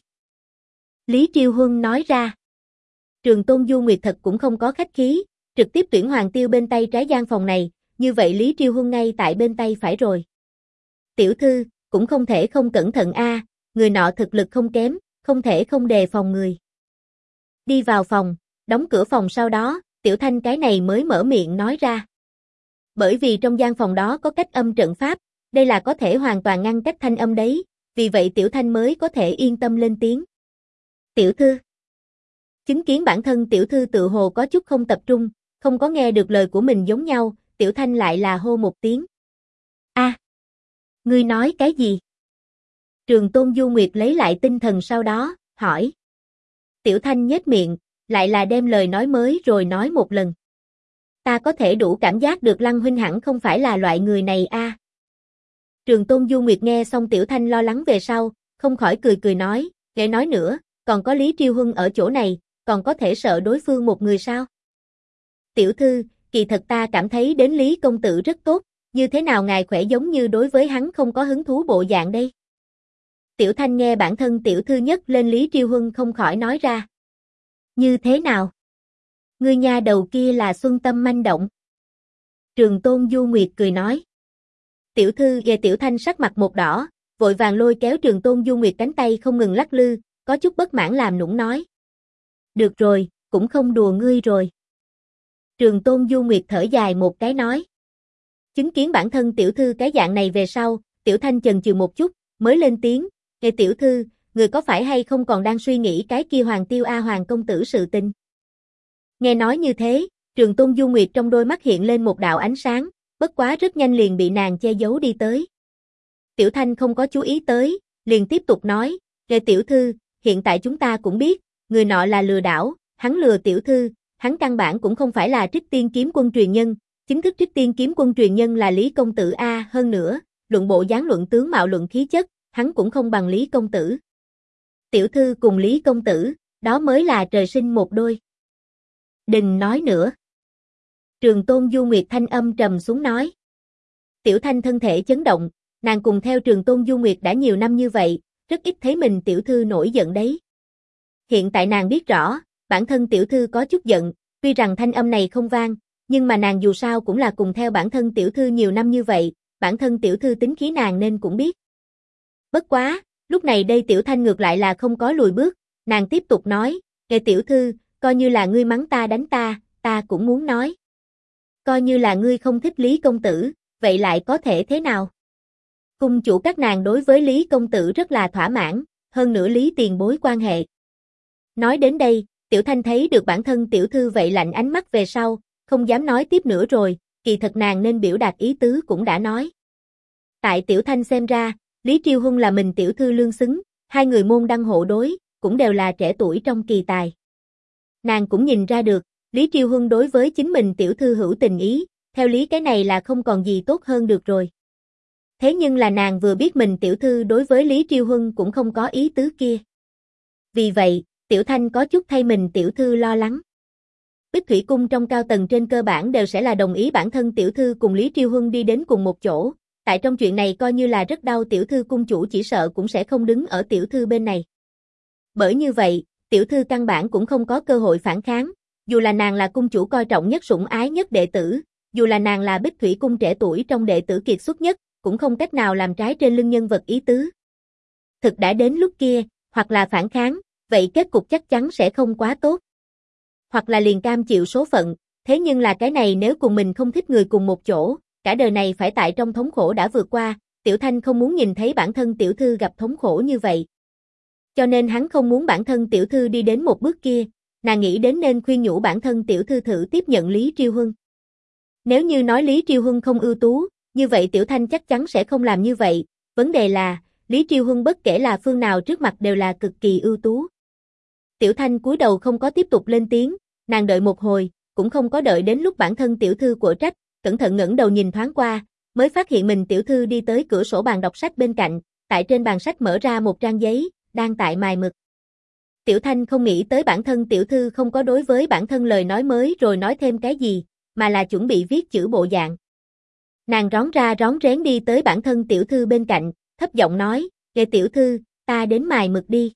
Lý Triêu Huân nói ra. Trường Tôn Du Nguyệt thật cũng không có khách khí, trực tiếp tuyển Hoàng Tiêu bên tay trái gian phòng này, như vậy Lý Triêu Huân ngay tại bên tay phải rồi. Tiểu thư, cũng không thể không cẩn thận a, người nọ thực lực không kém, không thể không đề phòng người. Đi vào phòng, đóng cửa phòng sau đó, Tiểu Thanh cái này mới mở miệng nói ra. Bởi vì trong gian phòng đó có cách âm trận pháp, đây là có thể hoàn toàn ngăn cách thanh âm đấy, vì vậy Tiểu Thanh mới có thể yên tâm lên tiếng. Tiểu thư. Chứng kiến bản thân tiểu thư tự hồ có chút không tập trung, không có nghe được lời của mình giống nhau, Tiểu Thanh lại là hô một tiếng. A, ngươi nói cái gì? Trường Tôn Du Nguyệt lấy lại tinh thần sau đó, hỏi. Tiểu Thanh nhếch miệng, lại là đem lời nói mới rồi nói một lần. Ta có thể đủ cảm giác được Lăng huynh hẳn không phải là loại người này a. Trường Tôn Du Nguyệt nghe xong Tiểu Thanh lo lắng về sau, không khỏi cười cười nói, để nói nữa, còn có Lý Triêu Huân ở chỗ này, còn có thể sợ đối phương một người sao? Tiểu thư, kỳ thật ta cảm thấy đến Lý công tử rất tốt, như thế nào ngài khỏe giống như đối với hắn không có hứng thú bộ dạng đây? Tiểu Thanh nghe bản thân tiểu thư nhất lên Lý Triêu Huân không khỏi nói ra. Như thế nào? Ngươi nha đầu kia là xuân tâm manh động. Trường Tôn Du Nguyệt cười nói. Tiểu thư và Tiểu Thanh sắc mặt một đỏ, vội vàng lôi kéo Trường Tôn Du Nguyệt cánh tay không ngừng lắc lư, có chút bất mãn làm nũng nói. Được rồi, cũng không đùa ngươi rồi. Trường Tôn Du Nguyệt thở dài một cái nói. Chứng kiến bản thân tiểu thư cái dạng này về sau, Tiểu Thanh chần chừ một chút, mới lên tiếng, "Nghe tiểu thư, người có phải hay không còn đang suy nghĩ cái kia Hoàng Tiêu Hoàng công tử sự tình?" Nghe nói như thế, Trường Tôn Du Nguyệt trong đôi mắt hiện lên một đạo ánh sáng, bất quá rất nhanh liền bị nàng che giấu đi tới. Tiểu Thanh không có chú ý tới, liền tiếp tục nói, "Nghe tiểu thư, hiện tại chúng ta cũng biết, người nọ là lừa đảo, hắn lừa tiểu thư, hắn căn bản cũng không phải là Trích Tiên Kiếm Quân truyền nhân, chính thức Trích Tiên Kiếm Quân truyền nhân là Lý công tử a, hơn nữa, luận bộ dáng, luận tướng mạo, luận khí chất, hắn cũng không bằng Lý công tử. Tiểu thư cùng Lý công tử, đó mới là trời sinh một đôi." "Đừng nói nữa." Trường Tôn Du Nguyệt thanh âm trầm xuống nói. Tiểu Thanh thân thể chấn động, nàng cùng theo Trường Tôn Du Nguyệt đã nhiều năm như vậy, rất ít thấy mình tiểu thư nổi giận đấy. Hiện tại nàng biết rõ, bản thân tiểu thư có chút giận, tuy rằng thanh âm này không vang, nhưng mà nàng dù sao cũng là cùng theo bản thân tiểu thư nhiều năm như vậy, bản thân tiểu thư tính khí nàng nên cũng biết. Bất quá, lúc này đây Tiểu Thanh ngược lại là không có lùi bước, nàng tiếp tục nói, "Nghe tiểu thư, coi như là ngươi mắng ta đánh ta, ta cũng muốn nói. Coi như là ngươi không thích Lý công tử, vậy lại có thể thế nào? Cung chủ các nàng đối với Lý công tử rất là thỏa mãn, hơn nữa Lý tiền bối quan hệ." Nói đến đây, Tiểu Thanh thấy được bản thân tiểu thư vậy lạnh ánh mắt về sau, không dám nói tiếp nữa rồi, kỳ thật nàng nên biểu đạt ý tứ cũng đã nói. Tại Tiểu Thanh xem ra, Lý Triêu Huân là mình tiểu thư lương xứng, hai người môn đăng hộ đối, cũng đều là trẻ tuổi trong kỳ tài. Nàng cũng nhìn ra được, Lý Triêu Huân đối với chính mình tiểu thư hữu tình ý, theo lý cái này là không còn gì tốt hơn được rồi. Thế nhưng là nàng vừa biết mình tiểu thư đối với Lý Triêu Huân cũng không có ý tứ kia. Vì vậy, Tiểu Thanh có chút thay mình tiểu thư lo lắng. Bích Thủy Cung trong cao tầng trên cơ bản đều sẽ là đồng ý bản thân tiểu thư cùng Lý Triêu Huân đi đến cùng một chỗ, tại trong chuyện này coi như là rất đau tiểu thư cung chủ chỉ sợ cũng sẽ không đứng ở tiểu thư bên này. Bởi như vậy, tiểu thư căn bản cũng không có cơ hội phản kháng, dù là nàng là cung chủ coi trọng nhất sủng ái nhất đệ tử, dù là nàng là Bích Thủy Cung trẻ tuổi trong đệ tử kiệt xuất nhất, cũng không cách nào làm trái trên lưng nhân vật ý tứ. Thực đã đến lúc kia, hoặc là phản kháng, vậy kết cục chắc chắn sẽ không quá tốt. Hoặc là liền cam chịu số phận, thế nhưng là cái này nếu cùng mình không thích người cùng một chỗ, cả đời này phải tại trong thống khổ đã vượt qua, Tiểu Thanh không muốn nhìn thấy bản thân tiểu thư gặp thống khổ như vậy. Cho nên hắn không muốn bản thân tiểu thư đi đến một bước kia, nàng nghĩ đến nên khuyên nhủ bản thân tiểu thư thử tiếp nhận Lý Triêu Huân. Nếu như nói Lý Triêu Huân không ưu tú, như vậy Tiểu Thanh chắc chắn sẽ không làm như vậy, vấn đề là, Lý Triêu Huân bất kể là phương nào trước mặt đều là cực kỳ ưu tú. Tiểu Thanh cúi đầu không có tiếp tục lên tiếng, nàng đợi một hồi, cũng không có đợi đến lúc bản thân tiểu thư của trách, cẩn thận ngẩng đầu nhìn thoáng qua, mới phát hiện mình tiểu thư đi tới cửa sổ bàn đọc sách bên cạnh, tại trên bàn sách mở ra một trang giấy, đang tại mài mực. Tiểu Thanh không nghĩ tới bản thân tiểu thư không có đối với bản thân lời nói mới rồi nói thêm cái gì, mà là chuẩn bị viết chữ bộ dạng. Nàng rón ra rón rén đi tới bản thân tiểu thư bên cạnh, thấp giọng nói, "Nghe tiểu thư, ta đến mài mực đi."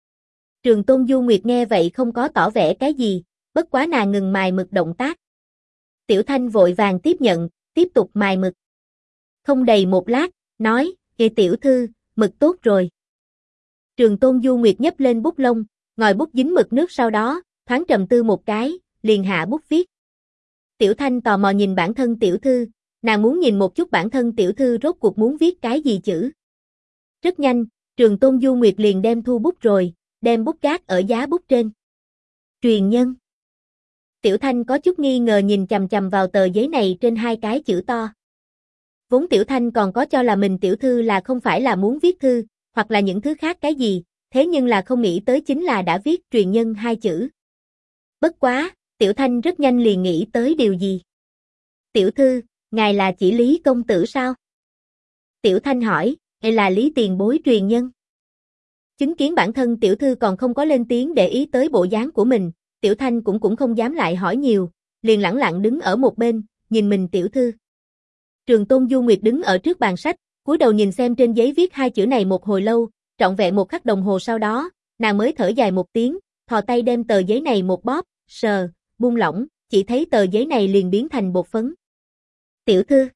Trường Tôn Du Nguyệt nghe vậy không có tỏ vẻ cái gì, bất quá nàng ngừng mài mực động tác. Tiểu Thanh vội vàng tiếp nhận, tiếp tục mài mực. Không đầy một lát, nói, "Nghe tiểu thư, mực tốt rồi." Trường Tôn Du Nguyệt nhấp lên bút lông, ngòi bút dính mực nước sau đó, thoáng trầm tư một cái, liền hạ bút viết. Tiểu Thanh tò mò nhìn bản thân tiểu thư, nàng muốn nhìn một chút bản thân tiểu thư rốt cuộc muốn viết cái gì chữ. Rất nhanh, Trường Tôn Du Nguyệt liền đem thu bút rồi, đem bút gác ở giá bút trên. Truyền nhân. Tiểu Thanh có chút nghi ngờ nhìn chằm chằm vào tờ giấy này trên hai cái chữ to. Vốn Tiểu Thanh còn có cho là mình tiểu thư là không phải là muốn viết thư, hoặc là những thứ khác cái gì, thế nhưng là không nghĩ tới chính là đã viết truyền nhân hai chữ. Bất quá, Tiểu Thanh rất nhanh liền nghĩ tới điều gì. "Tiểu thư, ngài là chỉ Lý công tử sao?" Tiểu Thanh hỏi, "Hay là Lý tiền bối truyền nhân?" Chứng kiến bản thân tiểu thư còn không có lên tiếng để ý tới bộ dáng của mình, Tiểu Thanh cũng không dám lại hỏi nhiều, liền lẳng lặng đứng ở một bên, nhìn mình tiểu thư. Trường Tôn Du Nguyệt đứng ở trước bàn sách, cúi đầu nhìn xem trên giấy viết hai chữ này một hồi lâu, trọn vẹn một khắc đồng hồ sau đó, nàng mới thở dài một tiếng, thò tay đem tờ giấy này một bóp, sờ, buông lỏng, chỉ thấy tờ giấy này liền biến thành bột phấn. "Tiểu thư."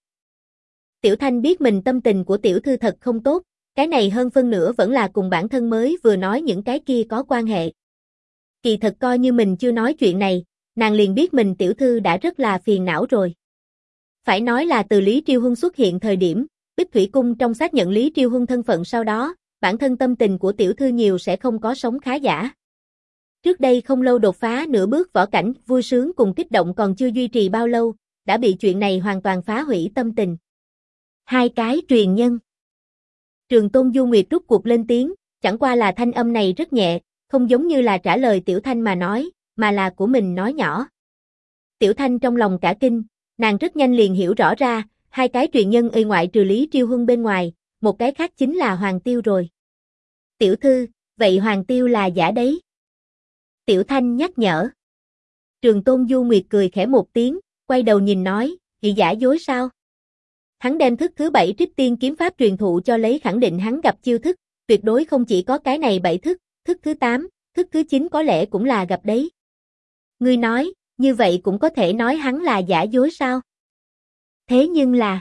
Tiểu Thanh biết mình tâm tình của tiểu thư thật không tốt, cái này hơn phân nửa vẫn là cùng bản thân mới vừa nói những cái kia có quan hệ. Kỳ thật coi như mình chưa nói chuyện này, nàng liền biết mình tiểu thư đã rất là phiền não rồi. Phải nói là từ Lý Triêu Huân xuất hiện thời điểm, Bích Thủy Cung trong xác nhận Lý Triêu Huân thân phận sau đó, bản thân tâm tình của tiểu thư nhiều sẽ không có sống khá giả. Trước đây không lâu đột phá nửa bước võ cảnh, vui sướng cùng kích động còn chưa duy trì bao lâu, đã bị chuyện này hoàn toàn phá hủy tâm tình. Hai cái truyền nhân. Trường Tôn Du Nguyệt rút cuộc lên tiếng, chẳng qua là thanh âm này rất nhẹ, không giống như là trả lời Tiểu Thanh mà nói, mà là của mình nói nhỏ. Tiểu Thanh trong lòng cả kinh, nàng rất nhanh liền hiểu rõ ra, hai cái truyền nhân ngoại trừ Lý Triêu Huân bên ngoài, một cái khác chính là Hoàng Tiêu rồi. Tiểu thư, vậy Hoàng Tiêu là giả đấy. Tiểu Thanh nhắc nhở. Trường Tôn Du Nguyệt cười khẽ một tiếng, quay đầu nhìn nói, chị giả dối sao? Hắn đem thức thứ 7 Trích Tiên kiếm pháp truyền thụ cho lấy khẳng định hắn gặp chiêu thức, tuyệt đối không chỉ có cái này 7 thức, thức thứ 8, thức thứ 9 có lẽ cũng là gặp đấy. Ngươi nói, như vậy cũng có thể nói hắn là giả dối sao? Thế nhưng là,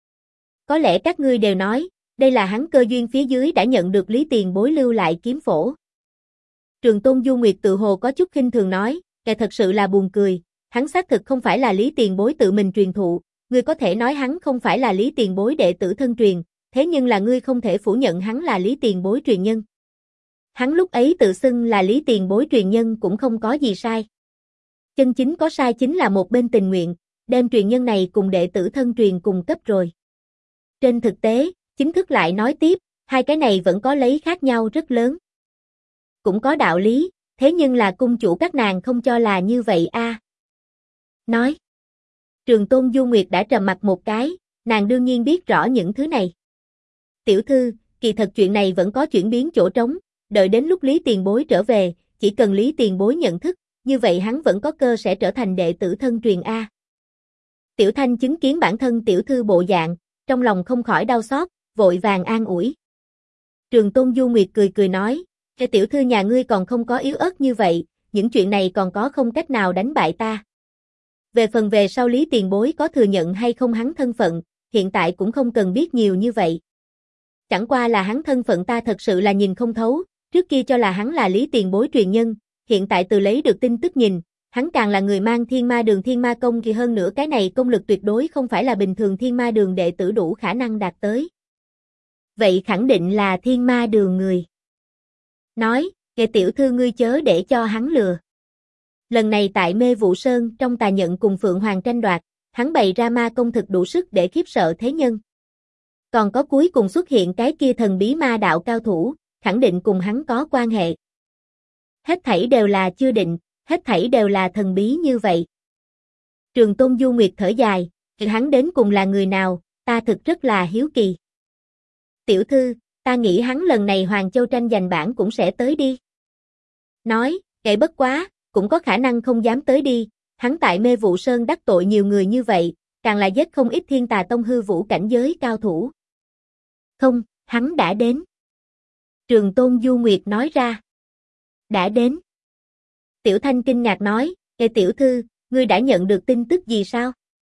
có lẽ các ngươi đều nói, đây là hắn cơ duyên phía dưới đã nhận được Lý Tiền Bối lưu lại kiếm phổ. Trường Tôn Du Nguyệt tự hồ có chút khinh thường nói, kẻ thật sự là buồn cười, hắn xác thực không phải là Lý Tiền Bối tự mình truyền thụ, ngươi có thể nói hắn không phải là Lý Tiền Bối đệ tử thân truyền, thế nhưng là ngươi không thể phủ nhận hắn là Lý Tiền Bối truyền nhân. Hắn lúc ấy tự xưng là Lý Tiền Bối truyền nhân cũng không có gì sai. Chân chính có sai chính là một bên tình nguyện, đem truyền nhân này cùng đệ tử thân truyền cùng cấp rồi. Trên thực tế, chính thức lại nói tiếp, hai cái này vẫn có lấy khác nhau rất lớn. Cũng có đạo lý, thế nhưng là cung chủ các nàng không cho là như vậy a. Nói. Trường Tôn Du Nguyệt đã trầm mặt một cái, nàng đương nhiên biết rõ những thứ này. Tiểu thư, kỳ thật chuyện này vẫn có chuyển biến chỗ trống, đợi đến lúc Lý Tiền Bối trở về, chỉ cần Lý Tiền Bối nhận thức, như vậy hắn vẫn có cơ sẽ trở thành đệ tử thân truyền a. Tiểu Thanh chứng kiến bản thân tiểu thư bộ dạng, trong lòng không khỏi đau xót, vội vàng an ủi. Trường Tôn Du Nguyệt cười cười nói, cái tiểu thư nhà ngươi còn không có yếu ớt như vậy, những chuyện này còn có không cách nào đánh bại ta. Về phần về sau Lý Tiền Bối có thừa nhận hay không hắn thân phận, hiện tại cũng không cần biết nhiều như vậy. Chẳng qua là hắn thân phận ta thật sự là nhìn không thấu, trước kia cho là hắn là Lý Tiền Bối truyền nhân, hiện tại từ lấy được tin tức nhìn, hắn càng là người mang Thiên Ma Đường Thiên Ma Công thì hơn nữa cái này công lực tuyệt đối không phải là bình thường Thiên Ma Đường đệ tử đủ khả năng đạt tới. Vậy khẳng định là Thiên Ma Đường người. Nói, kẻ tiểu thư ngươi chớ để cho hắn lừa. Lần này tại Mê Vụ Sơn trong tà nhận cùng Phượng Hoàng tranh đoạt, hắn bày ra ma công thực đủ sức để khiếp sợ thế nhân. Còn có cuối cùng xuất hiện cái kia thần bí ma đạo cao thủ, khẳng định cùng hắn có quan hệ. Hết thảy đều là chưa định, hết thảy đều là thần bí như vậy. Trường Tôn Du Nguyệt thở dài, hắn đến cùng là người nào, ta thực rất là hiếu kỳ. Tiểu thư, ta nghĩ hắn lần này Hoàng Châu tranh giành bảng cũng sẽ tới đi. Nói, kệ bất quá, cũng có khả năng không dám tới đi, hắn tại Mê Vụ Sơn đắc tội nhiều người như vậy, càng là giết không ít Thiên Tà Tông hư vũ cảnh giới cao thủ. Không, hắn đã đến. Trường Tôn Du Nguyệt nói ra. Đã đến. Tiểu Thanh kinh ngạc nói, Ê tiểu thư, ngươi đã nhận được tin tức gì sao?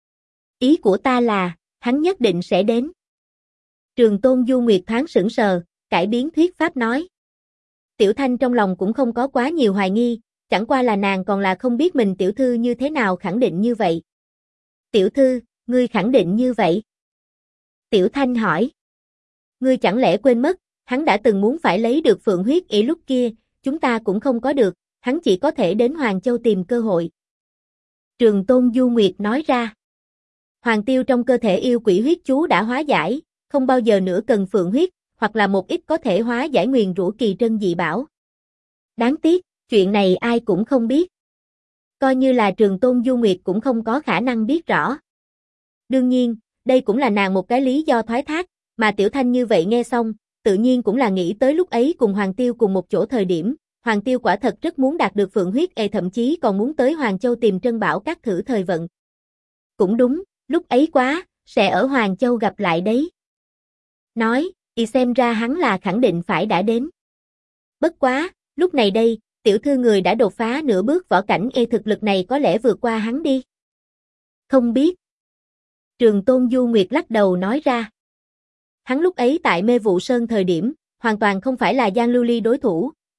Ý của ta là, hắn nhất định sẽ đến. Trường Tôn Du Nguyệt thoáng sững sờ, cải biến thuyết pháp nói. Tiểu Thanh trong lòng cũng không có quá nhiều hoài nghi, chẳng qua là nàng còn là không biết mình tiểu thư như thế nào khẳng định như vậy. Tiểu thư, ngươi khẳng định như vậy? Tiểu Thanh hỏi. Ngươi chẳng lẽ quên mất, hắn đã từng muốn phải lấy được Phượng huyết ỷ lúc kia, chúng ta cũng không có được, hắn chỉ có thể đến Hoàng Châu tìm cơ hội. Trường Tôn Du Nguyệt nói ra. Hoàng Tiêu trong cơ thể yêu quỷ huyết chú đã hóa giải, không bao giờ nữa cần Phượng huyết, hoặc là một ít có thể hóa giải nguyền rủa kỳ trân dị bảo. Đáng tiếc, chuyện này ai cũng không biết. Coi như là Trường Tôn Du Nguyệt cũng không có khả năng biết rõ. Đương nhiên, đây cũng là nàng một cái lý do thoái thác, mà Tiểu Thanh như vậy nghe xong, tự nhiên cũng là nghĩ tới lúc ấy cùng Hoàng Tiêu cùng một chỗ thời điểm, Hoàng Tiêu quả thật rất muốn đạt được Phượng huyết thậm chí còn muốn tới Hoàng Châu tìm Trân Bảo các thử thời vận. Cũng đúng, lúc ấy quá, sẽ ở Hoàng Châu gặp lại đấy. Nói, xem ra hắn là khẳng định phải đã đến. Bất quá, lúc này đây, tiểu thư người đã đột phá nửa bước võ cảnh thực lực này có lẽ vượt qua hắn đi. Không biết. Trường Tôn Du Nguyệt lắc đầu nói ra. Hắn lúc ấy tại Mê Vụ Sơn thời điểm, hoàn toàn không phải là Giang Lưu Ly đối thủ,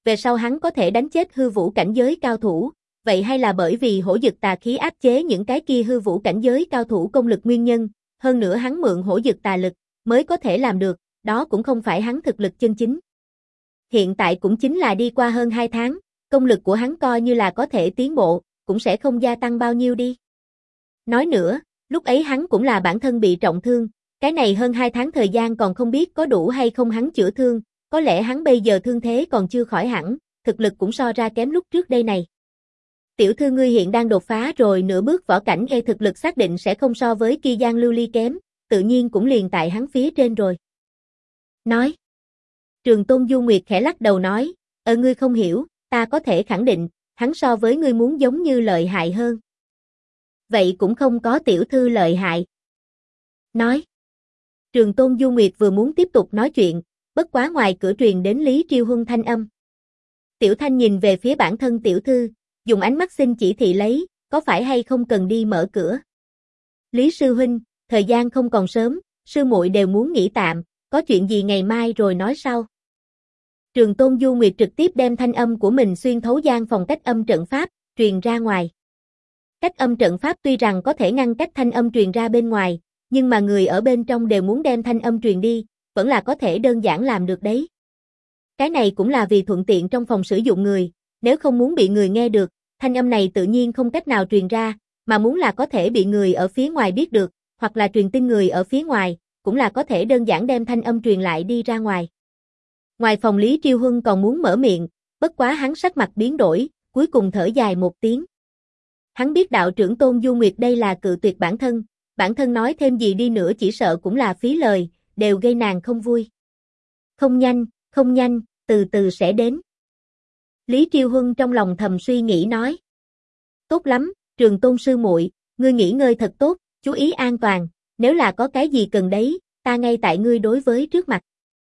về sau hắn có thể đánh chết hư vũ cảnh giới cao thủ, vậy hay là bởi vì hổ dực tà khí áp chế những cái kia hư vũ cảnh giới cao thủ công lực nguyên nhân, hơn nữa hắn mượn hổ dực tà lực mới có thể làm được, đó cũng không phải hắn thực lực chân chính. Hiện tại cũng chính là đi qua hơn 2 tháng, công lực của hắn coi như là có thể tiến bộ, cũng sẽ không gia tăng bao nhiêu đi. Nói nữa, lúc ấy hắn cũng là bản thân bị trọng thương, cái này hơn 2 tháng thời gian còn không biết có đủ hay không hắn chữa thương, có lẽ hắn bây giờ thương thế còn chưa khỏi hẳn, thực lực cũng so ra kém lúc trước đây này. Tiểu thư ngươi hiện đang đột phá rồi nửa bước võ cảnh, thực lực xác định sẽ không so với kia Giang Lưu Ly kém, tự nhiên cũng liền tại hắn phía trên rồi. Nói. Trường Tôn Du Nguyệt khẽ lắc đầu nói, ngươi không hiểu, ta có thể khẳng định, hắn so với ngươi muốn giống như lợi hại hơn. Vậy cũng không có tiểu thư lợi hại. Nói. Trường Tôn Du Nguyệt vừa muốn tiếp tục nói chuyện, bất quá ngoài cửa truyền đến Lý Triêu Huân thanh âm. Tiểu Thanh nhìn về phía bản thân tiểu thư, dùng ánh mắt xin chỉ thị lấy, có phải hay không cần đi mở cửa. Lý sư huynh, thời gian không còn sớm, sư muội đều muốn nghỉ tạm, có chuyện gì ngày mai rồi nói sau. Trường Tôn Du Nguyệt trực tiếp đem thanh âm của mình xuyên thấu gian phòng cách âm trận pháp, truyền ra ngoài. Cách âm trận pháp tuy rằng có thể ngăn cách thanh âm truyền ra bên ngoài, nhưng mà người ở bên trong đều muốn đem thanh âm truyền đi, vẫn là có thể đơn giản làm được đấy. Cái này cũng là vì thuận tiện trong phòng sử dụng người, nếu không muốn bị người nghe được, thanh âm này tự nhiên không cách nào truyền ra, mà muốn là có thể bị người ở phía ngoài biết được, hoặc là truyền tin người ở phía ngoài, cũng là có thể đơn giản đem thanh âm truyền lại đi ra ngoài. Ngoài phòng Lý Triêu Huân còn muốn mở miệng, bất quá hắn sắc mặt biến đổi, cuối cùng thở dài một tiếng. Hắn biết đạo trưởng Tôn Du Nguyệt đây là cự tuyệt bản thân nói thêm gì đi nữa chỉ sợ cũng là phí lời, đều gây nàng không vui. Không nhanh, từ từ sẽ đến. Lý Triêu Huân trong lòng thầm suy nghĩ nói. Tốt lắm, Trường Tôn sư muội, ngươi nghỉ ngơi thật tốt, chú ý an toàn, nếu là có cái gì cần đấy, ta ngay tại ngươi đối với trước mặt.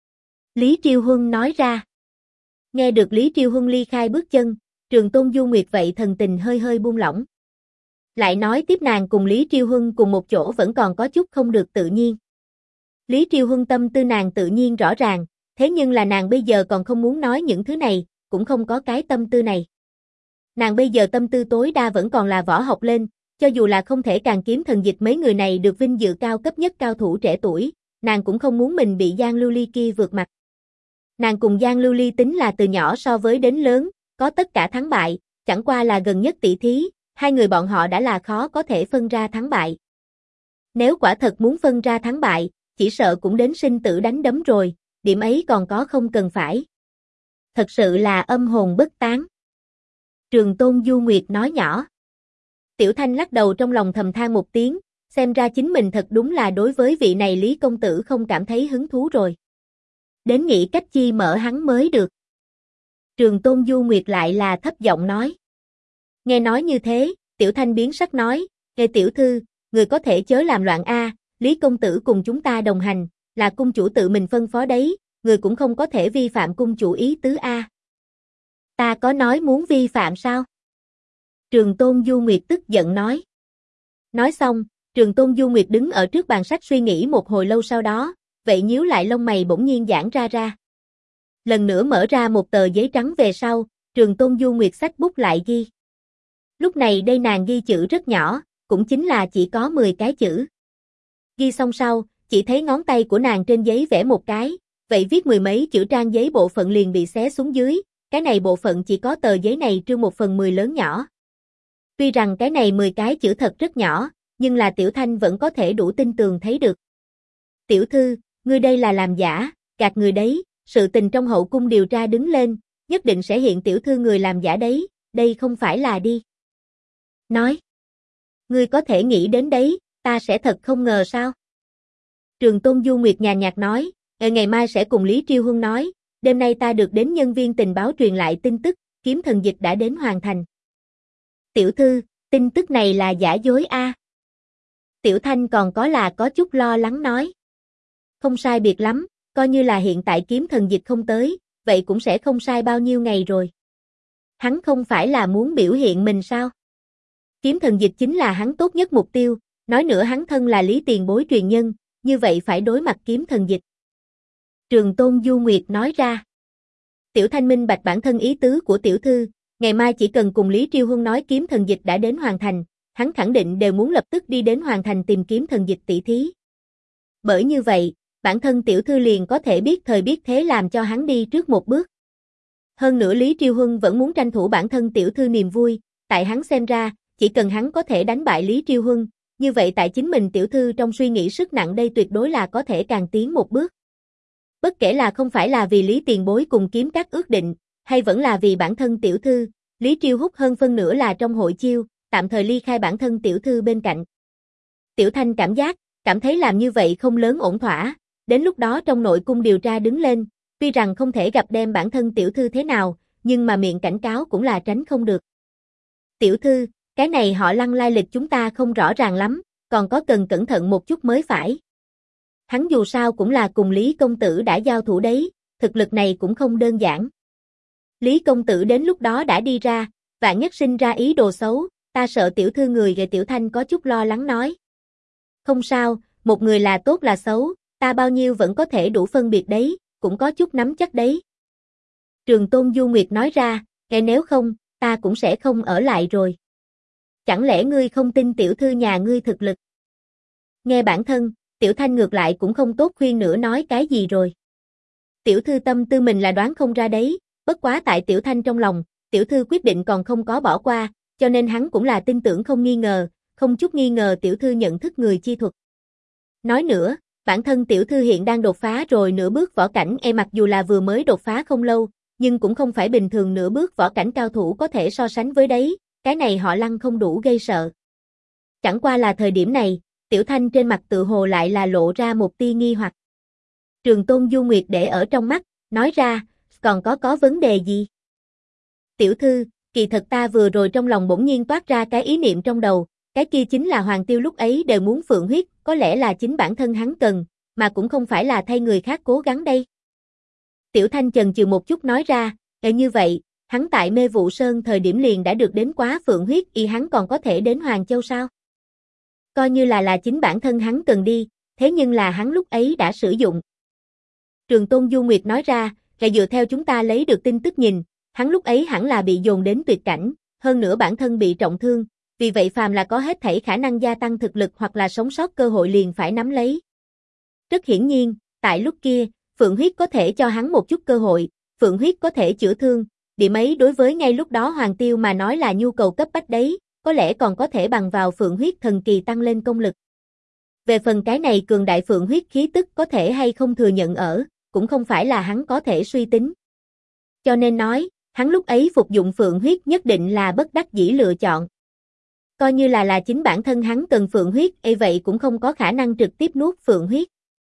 Lý Triêu Huân nói ra. Nghe được Lý Triêu Huân ly khai bước chân, Trường Tôn Du Nguyệt vậy thần tình hơi hơi buông lỏng. Lại nói tiếp nàng cùng Lý Triêu Huân cùng một chỗ vẫn còn có chút không được tự nhiên. Lý Triêu Huân tâm tư nàng tự nhiên rõ ràng, thế nhưng là nàng bây giờ còn không muốn nói những thứ này, cũng không có cái tâm tư này. Nàng bây giờ tâm tư tối đa vẫn còn là võ học lên, cho dù là không thể càng kiếm thần dịch mấy người này được vinh dự cao cấp nhất cao thủ trẻ tuổi, nàng cũng không muốn mình bị Giang Lưu Ly kia vượt mặt. Nàng cùng Giang Lưu Ly tính là từ nhỏ so với đến lớn, có tất cả thắng bại, chẳng qua là gần nhất tỷ thí, hai người bọn họ đã là khó có thể phân ra thắng bại. Nếu quả thật muốn phân ra thắng bại, chỉ sợ cũng đến sinh tử đánh đấm rồi, điểm ấy còn có không cần phải. Thật sự là âm hồn bất tán. Trường Tôn Du Nguyệt nói nhỏ. Tiểu Thanh lắc đầu trong lòng thầm than một tiếng, xem ra chính mình thật đúng là đối với vị này Lý công tử không cảm thấy hứng thú rồi. Đến nghĩ cách chi mở hắn mới được. Trường Tôn Du Nguyệt lại là thấp giọng nói. Nghe nói như thế, Tiểu Thanh biến sắc nói, nghe tiểu thư, người có thể chớ làm loạn a, Lý công tử cùng chúng ta đồng hành, là cung chủ tự mình phân phó đấy, người cũng không có thể vi phạm cung chủ ý tứ a. Ta có nói muốn vi phạm sao? Trường Tôn Du Nguyệt tức giận nói. Nói xong, Trường Tôn Du Nguyệt đứng ở trước bàn sách suy nghĩ một hồi lâu sau đó, vậy nhíu lại lông mày bỗng nhiên giãn ra. Lần nữa mở ra một tờ giấy trắng về sau, Trường Tôn Du Nguyệt xách bút lại ghi. Lúc này đây nàng ghi chữ rất nhỏ, cũng chính là chỉ có 10 cái chữ. Ghi xong sau, chỉ thấy ngón tay của nàng trên giấy vẽ một cái, vậy viết mười mấy chữ trang giấy bộ phận liền bị xé xuống dưới, cái này bộ phận chỉ có tờ giấy này trương 1/10 lớn nhỏ. Tuy rằng cái này 10 cái chữ thật rất nhỏ, nhưng là Tiểu Thanh vẫn có thể đủ tin tường thấy được. Tiểu thư, ngươi đây là làm giả, gạt người đấy, sự tình trong hậu cung điều tra đứng lên, nhất định sẽ hiện tiểu thư người làm giả đấy, đây không phải là đi. Nói. Ngươi có thể nghĩ đến đấy, ta sẽ thật không ngờ sao? Trường Tôn Du Nguyệt nhàn nhạt nói, ngày mai sẽ cùng Lý Triêu Huân nói, đêm nay ta được đến nhân viên tình báo truyền lại tin tức, kiếm thần dịch đã đến hoàn thành. Tiểu thư, tin tức này là giả dối a. Tiểu Thanh còn có chút lo lắng nói. Không sai biệt lắm, coi như là hiện tại kiếm thần dịch không tới, vậy cũng sẽ không sai bao nhiêu ngày rồi. Hắn không phải là muốn biểu hiện mình sao? Kiếm thần dịch chính là hắn tốt nhất mục tiêu, nói nữa hắn thân là Lý tiền bối truyền nhân, như vậy phải đối mặt kiếm thần dịch. Trường Tôn Du Nguyệt nói ra. Tiểu Thanh minh bạch bản thân ý tứ của tiểu thư, ngày mai chỉ cần cùng Lý Triêu Huân nói kiếm thần dịch đã đến Hoàng Thành, hắn khẳng định đều muốn lập tức đi đến Hoàng Thành tìm kiếm thần dịch tỷ thí. Bởi như vậy, bản thân tiểu thư liền có thể biết thời biết thế làm cho hắn đi trước một bước. Hơn nữa Lý Triêu Huân vẫn muốn tranh thủ bản thân tiểu thư niềm vui, tại hắn xem ra, chỉ cần hắn có thể đánh bại Lý Triêu Huân, như vậy tại chính mình tiểu thư trong suy nghĩ sức nặng đây tuyệt đối là có thể càng tiến một bước. Bất kể là không phải là vì Lý tiền bối cùng kiếm các ước định, hay vẫn là vì bản thân tiểu thư, Lý Triêu hút hơn phân nửa là trong hội chiêu, tạm thời ly khai bản thân tiểu thư bên cạnh. Tiểu Thanh cảm thấy làm như vậy không lớn ổn thỏa, đến lúc đó trong nội cung điều tra đứng lên, tuy rằng không thể gặp đem bản thân tiểu thư thế nào, nhưng mà miệng cảnh cáo cũng là tránh không được. Tiểu thư, cái này họ Lăng lai lịch chúng ta không rõ ràng lắm, còn có cần cẩn thận một chút mới phải. Hắn dù sao cũng là cùng Lý công tử đã giao thủ đấy, thực lực này cũng không đơn giản. Lý công tử đến lúc đó đã đi ra, vạn nhất sinh ra ý đồ xấu, ta sợ tiểu thư người ghệ. Tiểu Thanh có chút lo lắng nói. Không sao, một người là tốt là xấu, ta bao nhiêu vẫn có thể đủ phân biệt đấy, cũng có chút nắm chắc đấy. Trường Tôn Du Nguyệt nói ra, nếu không, ta cũng sẽ không ở lại rồi. Chẳng lẽ ngươi không tin tiểu thư nhà ngươi thực lực? Nghe bản thân, Tiểu Thanh ngược lại cũng không tốt khuyên nữa nói cái gì rồi. Tiểu thư tâm tư mình là đoán không ra đấy, bất quá tại Tiểu Thanh trong lòng, tiểu thư quyết định còn không có bỏ qua, cho nên hắn cũng là tin tưởng không nghi ngờ, không chút nghi ngờ tiểu thư nhận thức người chi thuật. Nói nữa, bản thân tiểu thư hiện đang đột phá rồi nửa bước võ cảnh, mặc dù là vừa mới đột phá không lâu, nhưng cũng không phải bình thường nửa bước võ cảnh cao thủ có thể so sánh với đấy, cái này họ Lăng không đủ gây sợ. Chẳng qua là thời điểm này, Tiểu Thanh trên mặt tự hồ lại là lộ ra một tia nghi hoặc. Trường Tôn Du Nguyệt để ở trong mắt, nói ra, còn có vấn đề gì? Tiểu thư, kỳ thật ta vừa rồi trong lòng bỗng nhiên toát ra cái ý niệm trong đầu, cái kia chính là Hoàng Tiêu lúc ấy đều muốn phượng huyết, có lẽ là chính bản thân hắn cần, mà cũng không phải là thay người khác cố gắng đây. Tiểu Thanh chần chừ một chút nói ra, như vậy, hắn tại Mê Vụ Sơn thời điểm liền đã được đến quá phượng huyết, hắn còn có thể đến Hoàng Châu sao? Coi như là chính bản thân hắn cần đi, thế nhưng là hắn lúc ấy đã sử dụng. Trường Tôn Du Nguyệt nói ra, dựa theo chúng ta lấy được tin tức nhìn, hắn lúc ấy hẳn là bị dồn đến tuyệt cảnh, hơn nữa bản thân bị trọng thương, vì vậy phàm là có hết thảy khả năng gia tăng thực lực hoặc là sống sót cơ hội liền phải nắm lấy. Rất hiển nhiên, tại lúc kia, phượng huyết có thể cho hắn một chút cơ hội, phượng huyết có thể chữa thương, điểm ấy đối với ngay lúc đó Hoàng Tiêu mà nói là nhu cầu cấp bách đấy, có lẽ còn có thể bằng vào phượng huyết thần kỳ tăng lên công lực. Về phần cái này cường đại phượng huyết khí tức có thể hay không thừa nhận ở, cũng không phải là hắn có thể suy tính. Cho nên nói, hắn lúc ấy phục dụng phượng huyết nhất định là bất đắc dĩ lựa chọn. Coi như là chính bản thân hắn cần phượng huyết, vậy cũng không có khả năng trực tiếp nuốt phượng huyết.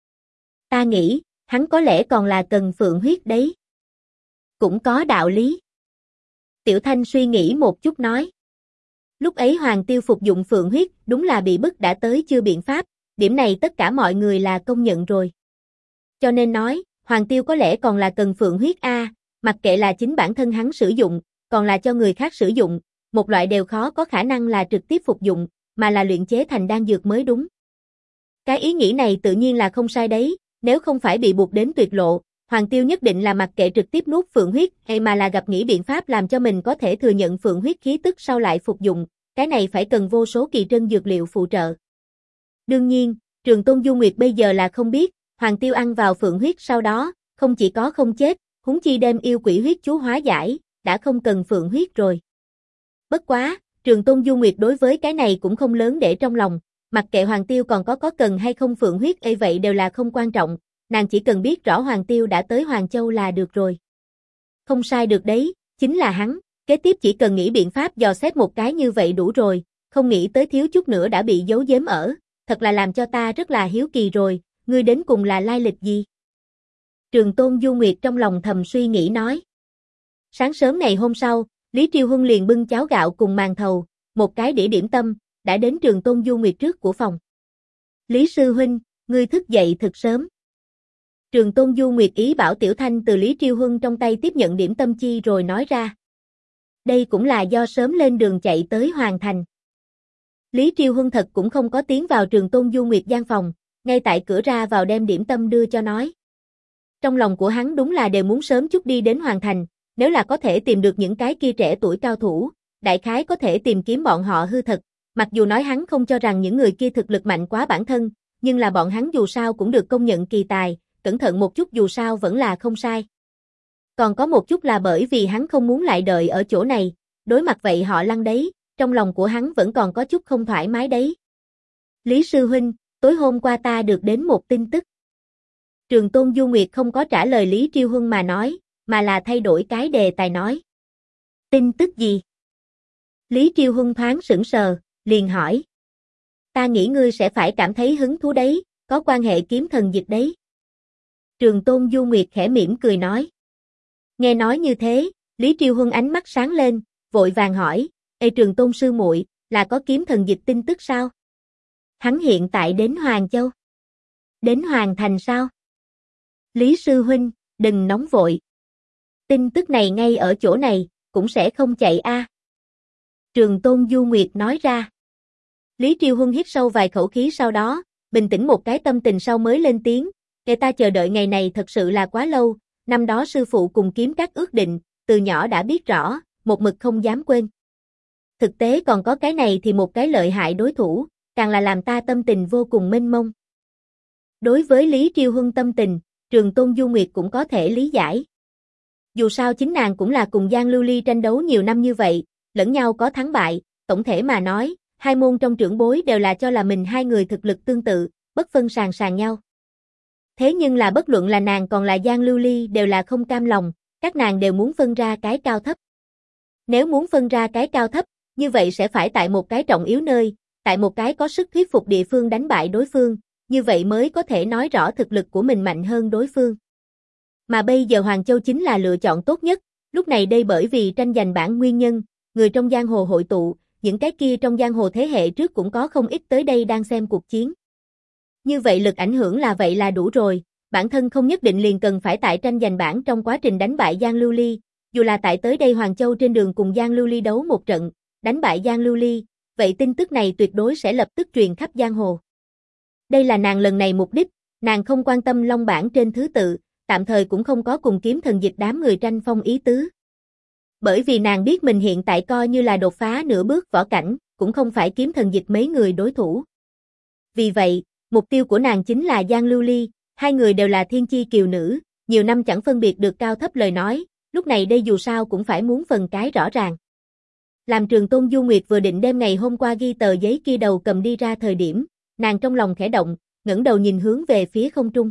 Ta nghĩ, hắn có lẽ còn là cần phượng huyết đấy. Cũng có đạo lý. Tiểu Thanh suy nghĩ một chút nói. Lúc ấy Hoàng Tiêu phục dụng phượng huyết, đúng là bị bức đã tới chưa biện pháp, điểm này tất cả mọi người là công nhận rồi. Cho nên nói, Hoàng Tiêu có lẽ còn là cần phượng huyết mặc kệ là chính bản thân hắn sử dụng, còn là cho người khác sử dụng, một loại đều khó có khả năng là trực tiếp phục dụng, mà là luyện chế thành đan dược mới đúng. Cái ý nghĩ này tự nhiên là không sai đấy, nếu không phải bị buộc đến tuyệt lộ, Hoàng Tiêu nhất định là mặc kệ trực tiếp nuốt phượng huyết, hay mà là gặp nghĩ biện pháp làm cho mình có thể thừa nhận phượng huyết khí tức sau lại phục dụng, cái này phải cần vô số kỳ trân dược liệu phụ trợ. Đương nhiên, Trường Tôn Du Nguyệt bây giờ là không biết, Hoàng Tiêu ăn vào phượng huyết sau đó, không chỉ có không chết, huống chi đem yêu quỷ huyết chú hóa giải, đã không cần phượng huyết rồi. Bất quá, Trường Tôn Du Nguyệt đối với cái này cũng không lớn để trong lòng, mặc kệ Hoàng Tiêu còn có cần hay không phượng huyết vậy đều là không quan trọng, nàng chỉ cần biết rõ Hoàng Tiêu đã tới Hoàng Châu là được rồi. Không sai được đấy, chính là hắn, kế tiếp chỉ cần nghĩ biện pháp dò xét một cái như vậy đủ rồi, không nghĩ tới thiếu chút nữa đã bị giấu giếm ở, thật là làm cho ta rất là hiếu kỳ rồi, ngươi đến cùng là lai lịch gì? Trường Tôn Du Nguyệt trong lòng thầm suy nghĩ nói. Sáng sớm ngày hôm sau, Lý Triêu Huân liền bưng cháo gạo cùng màn thầu, một cái đĩa điểm tâm, đã đến Trường Tôn Du Nguyệt trước của phòng. Lý sư huynh, ngươi thức dậy thật sớm. Trường Tôn Du Nguyệt ý bảo Tiểu Thanh từ Lý Triêu Huân trong tay tiếp nhận điểm tâm chi rồi nói ra. Đây cũng là do sớm lên đường chạy tới Hoàng Thành. Lý Triêu Huân thật cũng không có tiến vào Trường Tôn Du Nguyệt gian phòng, ngay tại cửa ra vào đem điểm tâm đưa cho nói. Trong lòng của hắn đúng là đều muốn sớm chút đi đến Hoàng Thành, nếu là có thể tìm được những cái kia trẻ tuổi cao thủ, đại khái có thể tìm kiếm bọn họ hư thật. Mặc dù nói hắn không cho rằng những người kia thực lực mạnh quá bản thân, nhưng là bọn hắn dù sao cũng được công nhận kỳ tài, cẩn thận một chút dù sao vẫn là không sai. Còn có một chút là bởi vì hắn không muốn lại đợi ở chỗ này, đối mặt vậy họ Lăng đấy, trong lòng của hắn vẫn còn có chút không thoải mái đấy. Lý sư huynh, tối hôm qua ta được đến một tin tức. Trường Tôn Du Nguyệt không có trả lời Lý Triêu Huân mà nói, mà là thay đổi cái đề tài nói. Tin tức gì? Lý Triêu Huân thoáng sững sờ, liền hỏi. Ta nghĩ ngươi sẽ phải cảm thấy hứng thú đấy, có quan hệ kiếm thần dịch đấy. Trường Tôn Du Nguyệt khẽ mỉm cười nói. Nghe nói như thế, Lý Triêu Huân ánh mắt sáng lên, vội vàng hỏi, Ê Trường Tôn sư muội, là có kiếm thần dịch tin tức sao? Hắn hiện tại đến Hoàng Châu. Đến Hoàng Thành sao? Lý sư huynh, đừng nóng vội. Tin tức này ngay ở chỗ này, cũng sẽ không chạy a. Trường Tôn Du Nguyệt nói ra. Lý Triêu Huân hít sâu vài khẩu khí sau đó, bình tĩnh một cái tâm tình sau mới lên tiếng, người ta chờ đợi ngày này thật sự là quá lâu, năm đó sư phụ cùng kiếm các ước định, từ nhỏ đã biết rõ, một mực không dám quên. Thực tế còn có cái này thì một cái lợi hại đối thủ, càng là làm ta tâm tình vô cùng mênh mông. Đối với Lý Triêu Huân tâm tình, Trường Tôn Du Nguyệt cũng có thể lý giải. Dù sao chính nàng cũng là cùng Giang Lưu Ly tranh đấu nhiều năm như vậy, lẫn nhau có thắng bại, tổng thể mà nói, hai môn trong trưởng bối đều là cho là mình hai người thực lực tương tự, bất phân sàng sàng nhau. Thế nhưng là bất luận là nàng còn là Giang Lưu Ly đều là không cam lòng, các nàng đều muốn phân ra cái cao thấp. Nếu muốn phân ra cái cao thấp, như vậy sẽ phải tại một cái trọng yếu nơi, tại một cái có sức thuyết phục địa phương đánh bại đối phương, như vậy mới có thể nói rõ thực lực của mình mạnh hơn đối phương. Mà bây giờ Hoàng Châu chính là lựa chọn tốt nhất, lúc này đây bởi vì tranh giành bản nguyên nhân, người trong giang hồ hội tụ, những cái kia trong giang hồ thế hệ trước cũng có không ít tới đây đang xem cuộc chiến. Như vậy lực ảnh hưởng là vậy là đủ rồi, bản thân không nhất định liền cần phải tại tranh giành bản trong quá trình đánh bại Giang Lưu Ly, dù là tại tới đây Hoàng Châu trên đường cùng Giang Lưu Ly đấu một trận, đánh bại Giang Lưu Ly, vậy tin tức này tuyệt đối sẽ lập tức truyền khắp giang hồ. Đây là nàng lần này mục đích, nàng không quan tâm long bảng trên thứ tự, tạm thời cũng không có cùng kiếm thần dịch đám người tranh phong ý tứ. Bởi vì nàng biết mình hiện tại coi như là đột phá nửa bước võ cảnh, cũng không phải kiếm thần dịch mấy người đối thủ. Vì vậy, mục tiêu của nàng chính là Giang Lưu Ly, hai người đều là thiên chi kiều nữ, nhiều năm chẳng phân biệt được cao thấp lời nói, lúc này đây dù sao cũng phải muốn phần cái rõ ràng. Làm Trường Tôn Du Nguyệt vừa định đem ngày hôm qua ghi tờ giấy kia đầu cầm đi ra thời điểm, nàng trong lòng khẽ động, ngẩng đầu nhìn hướng về phía không trung.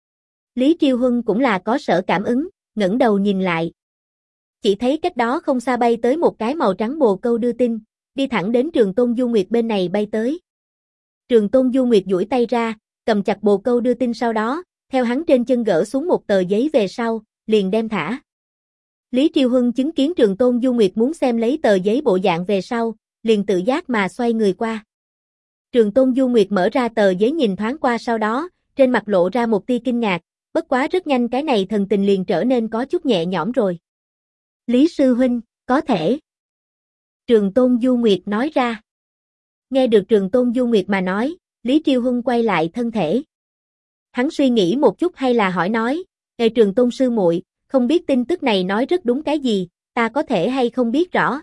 Lý Triêu Huân cũng là có sở cảm ứng, ngẩng đầu nhìn lại. Chỉ thấy cách đó không xa bay tới một cái màu trắng bồ câu đưa tin, đi thẳng đến Trường Tôn Du Nguyệt bên này bay tới. Trường Tôn Du Nguyệt duỗi tay ra, cầm chặt bồ câu đưa tin sau đó, theo hắn trên chân gỡ xuống một tờ giấy về sau, liền đem thả. Lý Triêu Huân chứng kiến Trường Tôn Du Nguyệt muốn xem lấy tờ giấy bộ dạng về sau, liền tự giác mà xoay người qua. Trường Tôn Du Nguyệt mở ra tờ giấy nhìn thoáng qua sau đó, trên mặt lộ ra một tia kinh ngạc, bất quá rất nhanh cái này thần tình liền trở nên có chút nhẹ nhõm rồi. Lý sư huynh, có thể. Trường Tôn Du Nguyệt nói ra. Nghe được Trường Tôn Du Nguyệt mà nói, Lý Triêu Huân quay lại thân thể. Hắn suy nghĩ một chút hay là hỏi nói, Ê Trường Tôn sư muội, không biết tin tức này nói rất đúng cái gì, ta có thể hay không biết rõ.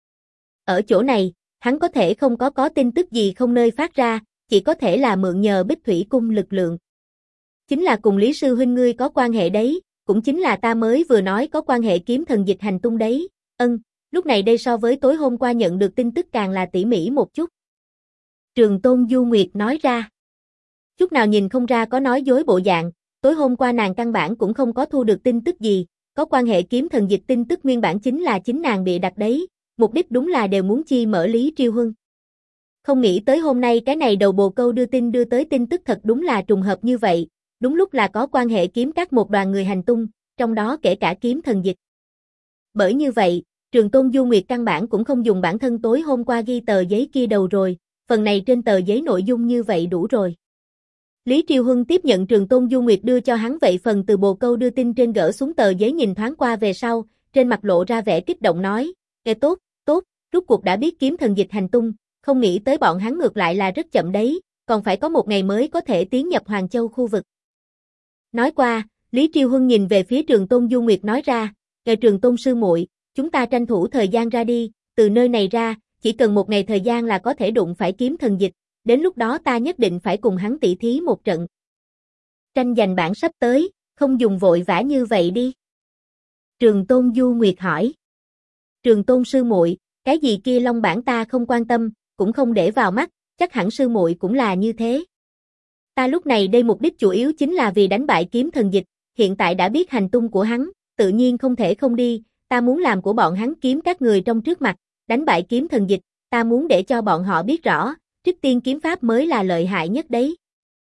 Ở chỗ này, hắn có thể không có tin tức gì không nơi phát ra, chỉ có thể là mượn nhờ Bích Thủy Cung lực lượng. Chính là cùng Lý sư huynh ngươi có quan hệ đấy, cũng chính là ta mới vừa nói có quan hệ kiếm thần dịch hành tung đấy. Lúc này đây so với tối hôm qua nhận được tin tức càng là tỉ mỉ một chút. Trường Tôn Du Nguyệt nói ra. Chút nào nhìn không ra có nói dối bộ dạng, tối hôm qua nàng căn bản cũng không có thu được tin tức gì, có quan hệ kiếm thần dịch tin tức nguyên bản chính là chính nàng bịa đặt đấy, mục đích đúng là đều muốn chi mở Lý Triêu Huân. Không nghĩ tới hôm nay cái này đầu bồ câu đưa tin đưa tới tin tức thật đúng là trùng hợp như vậy, đúng lúc là có quan hệ kiếm các một đoàn người hành tung, trong đó kể cả kiếm thần dịch. Bởi như vậy, Trường Tôn Du Nguyệt căn bản cũng không dùng bản thân tối hôm qua ghi tờ giấy kia đầu rồi, phần này trên tờ giấy nội dung như vậy đủ rồi. Lý Triêu Huân tiếp nhận Trường Tôn Du Nguyệt đưa cho hắn vậy phần từ bồ câu đưa tin trên gỡ xuống tờ giấy nhìn thoáng qua về sau, trên mặt lộ ra vẻ kích động nói, nghe tốt, rút cuộc đã biết kiếm thần dịch hành tung, không nghĩ tới bọn hắn ngược lại là rất chậm đấy, còn phải có một ngày mới có thể tiến nhập Hoàng Châu khu vực. Nói qua, Lý Triêu Huân nhìn về phía Trường Tôn Du Nguyệt nói ra, Trường Tôn sư muội, chúng ta tranh thủ thời gian ra đi, từ nơi này ra, chỉ cần một ngày thời gian là có thể đụng phải kiếm thần dịch, đến lúc đó ta nhất định phải cùng hắn tỉ thí một trận. Tranh giành bảng sắp tới, không dùng vội vã như vậy đi. Trường Tôn Du Nguyệt hỏi. Trường Tôn sư muội, cái gì kia long bảng ta không quan tâm, cũng không để vào mắt, chắc hẳn sư muội cũng là như thế. Ta lúc này đây mục đích chủ yếu chính là vì đánh bại kiếm thần dịch, hiện tại đã biết hành tung của hắn, tự nhiên không thể không đi, ta muốn làm của bọn hắn kiếm các người trong trước mặt, đánh bại kiếm thần dịch, ta muốn để cho bọn họ biết rõ, Trích Tiên kiếm pháp mới là lợi hại nhất đấy.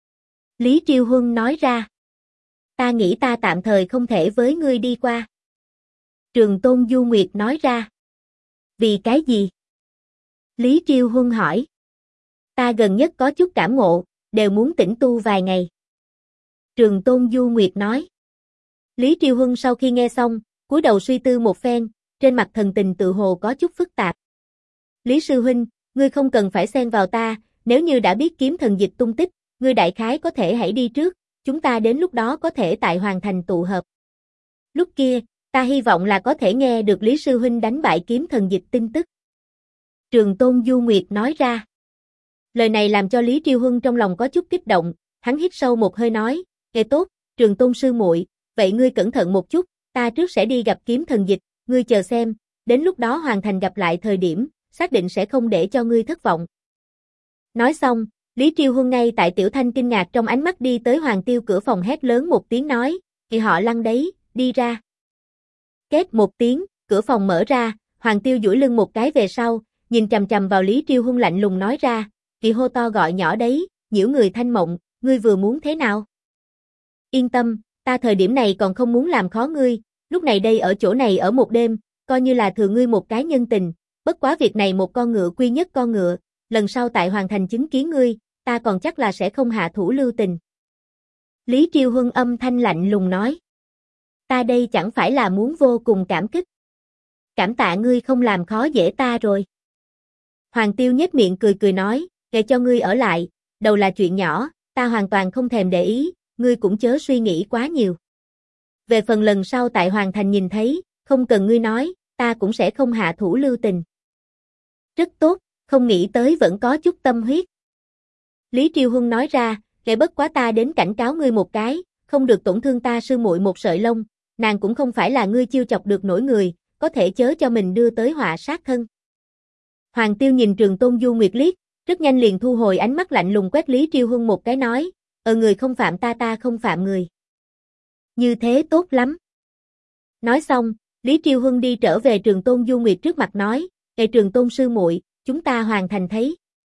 Lý Triêu Huân nói ra. Ta nghĩ ta tạm thời không thể với ngươi đi qua. Trường Tôn Du Nguyệt nói ra. Vì cái gì? Lý Triêu Huân hỏi. Ta gần nhất có chút cảm ngộ, đều muốn tĩnh tu vài ngày. Trường Tôn Du Nguyệt nói. Lý Triêu Huân sau khi nghe xong, cúi đầu suy tư một phen, trên mặt thần tình tự hồ có chút phức tạp. Lý sư huynh, ngươi không cần phải xen vào ta, nếu như đã biết kiếm thần dịch tung tích, ngươi đại khái có thể hãy đi trước, chúng ta đến lúc đó có thể tại Hoàng Thành tụ hợp. Lúc kia, ta hy vọng là có thể nghe được Lý sư huynh đánh bại kiếm thần dịch tin tức. Trường Tôn Du Nguyệt nói ra. Lời này làm cho Lý Triêu Huân trong lòng có chút kích động, hắn hít sâu một hơi nói, nghe tốt, Trường Tôn sư muội, vậy ngươi cẩn thận một chút, ta trước sẽ đi gặp kiếm thần dịch, ngươi chờ xem, đến lúc đó Hoàng Thành gặp lại thời điểm, xác định sẽ không để cho ngươi thất vọng. Nói xong, Lý Triêu Huân ngay tại Tiểu Thanh kinh ngạc trong ánh mắt đi tới Hoàng Tiêu cửa phòng hét lớn một tiếng nói, kỳ họ Lăng đấy, đi ra. Két một tiếng, cửa phòng mở ra, Hoàng Tiêu duỗi lưng một cái về sau, nhìn chằm chằm vào Lý Triêu Huân lạnh lùng nói ra, kỳ hô to gọi nhỏ đấy, nhiễu người thanh mộng, ngươi vừa muốn thế nào? Yên tâm, ta thời điểm này còn không muốn làm khó ngươi, lúc này đây ở chỗ này ở một đêm, coi như là thừa ngươi một cái nhân tình, bất quá việc này một con ngựa quy nhất con ngựa, lần sau tại Hoàng Thành chứng kiến ngươi, ta còn chắc là sẽ không hạ thủ lưu tình. Lý Triêu Huân âm thanh lạnh lùng nói. Ta đây chẳng phải là muốn vô cùng cảm kích. Cảm tạ ngươi không làm khó dễ ta rồi. Hoàng Tiêu nhếch miệng cười cười nói, kể cho ngươi ở lại, đầu là chuyện nhỏ, ta hoàn toàn không thèm để ý, ngươi cũng chớ suy nghĩ quá nhiều. Về phần lần sau tại Hoàng Thành nhìn thấy, không cần ngươi nói, ta cũng sẽ không hạ thủ lưu tình. Rất tốt, không nghĩ tới vẫn có chút tâm huyết. Lý Triêu Huân nói ra, kể bất quá ta đến cảnh cáo ngươi một cái, không được tổn thương ta sư muội một sợi lông, nàng cũng không phải là ngươi chiêu chọc được nổi người, có thể chớ cho mình đưa tới họa sát thân. Hoàng Tiêu nhìn Trường Tôn Du Nguyệt liếc, rất nhanh liền thu hồi ánh mắt lạnh lùng quét Lý Triêu Huân một cái nói, người không phạm ta ta không phạm người. Như thế tốt lắm. Nói xong, Lý Triêu Huân đi trở về Trường Tôn Du Nguyệt trước mặt nói, Trường Tôn sư muội, chúng ta Hoàng Thành thấy.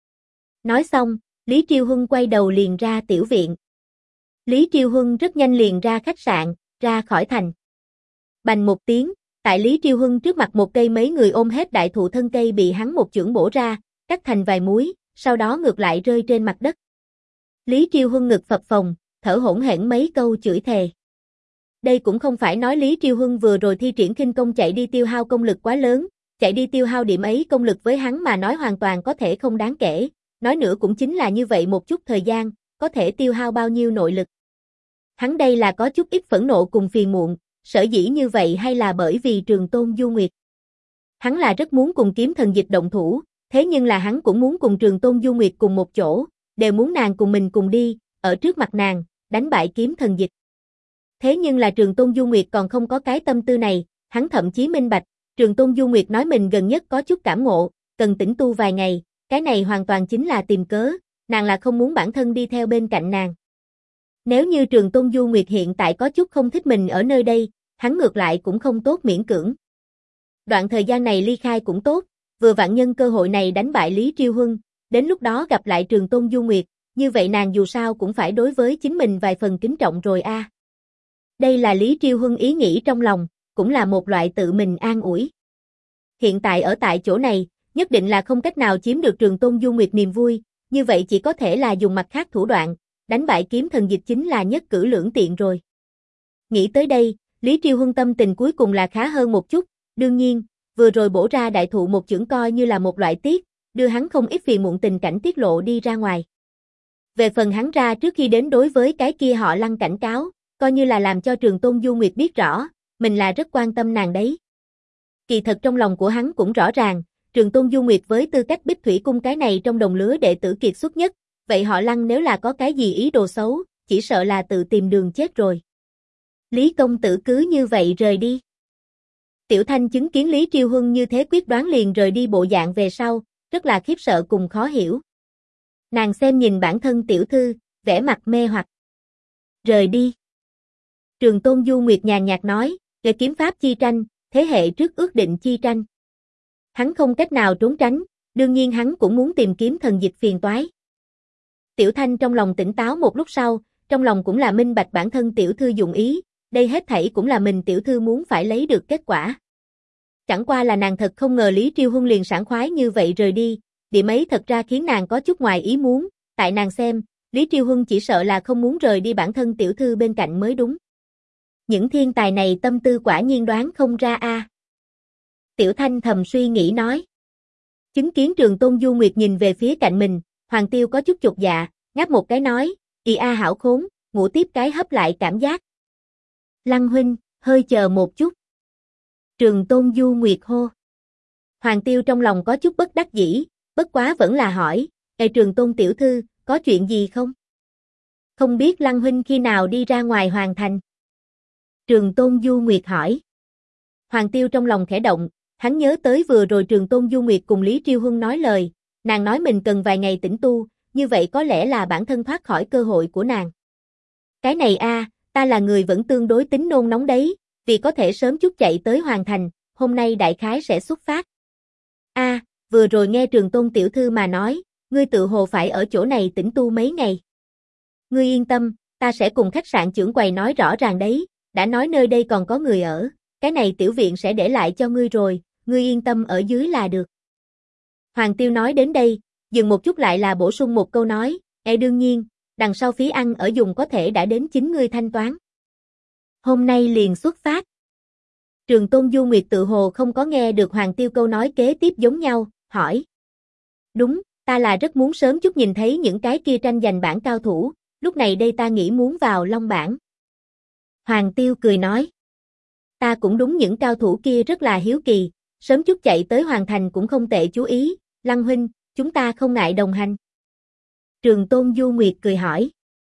Nói xong, Lý Triêu Huân quay đầu liền ra tiểu viện. Lý Triêu Huân rất nhanh liền ra khách sạn, ra khỏi thành. Bành một tiếng, tại Lý Triêu Huân trước mặt một cây mấy người ôm hết đại thụ thân cây bị hắn một chưởng bổ ra, cắt thành vài múi, sau đó ngược lại rơi trên mặt đất. Lý Triêu Huân ngực phập phồng, thở hổn hển mấy câu chửi thề. Đây cũng không phải nói Lý Triêu Huân vừa rồi thi triển khinh công chạy đi tiêu hao công lực quá lớn, chạy đi tiêu hao điểm ấy công lực với hắn mà nói hoàn toàn có thể không đáng kể, nói nữa cũng chính là như vậy một chút thời gian, có thể tiêu hao bao nhiêu nội lực. Hắn đây là có chút ít phẫn nộ cùng phiền muộn, sở dĩ như vậy hay là bởi vì Trường Tôn Du Nguyệt. Hắn là rất muốn cùng kiếm thần dịch động thủ, thế nhưng là hắn cũng muốn cùng Trường Tôn Du Nguyệt cùng một chỗ, đều muốn nàng cùng mình cùng đi, ở trước mặt nàng, đánh bại kiếm thần dịch. Thế nhưng là Trường Tôn Du Nguyệt còn không có cái tâm tư này, hắn thậm chí minh bạch, Trường Tôn Du Nguyệt nói mình gần nhất có chút cảm ngộ, cần tĩnh tu vài ngày, cái này hoàn toàn chính là tìm cớ, nàng là không muốn bản thân đi theo bên cạnh nàng. Nếu như Trường Tôn Du Nguyệt hiện tại có chút không thích mình ở nơi đây, hắn ngược lại cũng không tốt miễn cưỡng. Đoạn thời gian này ly khai cũng tốt, vừa vặn nhân cơ hội này đánh bại Lý Triêu Huân, đến lúc đó gặp lại Trường Tôn Du Nguyệt, như vậy nàng dù sao cũng phải đối với chính mình vài phần kính trọng rồi a. Đây là Lý Triêu Huân ý nghĩ trong lòng, cũng là một loại tự mình an ủi. Hiện tại ở tại chỗ này, nhất định là không cách nào chiếm được Trường Tôn Du Nguyệt niềm vui, như vậy chỉ có thể là dùng mặt khác thủ đoạn, đánh bại kiếm thần dịch chính là nhất cử lưỡng tiện rồi. Nghĩ tới đây, Lý Triêu Huân tâm tình cuối cùng là khá hơn một chút, đương nhiên, vừa rồi bổ ra đại thụ một chưởng coi như là một loại tiết, đưa hắn không ít phiền muộn tình cảnh tiết lộ đi ra ngoài. Về phần hắn ra trước khi đến đối với cái kia họ Lăng cảnh cáo, coi như là làm cho Trường Tôn Du Nguyệt biết rõ, mình là rất quan tâm nàng đấy. Kỳ thật trong lòng của hắn cũng rõ ràng, Trường Tôn Du Nguyệt với tư cách Bích Thủy Cung cái này trong đồng lứa đệ tử kiệt xuất nhất, vậy họ Lăng nếu là có cái gì ý đồ xấu, chỉ sợ là tự tìm đường chết rồi. Lý công tử cứ như vậy rời đi. Tiểu Thanh chứng kiến Lý Triêu Huân như thế quyết đoán liền rời đi bộ dạng về sau, rất là khiếp sợ cùng khó hiểu. Nàng xem nhìn bản thân tiểu thư, vẻ mặt mê hoặc. Rời đi. Trường Tôn Du Nguyệt nhàn nhạt nói, về kiếm pháp chi tranh, thế hệ trước ước định chi tranh. Hắn không cách nào trốn tránh, đương nhiên hắn cũng muốn tìm kiếm thần dịch phiền toái. Tiểu Thanh trong lòng tỉnh táo một lúc sau, trong lòng cũng là minh bạch bản thân tiểu thư dụng ý, đây hết thảy cũng là mình tiểu thư muốn phải lấy được kết quả. Chẳng qua là nàng thật không ngờ Lý Triêu Huân liền sảng khoái như vậy rời đi, điểm ấy thật ra khiến nàng có chút ngoài ý muốn, tại nàng xem, Lý Triêu Huân chỉ sợ là không muốn rời đi bản thân tiểu thư bên cạnh mới đúng. Những thiên tài này tâm tư quả nhiên đoán không ra a. Tiểu Thanh thầm suy nghĩ nói. Chứng kiến Trường Tôn Du Nguyệt nhìn về phía cạnh mình, Hoàng Tiêu có chút chột dạ, ngáp một cái nói, hảo khốn, ngủ tiếp cái hấp lại cảm giác. Lăng huynh, hơi chờ một chút. Trường Tôn Du Nguyệt hô. Hoàng Tiêu trong lòng có chút bất đắc dĩ, bất quá vẫn là hỏi, Trường Tôn tiểu thư, có chuyện gì không? Không biết Lăng huynh khi nào đi ra ngoài hoàng thành? Trường Tôn Du Nguyệt hỏi. Hoàng Tiêu trong lòng khẽ động, hắn nhớ tới vừa rồi Trường Tôn Du Nguyệt cùng Lý Triêu Huân nói lời, nàng nói mình cần vài ngày tĩnh tu, như vậy có lẽ là bản thân thoát khỏi cơ hội của nàng. Cái này ta là người vẫn tương đối tính nôn nóng đấy, vì có thể sớm chút chạy tới hoàng thành, hôm nay đại khái sẽ xuất phát. Vừa rồi nghe Trường Tôn tiểu thư mà nói, ngươi tự hồ phải ở chỗ này tĩnh tu mấy ngày. Ngươi yên tâm, ta sẽ cùng khách sạn trưởng quầy nói rõ ràng đấy, đã nói nơi đây còn có người ở, cái này tiểu viện sẽ để lại cho ngươi rồi, ngươi yên tâm ở dưới là được. Hoàng Tiêu nói đến đây, dừng một chút lại là bổ sung một câu nói, đương nhiên, đằng sau phí ăn ở dùng có thể đã đến chính ngươi thanh toán. Hôm nay liền xuất phát. Trường Tôn Du Nguyệt tự hồ không có nghe được Hoàng Tiêu câu nói kế tiếp giống nhau, hỏi. Đúng, ta là rất muốn sớm chút nhìn thấy những cái kia tranh giành bảng cao thủ, lúc này đây ta nghĩ muốn vào Long bảng. Hoàng Tiêu cười nói. Ta cũng đúng những cao thủ kia rất là hiếu kỳ, sớm chút chạy tới Hoàng thành cũng không tệ chú ý, Lăng huynh, chúng ta không ngại đồng hành. Trường Tôn Du Nguyệt cười hỏi.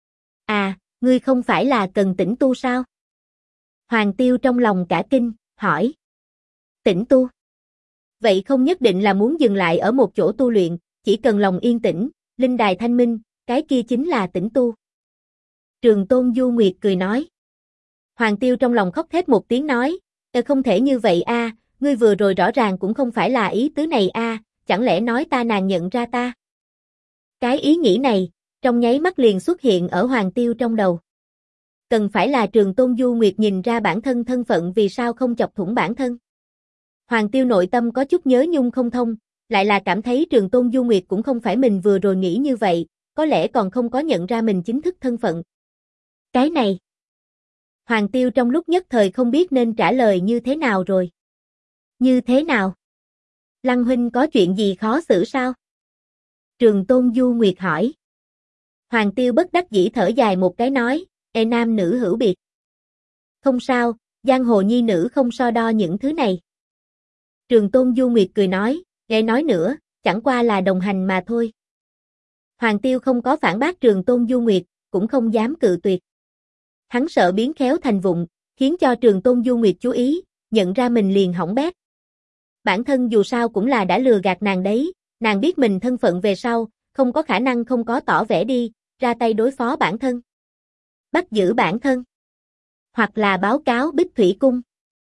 Ngươi không phải là cần tĩnh tu sao? Hoàng Tiêu trong lòng cả kinh, hỏi. Tĩnh tu? Vậy không nhất định là muốn dừng lại ở một chỗ tu luyện, chỉ cần lòng yên tĩnh, linh đài thanh minh, cái kia chính là tĩnh tu. Trường Tôn Du Nguyệt cười nói. Hoàng Tiêu trong lòng khóc thét một tiếng nói, không thể như vậy ngươi vừa rồi rõ ràng cũng không phải là ý tứ này chẳng lẽ nói ta nàng nhận ra ta? Cái ý nghĩ này, trong nháy mắt liền xuất hiện ở Hoàng Tiêu trong đầu. Cần phải là Trường Tôn Du Nguyệt nhìn ra bản thân thân phận vì sao không chọc thủng bản thân. Hoàng Tiêu nội tâm có chút nhớ nhung không thông, lại là cảm thấy Trường Tôn Du Nguyệt cũng không phải mình vừa rồi nghĩ như vậy, có lẽ còn không có nhận ra mình chính thức thân phận. Cái này. Hoàng Tiêu trong lúc nhất thời không biết nên trả lời như thế nào rồi. Như thế nào? Lăng huynh có chuyện gì khó xử sao? Trường Tôn Du Nguyệt hỏi. Hoàng Tiêu bất đắc dĩ thở dài một cái nói, nam nữ hữu biệt. Không sao, giang hồ nhi nữ không so đo những thứ này. Trường Tôn Du Nguyệt cười nói, nói nữa, chẳng qua là đồng hành mà thôi. Hoàng Tiêu không có phản bác Trường Tôn Du Nguyệt, cũng không dám cự tuyệt. Hắn sợ biến khéo thành vụng, khiến cho Trường Tôn Du Nguyệt chú ý, nhận ra mình liền hỏng bét. Bản thân dù sao cũng là đã lừa gạt nàng đấy, nàng biết mình thân phận về sau, không có khả năng không có tỏ vẻ đi, ra tay đối phó bản thân. Bắt giữ bản thân. Hoặc là báo cáo Bích Thủy Cung.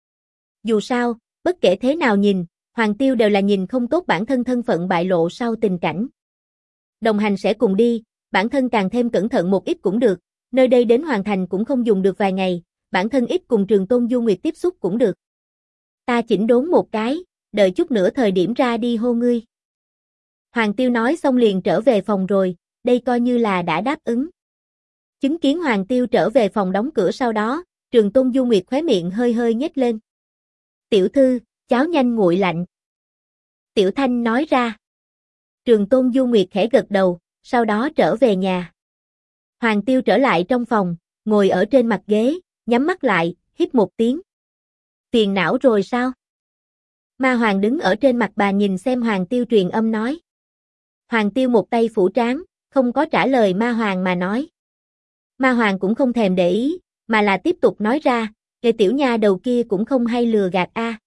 Dù sao, bất kể thế nào nhìn, Hoàng Tiêu đều là nhìn không tốt bản thân thân phận bại lộ sau tình cảnh. Đồng hành sẽ cùng đi, bản thân càng thêm cẩn thận một ít cũng được, nơi đây đến Hoàng thành cũng không dùng được vài ngày, bản thân ít cùng Trường Tôn Du Nguyệt tiếp xúc cũng được. Ta chỉnh đốn một cái, đợi chút nữa thời điểm ra đi hô ngươi. Hoàng Tiêu nói xong liền trở về phòng rồi, đây coi như là đã đáp ứng. Chứng kiến Hoàng Tiêu trở về phòng đóng cửa sau đó, Trường Tôn Du Nguyệt khóe miệng hơi hơi nhếch lên. Tiểu thư, cháo nhanh nguội lạnh. Tiểu Thanh nói ra. Trường Tôn Du Nguyệt khẽ gật đầu, sau đó trở về nhà. Hoàng Tiêu trở lại trong phòng, ngồi ở trên mặt ghế, nhắm mắt lại, hít một tiếng. Phiền não rồi sao? Ma Hoàng đứng ở trên mặt bà nhìn xem Hoàng Tiêu truyền âm nói. Hoàng Tiêu một tay phủ trán, không có trả lời Ma Hoàng mà nói. Ma Hoàng cũng không thèm để ý, mà là tiếp tục nói ra, cái tiểu nha đầu kia cũng không hay lừa gạt a.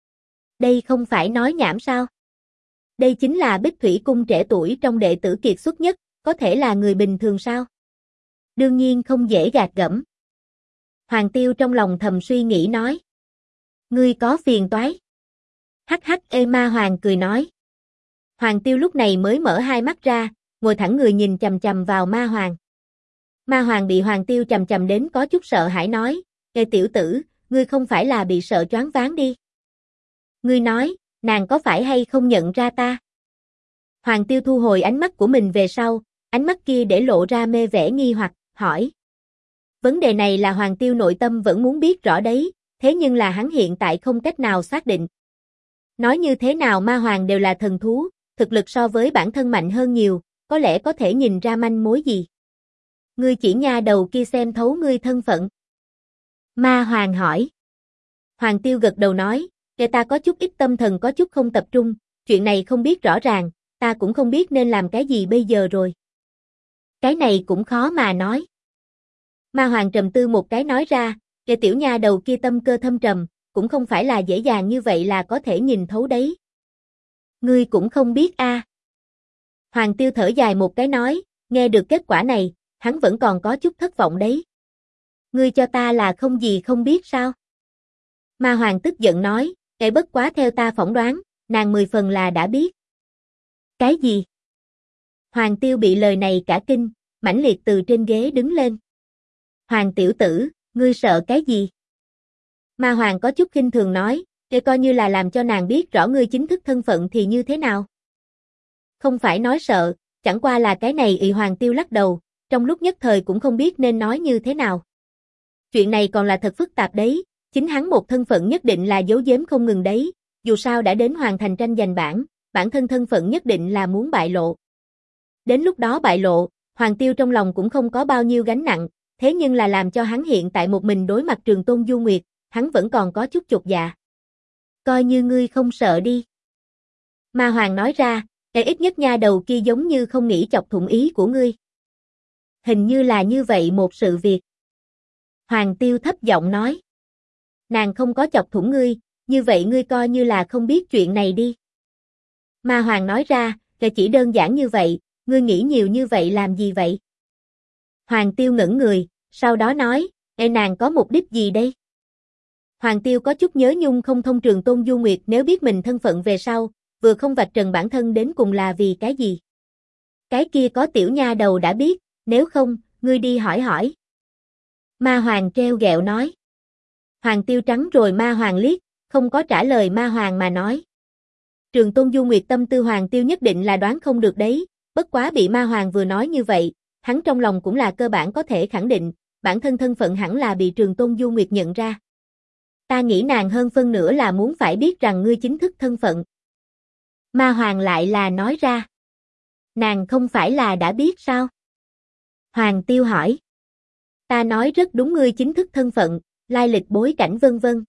Đây không phải nói nhảm sao? Đây chính là Bích Thủy Cung trẻ tuổi trong đệ tử kiệt xuất nhất, có thể là người bình thường sao? Đương nhiên không dễ gạt gẫm. Hoàng Tiêu trong lòng thầm suy nghĩ nói. Ngươi có phiền toái. Hắc hắc ê Ma Hoàng cười nói. Hoàng Tiêu lúc này mới mở hai mắt ra, ngồi thẳng người nhìn chằm chằm vào Ma Hoàng. Ma Hoàng bị Hoàng Tiêu chằm chằm đến có chút sợ hãi nói, ê tiểu tử, ngươi không phải là bị sợ choáng váng đi. Ngươi nói, nàng có phải hay không nhận ra ta? Hoàng Tiêu thu hồi ánh mắt của mình về sau, ánh mắt kia để lộ ra mê vẻ nghi hoặc, hỏi. Vấn đề này là Hoàng Tiêu nội tâm vẫn muốn biết rõ đấy, thế nhưng là hắn hiện tại không cách nào xác định. Nói như thế nào Ma Hoàng đều là thần thú, thực lực so với bản thân mạnh hơn nhiều, có lẽ có thể nhìn ra manh mối gì. Ngươi chỉ nha đầu kia xem thấu ngươi thân phận. Ma Hoàng hỏi. Hoàng Tiêu gật đầu nói, kể ta có chút ít tâm thần có chút không tập trung, chuyện này không biết rõ ràng, ta cũng không biết nên làm cái gì bây giờ rồi. Cái này cũng khó mà nói. Ma Hoàng trầm tư một cái nói ra, kể tiểu nha đầu kia tâm cơ thâm trầm, cũng không phải là dễ dàng như vậy là có thể nhìn thấu đấy. Ngươi cũng không biết a. Hoàng Tiêu thở dài một cái nói, nghe được kết quả này, hắn vẫn còn có chút thất vọng đấy. Ngươi cho ta là không gì không biết sao? Ma Hoàng tức giận nói, cái bất quá theo ta phỏng đoán, nàng 10 phần là đã biết. Cái gì? Hoàng Tiêu bị lời này cả kinh, mãnh liệt từ trên ghế đứng lên. Hoàng tiểu tử, ngươi sợ cái gì? Ma Hoàng có chút khinh thường nói, cái coi như là làm cho nàng biết rõ ngươi chính thức thân phận thì như thế nào? Không phải nói sợ, chẳng qua là cái này ị Hoàng Tiêu lắc đầu, trong lúc nhất thời cũng không biết nên nói như thế nào. Chuyện này còn là thật phức tạp đấy, chính hắn một thân phận nhất định là giấu giếm không ngừng đấy, dù sao đã đến hoàn thành tranh giành bản thân thân phận nhất định là muốn bại lộ. Đến lúc đó bại lộ, Hoàng Tiêu trong lòng cũng không có bao nhiêu gánh nặng, thế nhưng là làm cho hắn hiện tại một mình đối mặt Trường Tôn Du Nguyệt, hắn vẫn còn có chút chột dạ. Coi như ngươi không sợ đi. Ma Hoàng nói ra, cái ít nhất nha đầu kia giống như không nghĩ chọc thủng ý của ngươi. Hình như là như vậy một sự việc. Hoàng Tiêu thấp giọng nói. Nàng không có chọc thủng ngươi, như vậy ngươi coi như là không biết chuyện này đi. Ma Hoàng nói ra, cái chỉ đơn giản như vậy, ngươi nghĩ nhiều như vậy làm gì vậy? Hoàng Tiêu ngẩn người, sau đó nói, nàng có mục đích gì đây? Hoàng Tiêu có chút nhớ nhung không thông Trường Tôn Du Nguyệt nếu biết mình thân phận về sau, vừa không vạch trần bản thân đến cùng là vì cái gì. Cái kia có tiểu nha đầu đã biết, nếu không, ngươi đi hỏi hỏi. Ma Hoàng treo ghẹo nói. Hoàng Tiêu trắng rồi Ma Hoàng liếc, không có trả lời Ma Hoàng mà nói. Trường Tôn Du Nguyệt tâm tư Hoàng Tiêu nhất định là đoán không được đấy, bất quá bị Ma Hoàng vừa nói như vậy, hắn trong lòng cũng là cơ bản có thể khẳng định, bản thân thân phận hẳn là bị Trường Tôn Du Nguyệt nhận ra. Ta nghĩ nàng hơn phân nửa là muốn phải biết rằng ngươi chính thức thân phận. Ma Hoàng lại là nói ra. Nàng không phải là đã biết sao? Hoàng Tiêu hỏi. Ta nói rất đúng ngươi chính thức thân phận, lai lịch bối cảnh vân vân.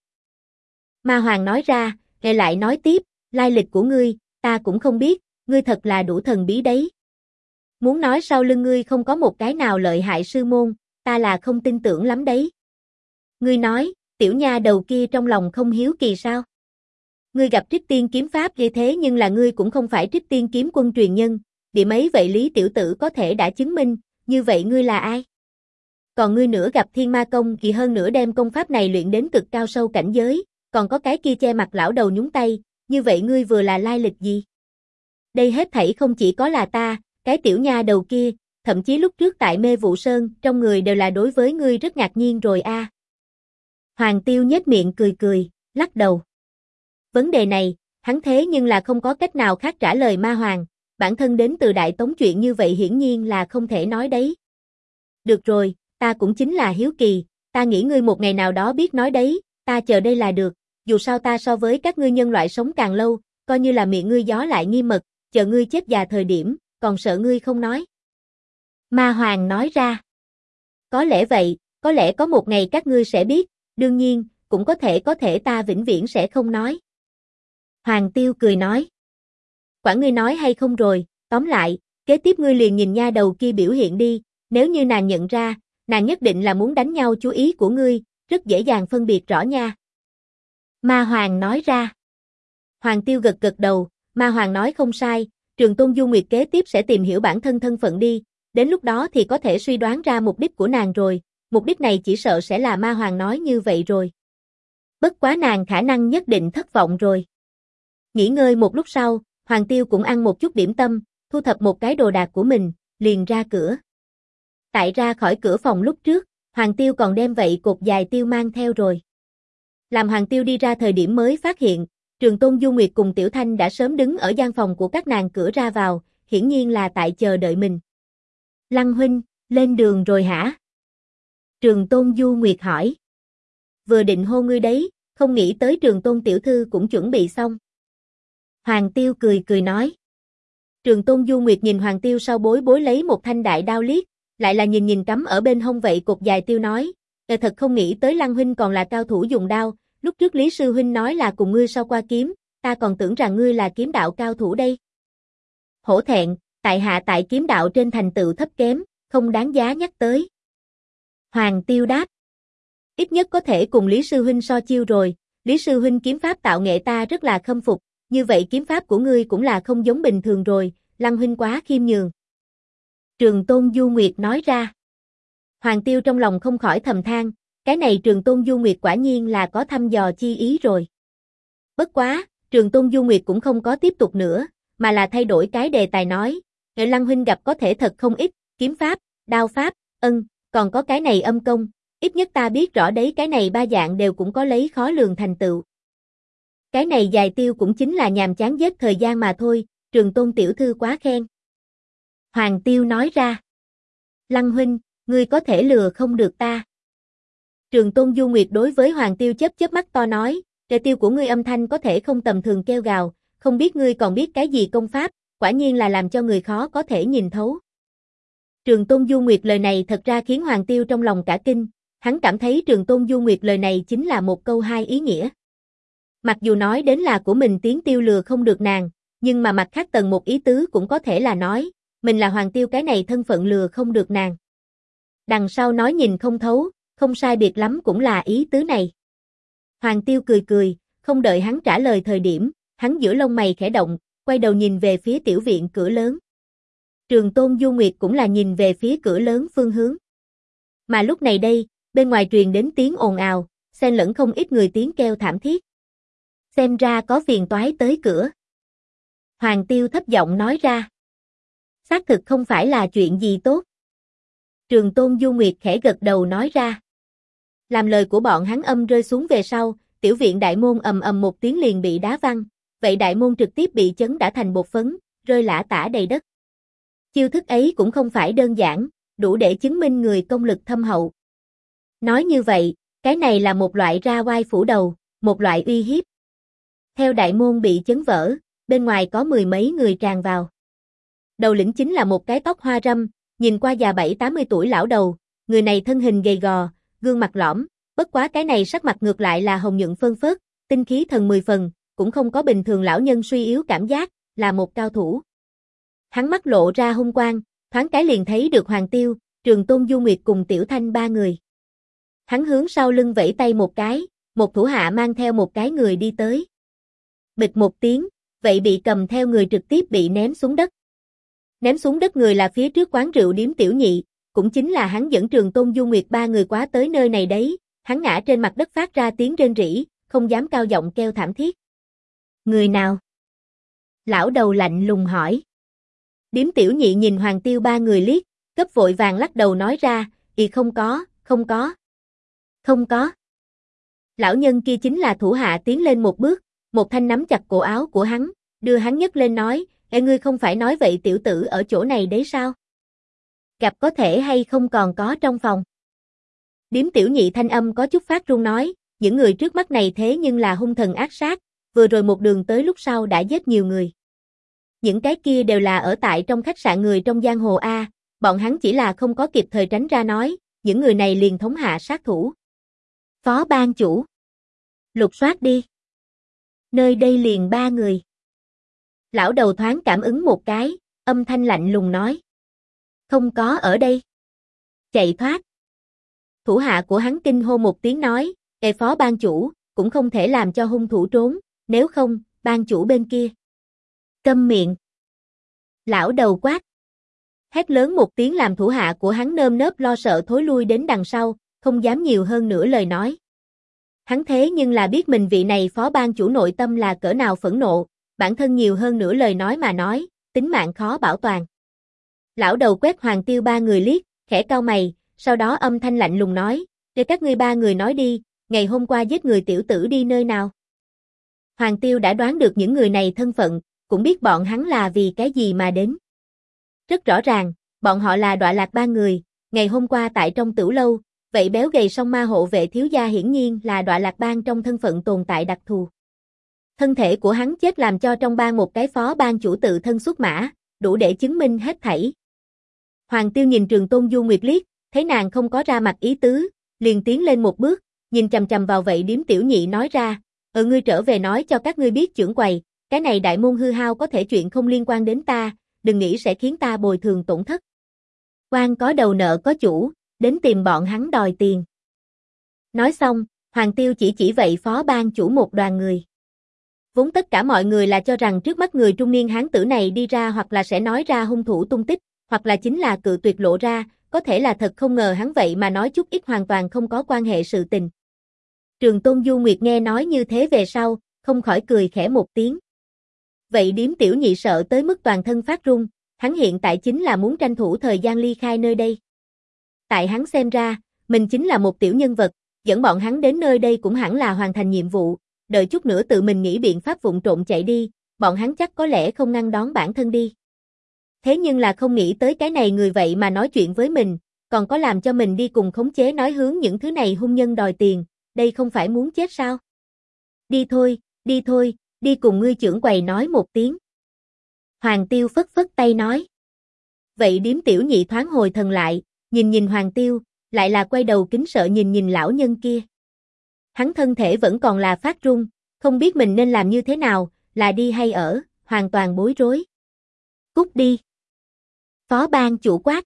Ma Hoàng nói ra, rồi lại nói tiếp, lai lịch của ngươi, ta cũng không biết, ngươi thật là đủ thần bí đấy. Muốn nói sau lưng ngươi không có một cái nào lợi hại sư môn, ta là không tin tưởng lắm đấy. Ngươi nói, tiểu nha đầu kia trong lòng không hiếu kỳ sao? Ngươi gặp Trích Tiên kiếm pháp như thế nhưng là ngươi cũng không phải Trích Tiên kiếm quân truyền nhân, điểm ấy vậy Lý tiểu tử có thể đã chứng minh, như vậy ngươi là ai? Còn ngươi nữa gặp Thiên Ma Công thì hơn nữa đem công pháp này luyện đến cực cao sâu cảnh giới, còn có cái kia che mặt lão đầu nhúng tay, như vậy ngươi vừa là lai lịch gì? Đây hết thảy không chỉ có là ta, cái tiểu nha đầu kia, thậm chí lúc trước tại Mê Vụ Sơn, trong người đều là đối với ngươi rất ngạc nhiên rồi a. Hoàng Tiêu nhếch miệng cười cười, lắc đầu. Vấn đề này, hắn thế nhưng là không có cách nào khác trả lời Ma Hoàng, bản thân đến từ Đại Tống chuyện như vậy hiển nhiên là không thể nói đấy. Được rồi, ta cũng chính là hiếu kỳ, ta nghĩ ngươi một ngày nào đó biết nói đấy, ta chờ đây là được, dù sao ta so với các ngươi nhân loại sống càng lâu, coi như là miệng ngươi gió lại nghiêm mật, chờ ngươi chết già thời điểm, còn sợ ngươi không nói. Ma Hoàng nói ra. Có lẽ vậy, có lẽ có một ngày các ngươi sẽ biết, đương nhiên, cũng có thể ta vĩnh viễn sẽ không nói. Hoàng Tiêu cười nói. Quản ngươi nói hay không rồi, tóm lại, kế tiếp ngươi liền nhìn nha đầu kia biểu hiện đi, nếu như nàng nhận ra, nàng nhất định là muốn đánh nhau chú ý của ngươi, rất dễ dàng phân biệt rõ nha. Ma Hoàng nói ra. Hoàng Tiêu gật gật đầu, Ma Hoàng nói không sai, Trường Tôn Du Nguyệt kế tiếp sẽ tìm hiểu bản thân thân phận đi, đến lúc đó thì có thể suy đoán ra mục đích của nàng rồi, mục đích này chỉ sợ sẽ là Ma Hoàng nói như vậy rồi. Bất quá nàng khả năng nhất định thất vọng rồi. Nghỉ ngơi một lúc sau, Hoàng Tiêu cũng ăn một chút điểm tâm, thu thập một cái đồ đạc của mình, liền ra cửa. Tại ra khỏi cửa phòng lúc trước, Hoàng Tiêu còn đem vậy cột dài tiêu mang theo rồi. Làm Hoàng Tiêu đi ra thời điểm mới phát hiện, Trường Tôn Du Nguyệt cùng Tiểu Thanh đã sớm đứng ở gian phòng của các nàng cửa ra vào, hiển nhiên là tại chờ đợi mình. Lăng huynh, lên đường rồi hả? Trường Tôn Du Nguyệt hỏi. Vừa định hô ngươi đấy, không nghĩ tới Trường Tôn tiểu thư cũng chuẩn bị xong. Hoàng Tiêu cười cười nói. Trường Tôn Du Nguyệt nhìn Hoàng Tiêu sau bối bối lấy một thanh đại đao liếc, lại là nhìn cắm ở bên hông vậy cột dài tiêu nói, thật không nghĩ tới Lăng huynh còn là cao thủ dùng đao, lúc trước Lý sư huynh nói là cùng ngươi so qua kiếm, ta còn tưởng rằng ngươi là kiếm đạo cao thủ đây. Hổ thẹn, tại hạ tại kiếm đạo trên thành tựu thấp kém, không đáng giá nhắc tới. Hoàng Tiêu đáp. Ít nhất có thể cùng Lý sư huynh so chiêu rồi, Lý sư huynh kiếm pháp tạo nghệ ta rất là khâm phục, như vậy kiếm pháp của ngươi cũng là không giống bình thường rồi, Lăng huynh quá khiêm nhường. Trường Tôn Du Nguyệt nói ra. Hoàng Tiêu trong lòng không khỏi thầm than, cái này Trường Tôn Du Nguyệt quả nhiên là có thăm dò chi ý rồi. Bất quá, Trường Tôn Du Nguyệt cũng không có tiếp tục nữa, mà là thay đổi cái đề tài nói, Lăng huynh gặp có thể thật không ít, kiếm pháp, đao pháp, còn có cái này âm công, ít nhất ta biết rõ đấy cái này ba dạng đều cũng có lấy khó lường thành tựu. Cái này dài tiêu cũng chính là nhàm chán giết thời gian mà thôi, Trường Tôn tiểu thư quá khen. Hoàng Tiêu nói ra. Lăng huynh, ngươi có thể lừa không được ta. Trường Tôn Du Nguyệt đối với Hoàng Tiêu chớp chớp mắt to nói, Trệ tiêu của ngươi âm thanh có thể không tầm thường kêu gào, không biết ngươi còn biết cái gì công pháp, quả nhiên là làm cho người khó có thể nhìn thấu. Trường Tôn Du Nguyệt lời này thật ra khiến Hoàng Tiêu trong lòng cả kinh, hắn cảm thấy Trường Tôn Du Nguyệt lời này chính là một câu hai ý nghĩa. Mặc dù nói đến là của mình tiếng tiêu lừa không được nàng, nhưng mà mặt khác tầng một ý tứ cũng có thể là nói, mình là Hoàng Tiêu cái này thân phận lừa không được nàng. Đằng sau nói nhìn không thấu, không sai biệt lắm cũng là ý tứ này. Hoàng Tiêu cười cười, không đợi hắn trả lời thời điểm, hắn giữa lông mày khẽ động, quay đầu nhìn về phía tiểu viện cửa lớn. Trường Tôn Du Nguyệt cũng là nhìn về phía cửa lớn phương hướng. Mà lúc này đây, bên ngoài truyền đến tiếng ồn ào, xen lẫn không ít người tiếng kêu thảm thiết. Xem ra có phiền toái tới cửa. Hoàng Tiêu thấp giọng nói ra. Xác thực không phải là chuyện gì tốt. Trường Tôn Du Nguyệt khẽ gật đầu nói ra. Làm lời của bọn hắn âm rơi xuống về sau, tiểu viện đại môn ầm ầm một tiếng liền bị đá văng, vậy đại môn trực tiếp bị chấn đã thành bột phấn, rơi lả tả đầy đất. Chiêu thức ấy cũng không phải đơn giản, đủ để chứng minh người công lực thâm hậu. Nói như vậy, cái này là một loại ra oai phủ đầu, một loại uy hiếp. Theo đại môn bị chấn vỡ, bên ngoài có mười mấy người tràn vào. Đầu lĩnh chính là một cái tóc hoa râm, nhìn qua già 70-80 tuổi lão đầu, người này thân hình gầy gò, gương mặt lõm, bất quá cái này sắc mặt ngược lại là hồng nhuận phơn phớt, tinh khí thần 10 phần, cũng không có bình thường lão nhân suy yếu cảm giác, là một cao thủ. Hắn mắt lộ ra hung quang, thoáng cái liền thấy được Hoàng Tiêu, Trường Tôn Du Nguyệt cùng Tiểu Thanh ba người. Hắn hướng sau lưng vẫy tay một cái, một thủ hạ mang theo một cái người đi tới. Bịch một tiếng, vậy bị cầm theo người trực tiếp bị ném xuống đất. Ném xuống đất người là phía trước quán rượu điếm Tiểu Nhị, cũng chính là hắn dẫn Trường Tôn Du Nguyệt ba người quá tới nơi này đấy, hắn ngã trên mặt đất phát ra tiếng rên rỉ, không dám cao giọng kêu thảm thiết. Người nào? Lão đầu lạnh lùng hỏi. Điếm Tiểu Nhị nhìn Hoàng Tiêu ba người liếc, cấp vội vàng lắc đầu nói ra, không có. Lão nhân kia chính là thủ hạ tiến lên một bước, một thanh nắm chặt cổ áo của hắn, đưa hắn nhấc lên nói, ngươi không phải nói vậy tiểu tử ở chỗ này đấy sao? Gặp có thể hay không còn có trong phòng? Điếm Tiểu Nhị thanh âm có chút phát run nói, những người trước mắt này thế nhưng là hung thần ác sát, vừa rồi một đường tới lúc sau đã giết nhiều người. Những cái kia đều là ở tại trong khách sạn người trong giang hồ A, bọn hắn chỉ là không có kịp thời tránh ra nói, những người này liền thống hạ sát thủ. Phó ban chủ. Lục soát đi. Nơi đây liền 3 người. Lão đầu thoáng cảm ứng một cái, âm thanh lạnh lùng nói. Không có ở đây. Chạy thoát. Thủ hạ của hắn kinh hô một tiếng nói, phó ban chủ, cũng không thể làm cho hung thủ trốn, nếu không, ban chủ bên kia. Câm miệng. Lão đầu quát. Hét lớn một tiếng làm thủ hạ của hắn nơm nớp lo sợ thối lui đến đằng sau, không dám nhiều hơn nữa lời nói. Hắn thế nhưng là biết mình vị này phó ban chủ nội tâm là cỡ nào phẫn nộ, bản thân nhiều hơn nữa lời nói mà nói, tính mạng khó bảo toàn. Lão đầu quét Hoàng Tiêu 3 người liếc, khẽ cau mày, sau đó âm thanh lạnh lùng nói, để các ngươi 3 người nói đi, ngày hôm qua giết người tiểu tử đi nơi nào? Hoàng Tiêu đã đoán được những người này thân phận, cũng biết bọn hắn là vì cái gì mà đến. Rất rõ ràng, bọn họ là Đọa Lạc 3 người, ngày hôm qua tại trong tửu lâu, vậy béo gầy song ma hộ vệ thiếu gia hiển nhiên là Đọa Lạc bang trong thân phận tồn tại đặc thù. Thân thể của hắn chết làm cho trong bang một cái phó ban chủ tự thân xuất mã, đủ để chứng minh hết thảy. Hoàng Tiêu nhìn Trường Tôn Du Nguyệt liếc, thấy nàng không có ra mặt ý tứ, liền tiến lên một bước, nhìn chằm chằm vào vậy điếm tiểu nhị nói ra, ngươi trở về nói cho các ngươi biết trưởng quầy, cái này đại môn hư hao có thể chuyện không liên quan đến ta, đừng nghĩ sẽ khiến ta bồi thường tổn thất. Quan có đầu nợ có chủ, đến tìm bọn hắn đòi tiền. Nói xong, Hoàng Tiêu chỉ vậy phó ban chủ một đoàn người. Vốn tất cả mọi người là cho rằng trước mắt người trung niên hán tử này đi ra hoặc là sẽ nói ra hung thủ tung tích, hoặc là chính là cự tuyệt lộ ra, có thể là thật không ngờ hắn vậy mà nói chút ít hoàn toàn không có quan hệ sự tình. Trường Tôn Du Nguyệt nghe nói như thế về sau, không khỏi cười khẽ một tiếng. Vậy điếm tiểu nhị sợ tới mức toàn thân phát run, hắn hiện tại chính là muốn tranh thủ thời gian ly khai nơi đây. Tại hắn xem ra, mình chính là một tiểu nhân vật, dẫn bọn hắn đến nơi đây cũng hẳn là hoàn thành nhiệm vụ, đợi chút nữa tự mình nghĩ biện pháp vụng trộm chạy đi, bọn hắn chắc có lẽ không ngăn đón bản thân đi. Thế nhưng là không nghĩ tới cái này người vậy mà nói chuyện với mình, còn có làm cho mình đi cùng khống chế nói hướng những thứ này hung nhân đòi tiền, đây không phải muốn chết sao? Đi thôi, đi cùng ngươi trưởng quầy nói một tiếng. Hoàng Tiêu phất phất tay nói. Vậy điếm tiểu nhị thoáng hồi thần lại, nhìn Hoàng Tiêu, lại là quay đầu kính sợ nhìn lão nhân kia. Hắn thân thể vẫn còn là phát run, không biết mình nên làm như thế nào, là đi hay ở, hoàn toàn bối rối. Cút đi. Phó ban chủ quát.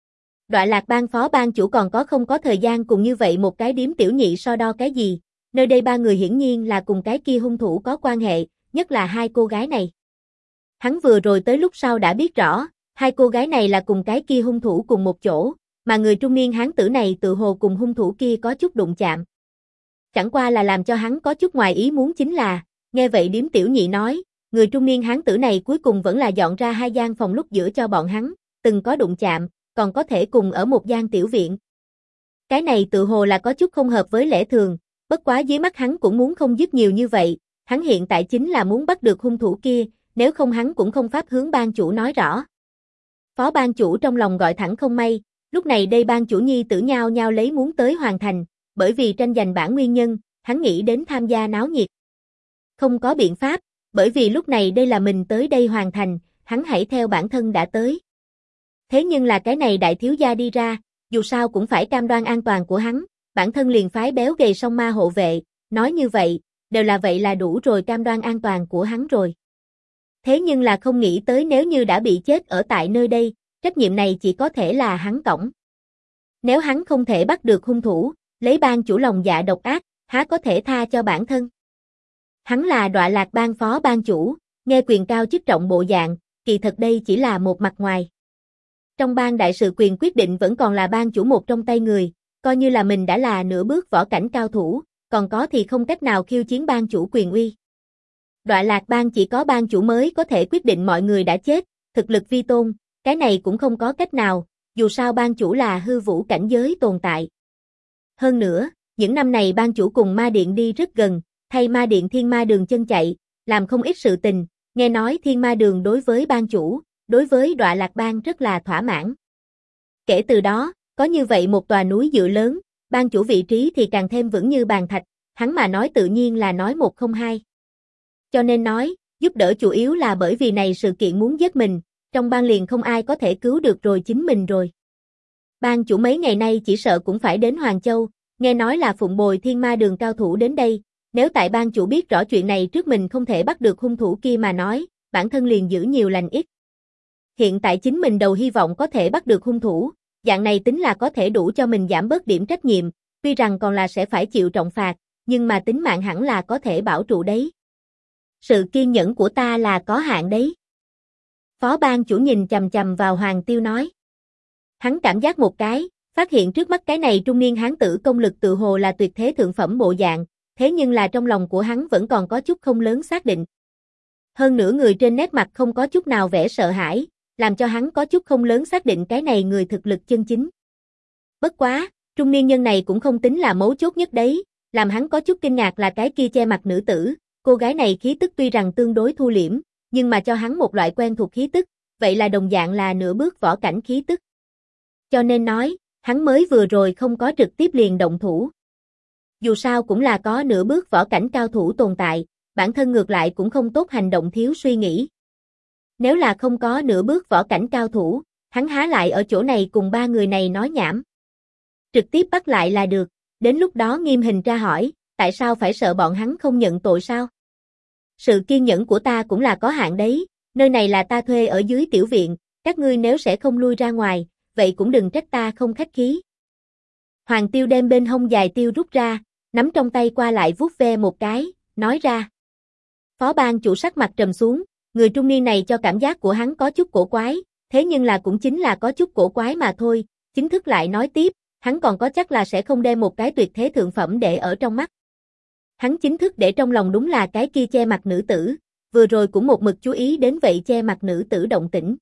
Đọa Lạc bang phó ban chủ còn không có thời gian cùng như vậy một cái điếm tiểu nhị so đo cái gì, nơi đây 3 người hiển nhiên là cùng cái kia hung thủ có quan hệ, nhất là 2 cô gái này. Hắn vừa rồi tới lúc sau đã biết rõ, 2 cô gái này là cùng cái kia hung thủ cùng một chỗ, mà người trung niên hán tử này tự hồ cùng hung thủ kia có chút đụng chạm. Chẳng qua là làm cho hắn có chút ngoài ý muốn chính là, nghe vậy điếm tiểu nhị nói, người trung niên hán tử này cuối cùng vẫn là dọn ra 2 gian phòng lúc giữa cho bọn hắn, từng có đụng chạm, còn có thể cùng ở một gian tiểu viện. Cái này tự hồ là có chút không hợp với lẽ thường, bất quá dưới mắt hắn cũng muốn không dứt nhiều như vậy, hắn hiện tại chính là muốn bắt được hung thủ kia, nếu không hắn cũng không pháp hướng ban chủ nói rõ. Phó ban chủ trong lòng gọi thẳng không may, lúc này đây ban chủ nhi tử nhao nhao lấy muốn tới hoàn thành, bởi vì tranh giành bản nguyên nhân, hắn nghĩ đến tham gia náo nhiệt. Không có biện pháp, bởi vì lúc này đây là mình tới đây hoàn thành, hắn hãy theo bản thân đã tới. Thế nhưng là cái này đại thiếu gia đi ra, dù sao cũng phải cam đoan an toàn của hắn, bản thân liền phái béo gầy song ma hộ vệ, nói như vậy, đều là vậy là đủ rồi cam đoan an toàn của hắn rồi. Thế nhưng là không nghĩ tới nếu như đã bị chết ở tại nơi đây, trách nhiệm này chỉ có thể là hắn cõng. Nếu hắn không thể bắt được hung thủ, lấy ban chủ lòng dạ độc ác, há có thể tha cho bản thân. Hắn là Đọa Lạc bang phó ban chủ, nghe quyền cao chức trọng bộ dạng, kỳ thật đây chỉ là một mặt ngoài. Trong bang đại sự quyền quyết định vẫn còn là ban chủ một trong tay người, coi như là mình đã là nửa bước võ cảnh cao thủ, còn có thì không cách nào khiêu chiến ban chủ quyền uy. Đọa Lạc bang chỉ có ban chủ mới có thể quyết định mọi người đã chết, thực lực vi tôn, cái này cũng không có cách nào, dù sao ban chủ là hư vũ cảnh giới tồn tại. Hơn nữa, những năm này ban chủ cùng ma điện đi rất gần, thay ma điện thiên ma đường chân chạy, làm không ít sự tình, nghe nói thiên ma đường đối với ban chủ, đối với Đọa Lạc bang rất là thỏa mãn. Kể từ đó, có như vậy một tòa núi dựa lớn, ban chủ vị trí thì càng thêm vững như bàn thạch, hắn mà nói tự nhiên là nói một không hai. Cho nên nói, giúp đỡ chủ yếu là bởi vì này sự kiện muốn giết mình, trong bang liền không ai có thể cứu được rồi chính mình rồi. Ban chủ mấy ngày nay chỉ sợ cũng phải đến Hoàng Châu, nghe nói là phụng bồi thiên ma đường cao thủ đến đây, nếu tại ban chủ biết rõ chuyện này trước mình không thể bắt được hung thủ kia mà nói, bản thân liền giữ nhiều lành ít. Hiện tại chính mình đầu hy vọng có thể bắt được hung thủ, dạng này tính là có thể đủ cho mình giảm bớt điểm trách nhiệm, tuy rằng còn là sẽ phải chịu trọng phạt, nhưng mà tính mạng hẳn là có thể bảo trụ đấy. Sự kiên nhẫn của ta là có hạn đấy. Phó ban chủ nhìn chằm chằm vào Hoàng Tiêu nói. Hắn cảm giác một cái, phát hiện trước mắt cái này trung niên hán tử công lực tự hồ là tuyệt thế thượng phẩm bộ dạng, thế nhưng là trong lòng của hắn vẫn còn có chút không lớn xác định. Hơn nữa người trên nét mặt không có chút nào vẻ sợ hãi, làm cho hắn có chút không lớn xác định cái này người thực lực chân chính. Bất quá, trung niên nhân này cũng không tính là mấu chốt nhất đấy, làm hắn có chút kinh ngạc là cái kia che mặt nữ tử, cô gái này khí tức tuy rằng tương đối thu liễm, nhưng mà cho hắn một loại quen thuộc khí tức, vậy là đồng dạng là nửa bước võ cảnh khí tức. Cho nên nói, hắn mới vừa rồi không có trực tiếp liền động thủ. Dù sao cũng là có nửa bước võ cảnh cao thủ tồn tại, bản thân ngược lại cũng không tốt hành động thiếu suy nghĩ. Nếu là không có nửa bước võ cảnh cao thủ, hắn há lại ở chỗ này cùng ba người này nói nhảm. Trực tiếp bắt lại là được, đến lúc đó nghiêm hình tra hỏi, tại sao phải sợ bọn hắn không nhận tội sao? Sự kiên nhẫn của ta cũng là có hạn đấy, nơi này là ta thuê ở dưới tiểu viện, các ngươi nếu sẽ không lui ra ngoài, vậy cũng đừng trách ta không khách khí. Hoàng Tiêu đem bên hông dài tiêu rút ra, nắm trong tay qua lại vuốt ve một cái, nói ra. Phó ban chủ sắc mặt trầm xuống, người trung niên này cho cảm giác của hắn có chút cổ quái, thế nhưng là cũng chính là có chút cổ quái mà thôi, chính thức lại nói tiếp, hắn còn có chắc là sẽ không đem một cái tuyệt thế thượng phẩm để ở trong mắt. Hắn chính thức để trong lòng đúng là cái kia che mặt nữ tử, vừa rồi cũng một mực chú ý đến vậy che mặt nữ tử động tĩnh.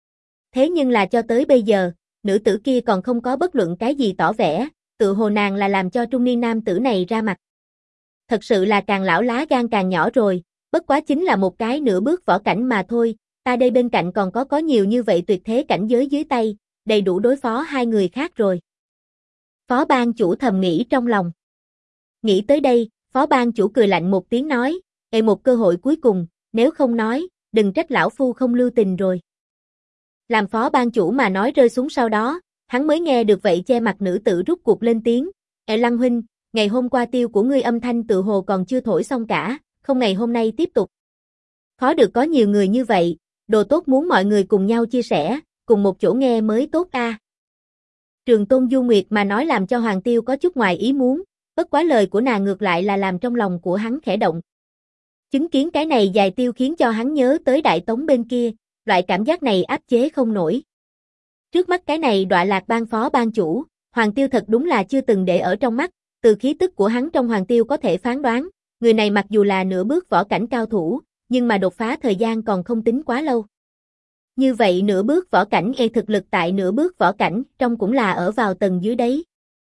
Thế nhưng là cho tới bây giờ, nữ tử kia còn không có bất luận cái gì tỏ vẻ, tự hồ nàng là làm cho trung niên nam tử này ra mặt. Thật sự là càng lão lá gan càng nhỏ rồi, bất quá chính là một cái nửa bước võ cảnh mà thôi, ta đây bên cạnh còn có nhiều như vậy tuyệt thế cảnh giới dưới tay, đầy đủ đối phó hai người khác rồi. Phó ban chủ thầm nghĩ trong lòng. Nghĩ tới đây, phó ban chủ cười lạnh một tiếng nói, một cơ hội cuối cùng, nếu không nói, đừng trách lão phu không lưu tình rồi. Làm phó ban chủ mà nói rơi xuống sau đó, hắn mới nghe được vậy che mặt nữ tử rút cuộc lên tiếng, Lăng huynh, ngày hôm qua tiêu của ngươi âm thanh tự hồ còn chưa thổi xong cả, không ngày hôm nay tiếp tục. Khó được có nhiều người như vậy, đồ tốt muốn mọi người cùng nhau chia sẻ, cùng một chỗ nghe mới tốt a. Trường Tôn Du Nguyệt mà nói làm cho Hoàng Tiêu có chút ngoài ý muốn, bất quá lời của nàng ngược lại là làm trong lòng của hắn khẽ động. Chứng kiến cái này dài tiêu khiến cho hắn nhớ tới Đại Tống bên kia, loại cảm giác này áp chế không nổi. Trước mắt cái này đọa lạc ban phó ban chủ, Hoàng Tiêu thật đúng là chưa từng để ở trong mắt, từ khí tức của hắn trong Hoàng Tiêu có thể phán đoán, người này mặc dù là nửa bước võ cảnh cao thủ, nhưng mà đột phá thời gian còn không tính quá lâu. Như vậy nửa bước võ cảnh thực lực tại nửa bước võ cảnh trong cũng là ở vào tầng dưới đấy.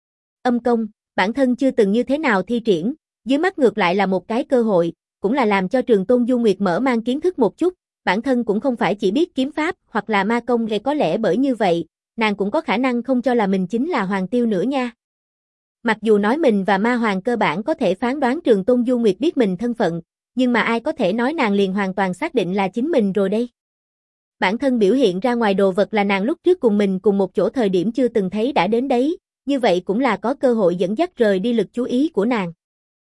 Âm công, bản thân chưa từng như thế nào thi triển, dưới mắt ngược lại là một cái cơ hội, cũng là làm cho Trường Tôn Du Nguyệt mở mang kiến thức một chút, bản thân cũng không phải chỉ biết kiếm pháp hoặc là ma công có lẽ bởi như vậy, nàng cũng có khả năng không cho là mình chính là Hoàng Tiêu nữa nha. Mặc dù nói mình và Ma Hoàng cơ bản có thể phán đoán Trường Tôn Du Nguyệt biết mình thân phận, nhưng mà ai có thể nói nàng liền hoàn toàn xác định là chính mình rồi đây. Bản thân biểu hiện ra ngoài đồ vật là nàng lúc trước cùng mình cùng một chỗ thời điểm chưa từng thấy đã đến đấy, như vậy cũng là có cơ hội dẫn dắt rời đi lực chú ý của nàng.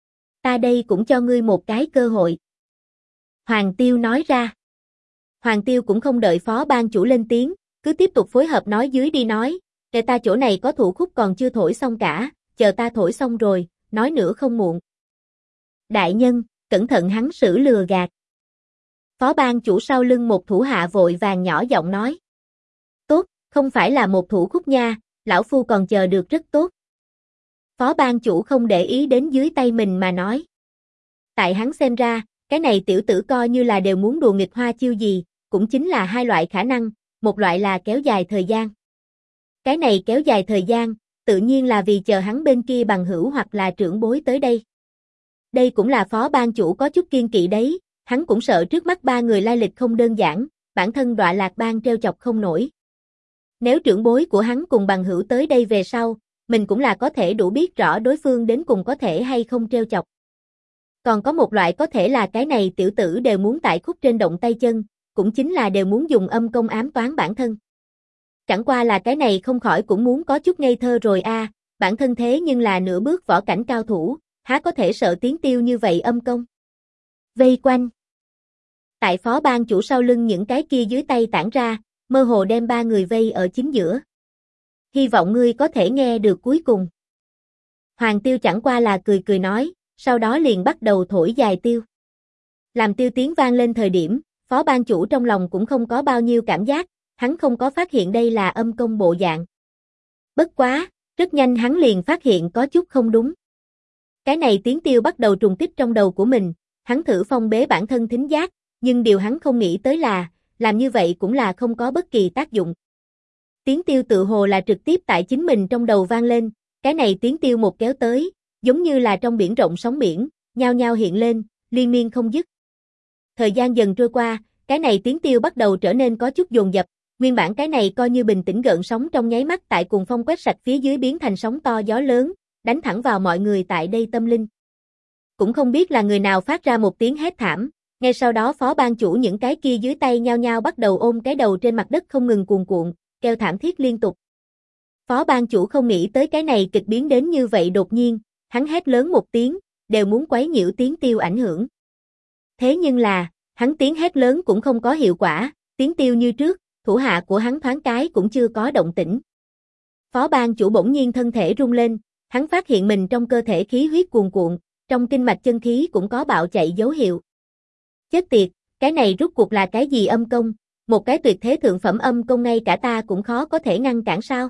Ta đây cũng cho ngươi một cái cơ hội. Hoàng Tiêu nói ra. Hoàng Tiêu cũng không đợi phó ban chủ lên tiếng, cứ tiếp tục phối hợp nói dưới đi nói, để ta chỗ này có thủ khúc còn chưa thổi xong cả, chờ ta thổi xong rồi, nói nữa không muộn. Đại nhân, cẩn thận hắn xử lừa gạt. Phó ban chủ sau lưng một thủ hạ vội vàng nhỏ giọng nói. Tốt, không phải là một thủ khúc nha, lão phu còn chờ được rất tốt. Phó ban chủ không để ý đến dưới tay mình mà nói. Tại hắn xem ra, cái này tiểu tử coi như là đều muốn đùa nghịch hoa chiêu gì, cũng chính là hai loại khả năng, một loại là kéo dài thời gian. Cái này kéo dài thời gian, tự nhiên là vì chờ hắn bên kia bằng hữu hoặc là trưởng bối tới đây. Đây cũng là phó ban chủ có chút kiên kỵ đấy, hắn cũng sợ trước mắt ba người lai lịch không đơn giản, bản thân đọa lạc ban treo chọc không nổi. Nếu trưởng bối của hắn cùng bằng hữu tới đây về sau, mình cũng là có thể đủ biết rõ đối phương đến cùng có thể hay không treo chọc. Còn có một loại có thể là cái này tiểu tử đều muốn tại khúc trên động tay chân, cũng chính là đều muốn dùng âm công ám toán bản thân. Chẳng qua là cái này không khỏi cũng muốn có chút ngây thơ rồi a, bản thân thế nhưng là nửa bước võ cảnh cao thủ, há có thể sợ Tiến Tiêu như vậy âm công. Vây quanh. Tại phó ban chủ sau lưng những cái kia dưới tay tản ra, mơ hồ đem ba người vây ở chính giữa. Hy vọng ngươi có thể nghe được cuối cùng. Hoàng Tiêu chẳng qua là cười cười nói, sau đó liền bắt đầu thổi dài tiêu. Làm tiêu tiếng vang lên thời điểm, phó ban chủ trong lòng cũng không có bao nhiêu cảm giác, hắn không có phát hiện đây là âm công bộ dạng. Bất quá, rất nhanh hắn liền phát hiện có chút không đúng. Cái này tiếng tiêu bắt đầu trùng kích trong đầu của mình, hắn thử phong bế bản thân thính giác, nhưng điều hắn không nghĩ tới là, làm như vậy cũng là không có bất kỳ tác dụng. Tiếng tiêu tự hồ là trực tiếp tại chính mình trong đầu vang lên, cái này tiếng tiêu một kéo tới, giống như là trong biển rộng sóng biển, nhao nhao hiện lên, liên miên không dứt. Thời gian dần trôi qua, cái này tiếng tiêu bắt đầu trở nên có chút dồn dập, nguyên bản cái này coi như bình tĩnh gợn sóng trong nháy mắt tại cuồng phong quét sạch phía dưới biến thành sóng to gió lớn, đánh thẳng vào mọi người tại đây tâm linh. Cũng không biết là người nào phát ra một tiếng hét thảm, ngay sau đó phó ban chủ những cái kia dưới tay nhao nhao bắt đầu ôm cái đầu trên mặt đất không ngừng cuồn cuộn, kêu thảm thiết liên tục. Phó ban chủ không nghĩ tới cái này kịch biến đến như vậy đột nhiên, hắn hét lớn một tiếng, đều muốn quấy nhiễu tiếng tiêu ảnh hưởng. Thế nhưng là, hắn tiếng hét lớn cũng không có hiệu quả, tiếng tiêu như trước, thủ hạ của hắn thoáng cái cũng chưa có động tĩnh. Phó ban chủ bỗng nhiên thân thể rung lên, hắn phát hiện mình trong cơ thể khí huyết cuồn cuộn, trong kinh mạch chân khí cũng có bạo chạy dấu hiệu. Chết tiệt, cái này rút cuộc là cái gì âm công, một cái tuyệt thế thượng phẩm âm công ngay cả ta cũng khó có thể ngăn cản sao?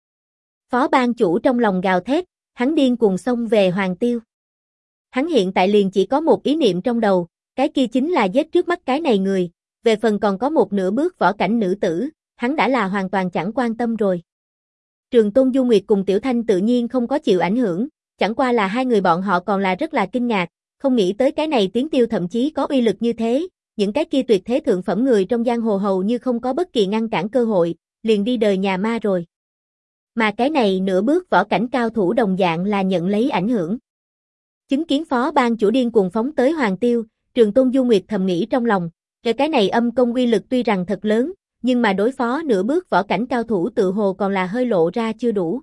Phó ban chủ trong lòng gào thét, hắn điên cuồng xông về Hoàng Tiêu. Hắn hiện tại liền chỉ có một ý niệm trong đầu, cái kia chính là giết trước mắt cái này người, về phần còn có một nửa bước võ cảnh nữ tử, hắn đã là hoàn toàn chẳng quan tâm rồi. Trường Tôn Du Nguyệt cùng Tiểu Thanh tự nhiên không có chịu ảnh hưởng, chẳng qua là hai người bọn họ còn là rất là kinh ngạc, không nghĩ tới cái này tiếng tiêu thậm chí có uy lực như thế, những cái kia tuyệt thế thượng phẩm người trong giang hồ hầu như không có bất kỳ ngăn cản cơ hội, liền đi đời nhà ma rồi. Mà cái này nửa bước võ cảnh cao thủ đồng dạng là nhận lấy ảnh hưởng. Chứng kiến phó ban chủ điên cuồng phóng tới Hoàng Tiêu, Trường Tôn Du Nguyệt thầm nghĩ trong lòng, cái này âm công uy lực tuy rằng thật lớn, nhưng mà đối phó nửa bước võ cảnh cao thủ tự hồ còn là hơi lộ ra chưa đủ.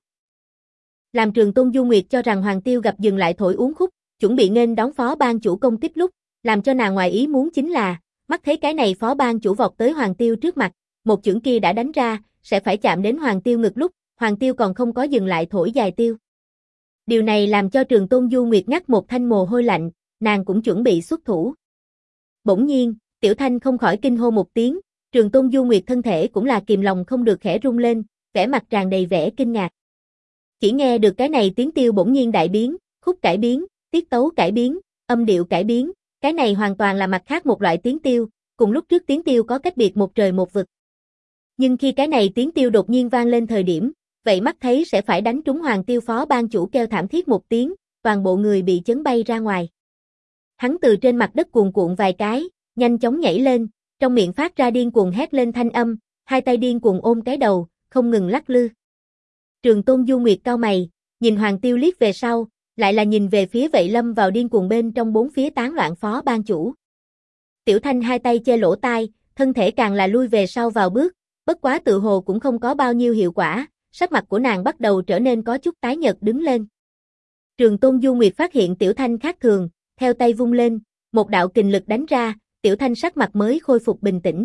Làm Trường Tôn Du Nguyệt cho rằng Hoàng Tiêu gặp dừng lại thổi uống khúc, chuẩn bị nghênh đón phó ban chủ công kích lúc, làm cho nàng ngoài ý muốn chính là, mắt thấy cái này phó ban chủ vọt tới Hoàng Tiêu trước mặt, một chưởng kia đã đánh ra, sẽ phải chạm đến Hoàng Tiêu ngực lúc, Hoàng Tiêu còn không có dừng lại thổi dài tiêu. Điều này làm cho Trường Tôn Du Nguyệt ngắt một thanh mồ hôi lạnh, nàng cũng chuẩn bị xuất thủ. Bỗng nhiên, Tiểu Thanh không khỏi kinh hô một tiếng, Trường Tôn Du Nguyệt thân thể cũng là kìm lòng không được khẽ rung lên, vẻ mặt tràn đầy vẻ kinh ngạc. Chỉ nghe được cái này tiếng tiêu bỗng nhiên đại biến, khúc cải biến, tiết tấu cải biến, âm điệu cải biến, cái này hoàn toàn là mặt khác một loại tiếng tiêu, cùng lúc trước tiếng tiêu có cách biệt một trời một vực. Nhưng khi cái này tiếng tiêu đột nhiên vang lên thời điểm, vậy mắt thấy sẽ phải đánh trúng Hoàng Tiêu phó ban chủ kêu thảm thiết một tiếng, toàn bộ người bị chấn bay ra ngoài. Hắn từ trên mặt đất cuồn cuộn vài cái, nhanh chóng nhảy lên, trong miệng phát ra điên cuồng hét lên thanh âm, hai tay điên cuồng ôm cái đầu, không ngừng lắc lư. Trường Tôn Du Nguyệt cau mày, nhìn Hoàng Tiêu liếc về sau, lại là nhìn về phía vậy lâm vào điên cuồng bên trong bốn phía tán loạn phó ban chủ. Tiểu Thanh hai tay che lỗ tai, thân thể càng là lui về sau vào bước, bất quá tự hồ cũng không có bao nhiêu hiệu quả, sắc mặt của nàng bắt đầu trở nên có chút tái nhợt đứng lên. Trường Tôn Du Nguyệt phát hiện Tiểu Thanh khác thường, theo tay vung lên, một đạo kình lực đánh ra, Tiểu Thanh sắc mặt mới khôi phục bình tĩnh.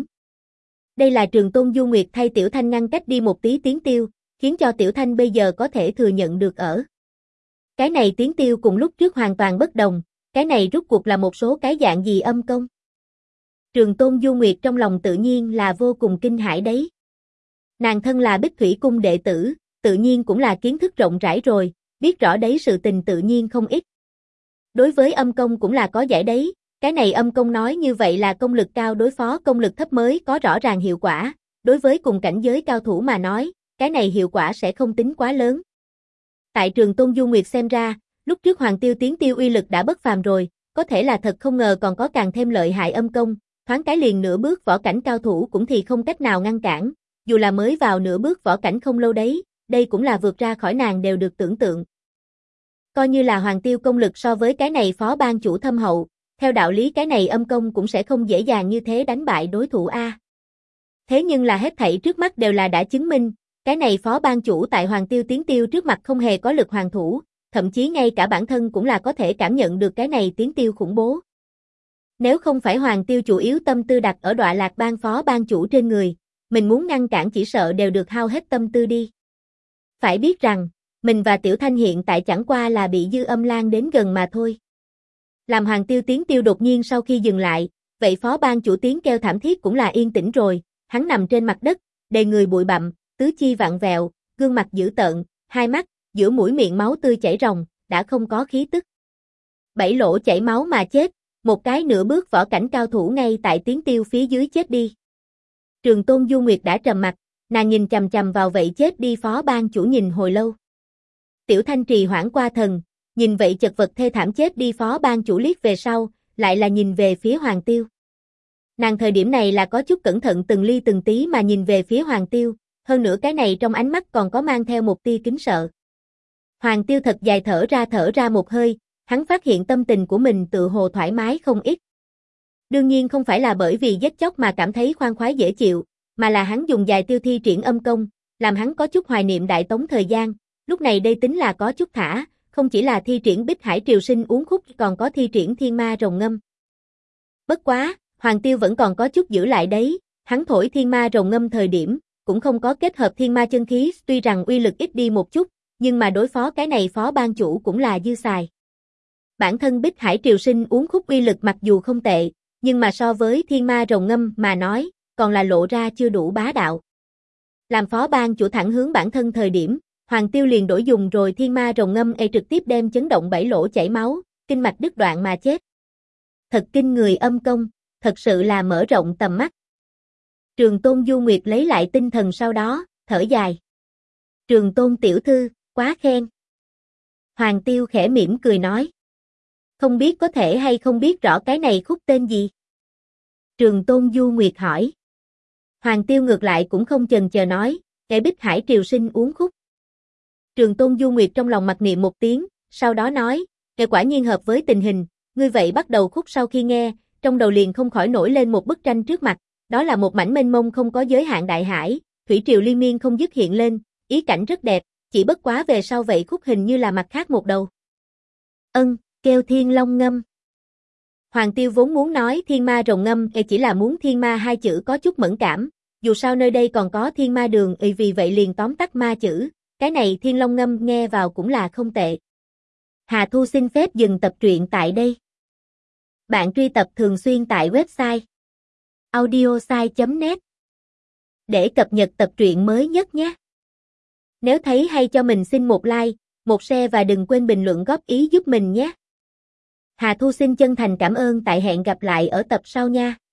Đây là Trường Tôn Du Nguyệt thay Tiểu Thanh ngăn cách đi một tí tiếng tiêu, khiến cho Tiểu Thanh bây giờ có thể thừa nhận được ở. Cái này tiếng tiêu cùng lúc trước hoàn toàn bất đồng, cái này rút cuộc là một số cái dạng gì âm công. Trường Tôn Du Nguyệt trong lòng tự nhiên là vô cùng kinh hãi đấy. Nàng thân là Bích Thủy Cung đệ tử, tự nhiên cũng là kiến thức rộng rãi rồi, biết rõ đấy sự tình tự nhiên không ít. Đối với âm công cũng là có giải đấy, cái này âm công nói như vậy là công lực cao đối phó công lực thấp mới có rõ ràng hiệu quả, đối với cùng cảnh giới cao thủ mà nói, cái này hiệu quả sẽ không tính quá lớn. Tại Trường Tôn Du Nguyệt xem ra, lúc trước Hoàng Tiêu tiếng tiêu uy lực đã bất phàm rồi, có thể là thật không ngờ còn có càng thêm lợi hại âm công, thoáng cái liền nửa bước võ cảnh cao thủ cũng thì không cách nào ngăn cản, dù là mới vào nửa bước võ cảnh không lâu đấy, đây cũng là vượt ra khỏi nàng đều được tưởng tượng. Coi như là Hoàng Tiêu công lực so với cái này phó ban chủ thâm hậu, theo đạo lý cái này âm công cũng sẽ không dễ dàng như thế đánh bại đối thủ A. Thế nhưng là hết thảy trước mắt đều là đã chứng minh, Cái này phó ban chủ tại Hoàng Tiêu Tiến Tiêu trước mặt không hề có lực hoàn thủ, thậm chí ngay cả bản thân cũng là có thể cảm nhận được cái này Tiến Tiêu khủng bố. Nếu không phải Hoàng Tiêu chủ yếu tâm tư đặt ở Đọa Lạc Bang phó ban chủ trên người, mình muốn ngăn cản chỉ sợ đều được hao hết tâm tư đi. Phải biết rằng, mình và Tiểu Thanh hiện tại chẳng qua là bị dư âm lan đến gần mà thôi. Làm Hoàng Tiêu Tiến Tiêu đột nhiên sau khi dừng lại, vậy phó ban chủ tiếng kêu thảm thiết cũng là yên tĩnh rồi, hắn nằm trên mặt đất, đầy người bụi bặm, tứ chi vặn vẹo, gương mặt dữ tợn, hai mắt, giữa mũi miệng máu tươi chảy ròng, đã không có khí tức. 7 lỗ chảy máu mà chết, một cái nửa bước võ cảnh cao thủ ngay tại Tiến Tiêu phía dưới chết đi. Trường Tôn Du Nguyệt đã trầm mặt, nàng nhìn chằm chằm vào vậy chết đi phó ban chủ nhìn hồi lâu. Tiểu Thanh trì hoãn qua thần, nhìn vậy chật vật thê thảm chết đi phó ban chủ liếc về sau, lại là nhìn về phía Hoàng Tiêu. Nàng thời điểm này là có chút cẩn thận từng ly từng tí mà nhìn về phía Hoàng Tiêu, hơn nữa cái này trong ánh mắt còn có mang theo một tia kính sợ. Hoàng Tiêu thật dài thở ra một hơi, hắn phát hiện tâm tình của mình tự hồ thoải mái không ít. Đương nhiên không phải là bởi vì giết chóc mà cảm thấy khoan khoái dễ chịu, mà là hắn dùng dài tiêu thi triển âm công, làm hắn có chút hoài niệm Đại Tống thời gian, lúc này đây tính là có chút thả, không chỉ là thi triển Bích Hải Triều Sinh uốn khúc còn có thi triển Thiên Ma Rồng Ngâm. Bất quá, Hoàng Tiêu vẫn còn có chút giữ lại đấy, hắn thổi Thiên Ma Rồng Ngâm thời điểm, cũng không có kết hợp Thiên Ma chân khí, tuy rằng uy lực ít đi một chút, nhưng mà đối phó cái này phó ban chủ cũng là dư xài. Bản thân Bích Hải Triều Sinh uốn khúc uy lực mặc dù không tệ, nhưng mà so với Thiên Ma Rồng Ngâm mà nói, còn là lộ ra chưa đủ bá đạo. Làm phó ban chủ thẳng hướng bản thân thời điểm, Hoàng Tiêu liền đổi dùng rồi Thiên Ma Rồng Ngâm trực tiếp đem chấn động 7 lỗ chảy máu, kinh mạch đứt đoạn mà chết. Thật kinh người âm công, thật sự là mở rộng tầm mắt. Trường Tôn Du Nguyệt lấy lại tinh thần sau đó, thở dài. Trường Tôn tiểu thư, quá khen. Hoàng Tiêu khẽ mỉm cười nói. Không biết có thể hay không biết rõ cái này khúc tên gì? Trường Tôn Du Nguyệt hỏi. Hoàng Tiêu ngược lại cũng không chần chờ nói, cái Bích Hải Triều Sinh uốn khúc. Trường Tôn Du Nguyệt trong lòng mặc niệm một tiếng, sau đó nói, cái quả nhiên hợp với tình hình, ngươi vậy bắt đầu khúc sau khi nghe, trong đầu liền không khỏi nổi lên một bức tranh trước mặt, đó là một mảnh mênh mông không có giới hạn đại hải, thủy triều liên miên không dứt hiện lên, ý cảnh rất đẹp, chỉ bất quá về sau vậy khúc hình như là mặt khác một đầu. Kêu Thiên Long Ngâm. Hoàng Tiêu vốn muốn nói Thiên Ma Rồng Ngâm, chỉ là muốn Thiên Ma hai chữ có chút mẫn cảm, dù sao nơi đây còn có Thiên Ma Đường, vì vậy liền tóm tắt ma chữ, cái này Thiên Long Ngâm nghe vào cũng là không tệ. Hà Thu xin phép dừng tập truyện tại đây. Bạn truy tập thường xuyên tại website audiosai.net để cập nhật tập truyện mới nhất nhé. Nếu thấy hay cho mình xin một like, một share và đừng quên bình luận góp ý giúp mình nhé. Hà Thu xin chân thành cảm ơn, tại hẹn gặp lại ở tập sau nha.